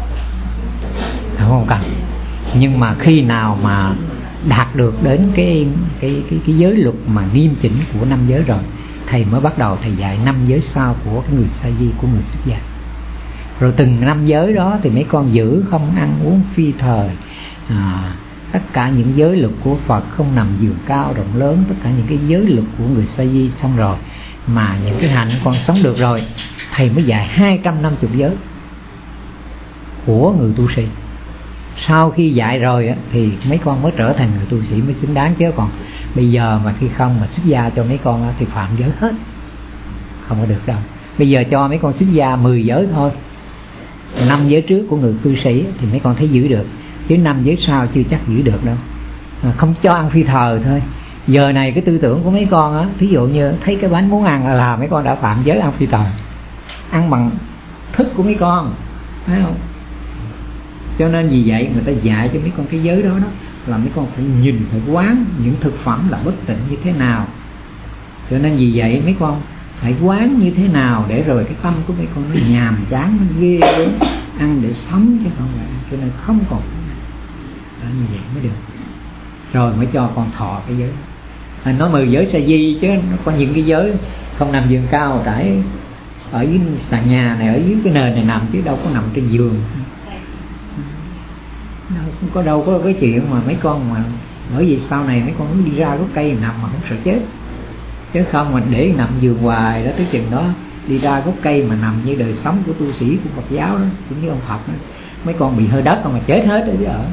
không cần. Nhưng mà khi nào mà đạt được đến cái cái cái cái giới luật mà nghiêm chỉnh của năm giới rồi, thầy mới bắt đầu thầy dạy năm giới sau của cái người sa di, của người xuất gia. Rồi từng năm giới đó thì mấy con giữ không ăn uống phi thời, à, tất cả những giới luật của Phật, không nằm giường cao rộng lớn, tất cả những cái giới luật của người sa di. Xong rồi mà những cái hạnh con sống được rồi, thầy mới dạy hai trăm năm mươi giới của người tu sĩ. Sau khi dạy rồi thì mấy con mới trở thành người tu sĩ mới xứng đáng, chứ còn bây giờ mà khi không mà xuất gia cho mấy con thì phạm giới hết, không có được đâu. Bây giờ cho mấy con xuất gia mười giới thôi, năm giới trước của người cư sĩ thì mấy con thấy giữ được, chứ năm giới sau chưa chắc giữ được đâu. À, không cho ăn phi thời thôi. Giờ này cái tư tưởng của mấy con á, thí dụ như thấy cái bánh muốn ăn là mấy con đã phạm giới ăn phi thời, ăn bằng thức của mấy con, thấy không? Cho nên vì vậy người ta dạy cho mấy con cái giới đó đó là mấy con phải nhìn, phải quán những thực phẩm là bất tịnh như thế nào. Cho nên vì vậy mấy con phải quán như thế nào để rồi cái tâm của mấy con nó nhàm chán, nó ghê gớm, ăn để sống chứ không phải. Cho nên không còn đó, như vậy mới được. Rồi mới cho con thọ cái giới. À, nó mười giới sa di chứ nó có những cái giới không nằm giường cao trải ở dưới sàn nhà này, ở dưới cái nền này nằm, chứ đâu có nằm trên giường. Đâu không có, đâu có cái chuyện mà mấy con mà bởi vì sau này mấy con đi ra gốc cây nằm mà không sợ chết, chứ không mà để nằm giường hoài đó, tới chừng đó đi ra gốc cây mà nằm như đời sống của tu sĩ của Phật giáo đó, cũng như ông Phật đó, mấy con bị hơi đất mà chết hết rồi chứ ở.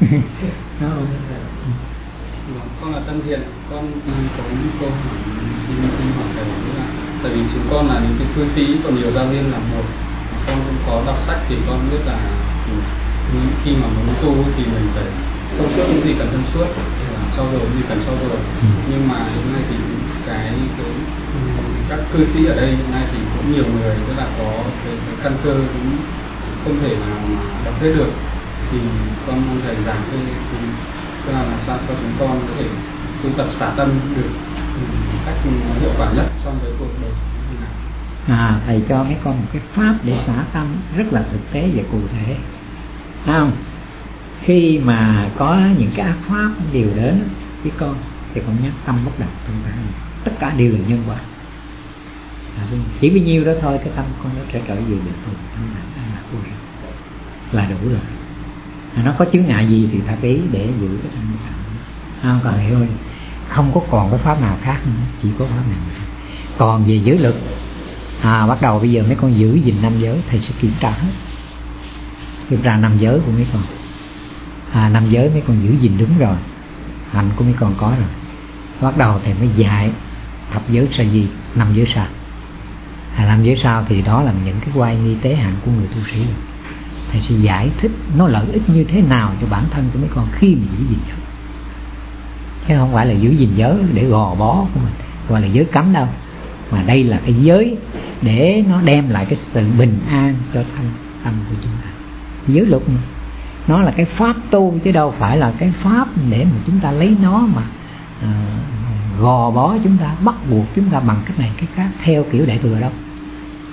Con là Tân Thiện, con có những câu hỏi xin xin hỏi thầy là tại vì chúng con là những cái cư sĩ còn nhiều giáo viên là một, con cũng có đọc sách thì con biết là khi mà muốn tu thì mình phải không trước những gì cần thân suốt, trau dồi gì cần trau dồi. Nhưng mà hiện nay thì cái, cái các cư sĩ ở đây hiện nay thì cũng nhiều người rất là có cái, cái căn cơ cũng không thể nào mà đọc hết được, thì con mong thầy giảng cái cho làm sao cho chúng con có thể tu tập xả tâm được một cách hiệu quả nhất trong cái cuộc đời như này. À, thầy cho mấy con một cái pháp để xả tâm rất là thực tế và cụ thể. Thấy không? Khi mà có những cái ác pháp điều đến với con thì con nhắc tâm bất động trong cả, tất cả đều là nhân quả. À, chỉ bấy nhiêu đó thôi cái tâm con nó sẽ trở về được thường thanh thản là vô là đủ rồi. À, nó có chướng ngại gì thì thật ý để giữ cái thanh thản. Không còn hiểu không? Không có còn cái pháp nào khác nữa, chỉ có pháp này. Còn về giới lực, à, bắt đầu bây giờ mấy con giữ gìn năm giới, thầy sẽ kiểm tra hết, kiểm tra năm giới của mấy con. À, năm giới mấy con giữ gìn đúng rồi, hạnh của mấy con có rồi, bắt đầu thầy mới dạy thập giới sa di, năm giới sau. À, năm giới sau thì đó là những cái quay nghi tế hạnh của người tu sĩ. Thầy sẽ giải thích nó lợi ích như thế nào cho bản thân của mấy con khi mà giữ gìn giới, chứ không phải là giữ gìn giới để gò bó của mình, gọi là giới cấm đâu, mà đây là cái giới để nó đem lại cái sự bình an cho thân tâm của chúng ta. Giới luật mà nó là cái pháp tu chứ đâu phải là cái pháp để mà chúng ta lấy nó mà à, gò bó chúng ta, bắt buộc chúng ta bằng cách này cái khác theo kiểu đại thừa đâu.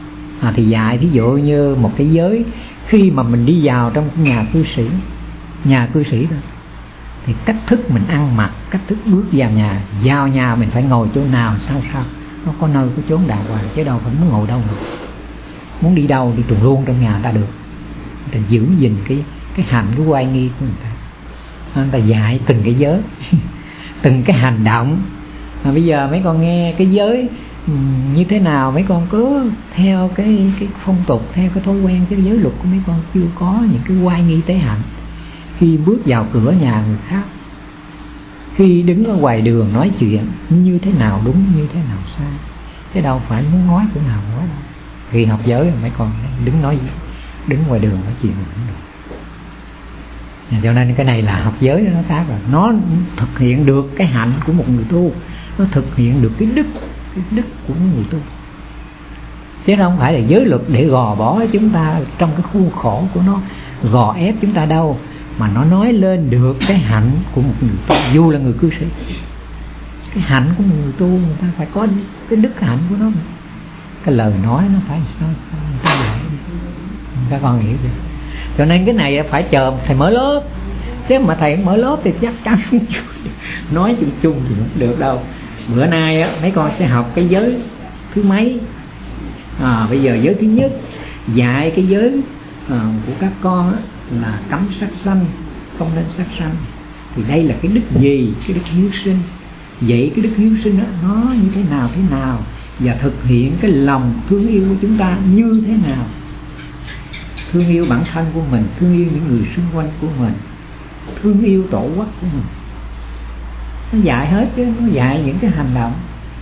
à, thì dạy ví dụ như một cái giới, khi mà mình đi vào trong nhà cư sĩ, nhà cư sĩ đó, thì cách thức mình ăn mặc, cách thức bước vào nhà, vào nhà mình phải ngồi chỗ nào sao sao, nó có nơi có chốn đàng hoàng, chứ đâu phải muốn ngồi đâu nữa. Muốn đi đâu đi tuần luôn trong nhà ta được, ta giữ gìn cái cái hành, cái oai nghi của người ta. Người ta dạy từng cái giới từng cái hành động. Mà bây giờ mấy con nghe cái giới như thế nào, mấy con cứ theo cái cái phong tục, theo cái thói quen, cái giới luật của mấy con chưa có những cái oai nghi tế hạnh. Khi bước vào cửa nhà người khác, khi đứng ở ngoài đường nói chuyện như thế nào đúng, như thế nào sai, chứ đâu phải muốn nói chỗ nào nói đâu. Khi học giới mấy con đứng nói đứng ngoài đường nói chuyện cũng được. Cho nên cái này là học giới nó khác rồi, nó thực hiện được cái hạnh của một người tu, nó thực hiện được cái đức, cái đức của người tu, chứ không phải là giới luật để gò bó chúng ta trong cái khuôn khổ của nó, gò ép chúng ta đâu, mà nó nói lên được cái hạnh của một người tu, dù là người cư sĩ. Cái hạnh của một người tu người ta phải có cái đức hạnh của nó, cái lời nói nó phải sao người ta dạy, các con hiểu chưa? Cho nên cái này phải chờ thầy mở lớp, chứ mà thầy mở lớp thì chắc chắn nói chung chung thì không được đâu. Bữa nay á, mấy con sẽ học cái giới thứ mấy, à, bây giờ giới thứ nhất dạy cái giới à, của các con á, là cấm sát sanh, không nên sát sanh. Thì đây là cái đức gì? Cái đức hiếu sinh. Vậy cái đức hiếu sinh đó, nó như thế nào thế nào, và thực hiện cái lòng thương yêu của chúng ta như thế nào. Thương yêu bản thân của mình, thương yêu những người xung quanh của mình, thương yêu tổ quốc của mình. Nó dạy hết chứ, nó dạy những cái hành động.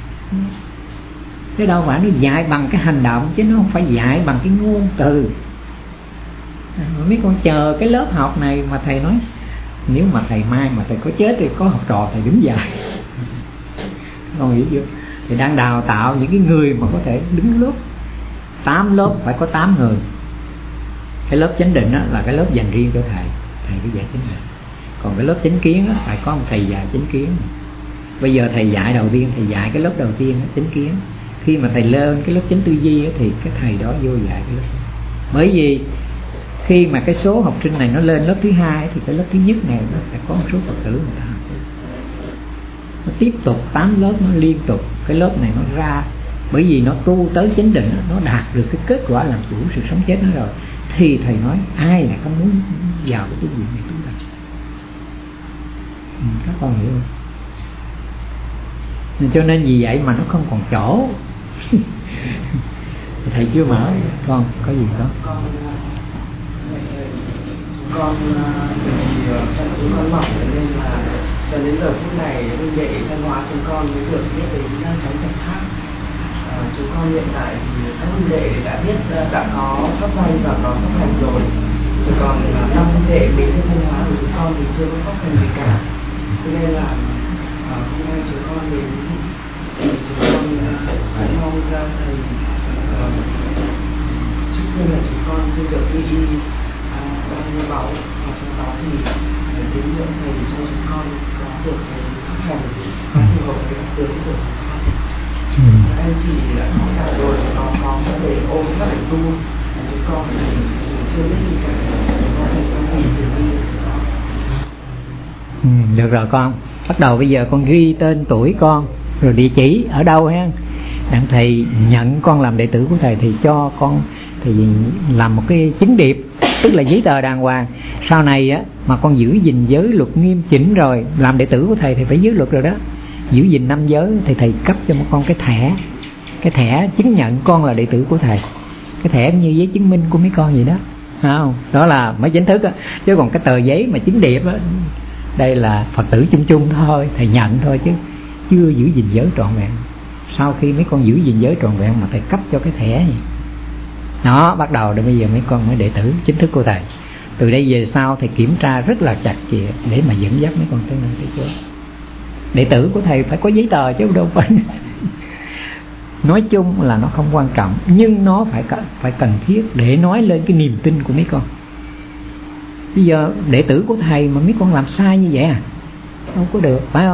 Chứ đâu phải nó dạy bằng cái hành động, chứ nó không phải dạy bằng cái ngôn từ. Mấy con chờ cái lớp học này mà thầy nói, nếu mà thầy mai mà thầy có chết thì có học trò thầy đứng dạy. Con hiểu chưa? Thì đang đào tạo những cái người mà có thể đứng lớp, tám lớp phải có tám người. Cái lớp chánh định đó là cái lớp dành riêng cho thầy, thầy cứ dạy chánh định. Còn cái lớp chánh kiến đó, phải có một thầy dạy chánh kiến. Bây giờ thầy dạy đầu tiên, thầy dạy cái lớp đầu tiên đó, chánh kiến. Khi mà thầy lên cái lớp chánh tư duy đó, thì cái thầy đó vô dạy cái lớp. Bởi vì khi mà cái số học sinh này nó lên lớp thứ hai thì cái lớp thứ nhất này nó sẽ có một số Phật tử người ta học. Nó tiếp tục tám lớp, nó liên tục, cái lớp này nó ra. Bởi vì nó tu tới chánh định, nó đạt được cái kết quả làm chủ sự sống chết nó rồi, thì thầy nói ai là không muốn vào cái chuyện này chúng ta. Ừ, các con hiểu không? Cho nên vì vậy mà nó không còn chỗ. Thầy chưa mở. Con có gì không? Con con thì chân chúng con mỏng nên là cho đến giờ phút này huynh đệ văn hóa chúng con mới được biết đến chánh Phật pháp. À, chúng con hiện tại thì các huynh đệ đã biết, đã có pháp danh và có pháp hành rồi, chỉ còn năm huynh đệ đến với văn hóa của chúng con thì chưa có pháp hành gì cả. Cho nên là à, hôm nay chúng con đến chúng con cũng mong ra thầy trước tiên là chúng con xin được đi bao nhiêu báu, và trong đó thì tín ngưỡng thầy cho chúng con có được cái pháp hành có phù hợp với các tướng của Ừ. Anh chị đã có cả rồi, có có để ôm các để tu, chúng con thì chưa biết gì cả, có thể có gì thì đi. Ừ, được rồi con. Bắt đầu bây giờ con ghi tên tuổi con, rồi địa chỉ ở đâu ha. Đặng thầy nhận con làm đệ tử của thầy thì cho con thì làm một cái chứng điệp, tức là giấy tờ đàng hoàng. Sau này á mà con giữ gìn giới luật nghiêm chỉnh rồi, làm đệ tử của thầy thì phải giới luật rồi đó, giữ gìn năm giới, thì thầy cấp cho một con cái thẻ, cái thẻ chứng nhận con là đệ tử của thầy. Cái thẻ như giấy chứng minh của mấy con vậy đó, không? Đó là mới chính thức á. Chứ còn cái tờ giấy mà chứng điệp á, đây là Phật tử chung chung thôi, thầy nhận thôi chứ chưa giữ gìn giới trọn vẹn. Sau khi mấy con giữ gìn giới trọn vẹn mà thầy cấp cho cái thẻ này đó, bắt đầu đến bây giờ mấy con mới đệ tử chính thức của thầy. Từ đây về sau thầy kiểm tra rất là chặt chẽ để mà dẫn dắt mấy con tới nơi tới chỗ. Đệ tử của thầy phải có giấy tờ chứ đâu phải. Nói chung là nó không quan trọng, nhưng nó phải phải cần thiết để nói lên cái niềm tin của mấy con. Bây giờ đệ tử của thầy mà mấy con làm sai như vậy à, không có được, phải không?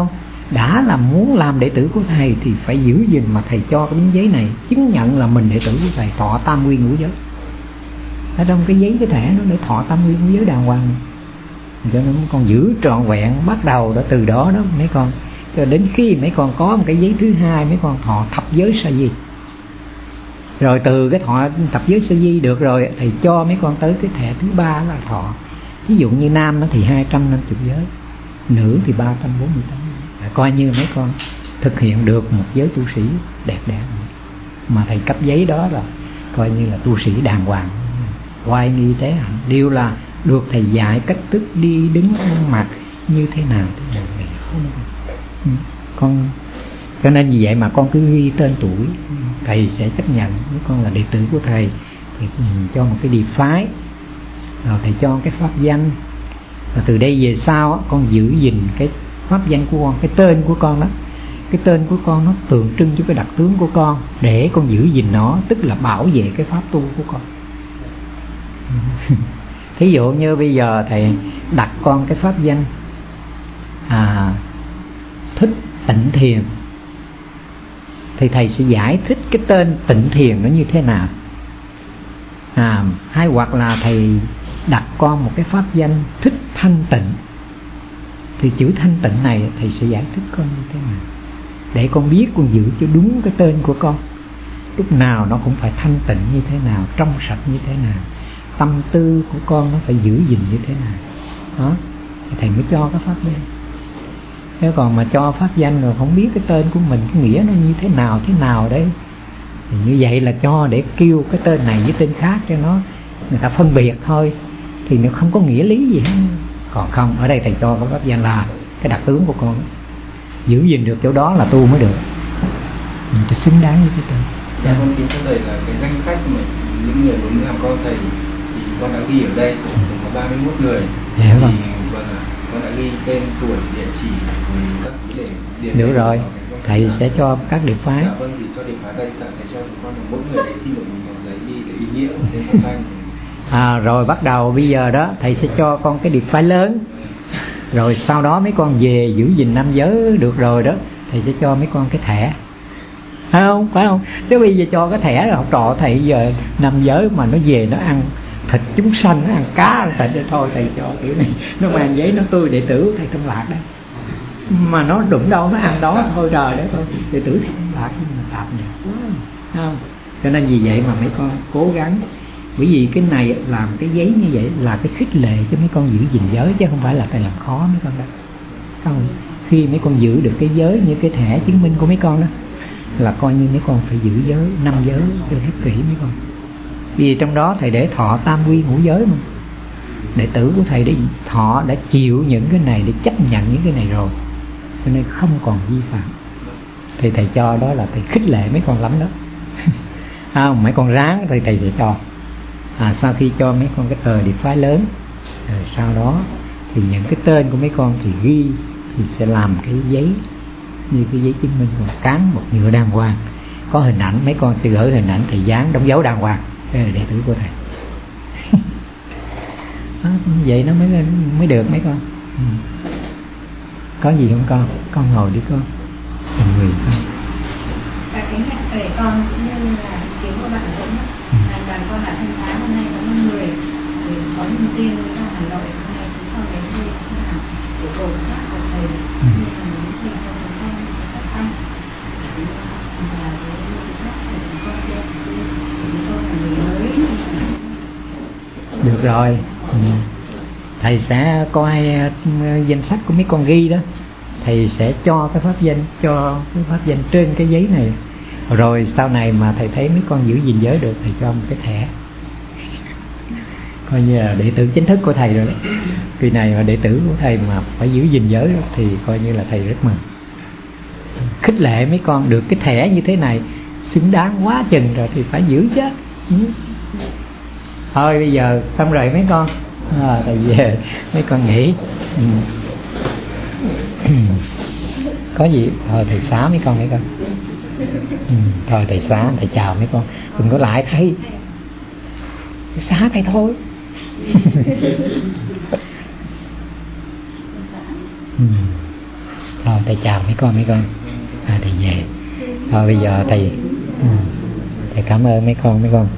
đã là muốn làm đệ tử của thầy thì phải giữ gìn, mà thầy cho cái miếng giấy này chứng nhận là mình đệ tử của thầy, thọ tam quy ngũ giới. Ở trong cái giấy cái thẻ nó để thọ tam quy ngũ giới đàng hoàng, cho nên mấy con giữ trọn vẹn. Bắt đầu đó từ đó đó mấy con cho đến khi mấy con có một cái giấy thứ hai, mấy con thọ thập giới sa di. Rồi từ cái thọ thập giới sa di được rồi, thầy cho mấy con tới cái thẻ thứ ba là thọ, ví dụ như nam nó thì hai trăm năm mươi giới, nữ thì ba trăm bốn mươi tám. Coi như mấy con thực hiện được một giới tu sĩ đẹp đẽ, mà thầy cấp giấy đó là coi như là tu sĩ đàng hoàng, oai nghi tế hạnh, đều là được thầy dạy cách thức đi đứng ăn mặc như thế nào thế nào này không con. Cho nên vì vậy mà con cứ ghi tên tuổi, thầy sẽ chấp nhận nếu con là đệ tử của thầy thì cho một cái địa phái, rồi thầy cho cái pháp danh, và từ đây về sau con giữ gìn cái pháp danh của con, cái tên của con đó, cái tên của con nó tượng trưng cho cái đặc tướng của con, để con giữ gìn nó, tức là bảo vệ cái pháp tu của con. Thí dụ như bây giờ thầy đặt con cái pháp danh à, Thích Tịnh Thiền, thì thầy sẽ giải thích cái tên Tịnh Thiền nó như thế nào. À, hay hoặc là thầy đặt con một cái pháp danh Thích Thanh Tịnh, thì chữ thanh tịnh này thầy sẽ giải thích con như thế nào, để con biết con giữ cho đúng cái tên của con. Lúc nào nó cũng phải thanh tịnh như thế nào, trong sạch như thế nào, tâm tư của con nó phải giữ gìn như thế nào đó, thầy mới cho cái pháp danh. Nếu còn mà cho pháp danh rồi không biết cái tên của mình, cái nghĩa nó như thế nào thế nào đấy, thì như vậy là cho để kêu cái tên này với tên khác cho nó người ta phân biệt thôi, thì nó không có nghĩa lý gì hết. Còn không, ở đây thầy cho cái pháp danh là cái đặc tướng của con, giữ gìn được chỗ đó là tu mới được, mình phải xứng đáng với cái tên. Dạ con kính thưa thầy là cái danh sách mà những người muốn làm con thầy thì con đã ghi ở đây, có ba mươi mốt người. Dạ thì vâng. Vâng ạ, con đã ghi tên, tuổi, địa chỉ rồi các thứ để điền. Được rồi, thầy sẽ cho các địa phái. Dạ vâng, thì cho địa phái đây, thầy cho con là mỗi người để xin được một giấy ghi cái ý nghĩa của tên con danh. À, rồi bắt đầu bây giờ đó thầy sẽ cho con cái điệp phái lớn, rồi sau đó mấy con về giữ gìn nam giới được rồi đó, thầy sẽ cho mấy con cái thẻ, phải không? Phải không? Chứ bây giờ cho cái thẻ học trò thầy giờ nam giới mà nó về nó ăn thịt chúng sanh, nó ăn cá ăn thịt thôi, thầy cho kiểu này nó mang giấy nó tươi đệ tử thầy Tâm Lạc đấy, mà nó đụng đâu nó ăn đó thôi, trời đấy thôi, đệ tử thầy Tâm Lạc nhưng mà tạp nhạt quá, không? Cho nên vì vậy mà mấy con cố gắng. Bởi vì cái này làm cái giấy như vậy là cái khích lệ cho mấy con giữ gìn giới, chứ không phải là thầy làm khó mấy con đâu. Không, khi mấy con giữ được cái giới như cái thẻ chứng minh của mấy con đó, là coi như mấy con phải giữ giới năm giới cho hết kỹ mấy con. Vì trong đó thầy để thọ tam quy ngũ giới mà, đệ tử của thầy để thọ đã chịu những cái này, để chấp nhận những cái này rồi, cho nên không còn vi phạm. Thì thầy cho đó là thầy khích lệ mấy con lắm đó. Không, mấy con ráng thì thầy sẽ cho. À, sau khi cho mấy con cái tờ điệp phái lớn, rồi sau đó thì những cái tên của mấy con thì ghi, thì sẽ làm cái giấy như cái giấy chứng minh, một cán một nhựa đàng hoàng, có hình ảnh, mấy con sẽ gửi hình ảnh thầy dán đóng dấu đàng hoàng, đây là đệ tử của thầy. Đó, vậy nó mới mới được mấy con. Ừ. Có gì không con? Con ngồi đi con. Từng người con. Và cái nhận về con cũng như là ý kiến của bạn cũng là đoàn con đã thanh hóa hôm nay có năm người thì có niềm tin cho Hà Nội hôm nay chúng con đến đây cũng là của tổ chức của thầy như là những gì cho chúng con phát thanh và với các thầy chúng con kia thì chúng con là người mới. Được rồi. Ừ. Thầy sẽ coi danh sách của mấy con ghi đó, thầy sẽ cho cái pháp danh, cho cái pháp danh trên cái giấy này. Rồi sau này mà thầy thấy mấy con giữ gìn giới được, thầy cho một cái thẻ, coi như là đệ tử chính thức của thầy rồi đấy. Kỳ này mà đệ tử của thầy mà phải giữ gìn giới đó, thì coi như là thầy rất mừng. Khích lệ mấy con được cái thẻ như thế này, xứng đáng quá chừng rồi thì phải giữ chứ. Ừ. Thôi bây giờ xong rồi mấy con, à, thầy về mấy con nghỉ. Ừ. Có gì thôi thầy xá mấy con mấy con. Ừ, thôi thầy xá, thầy chào mấy con, đừng có lại thầy, thầy xá thầy thôi. Ừ. Rồi thầy chào mấy con mấy con. À thầy về. Thôi bây giờ thầy ừ, thầy cảm ơn mấy con mấy con.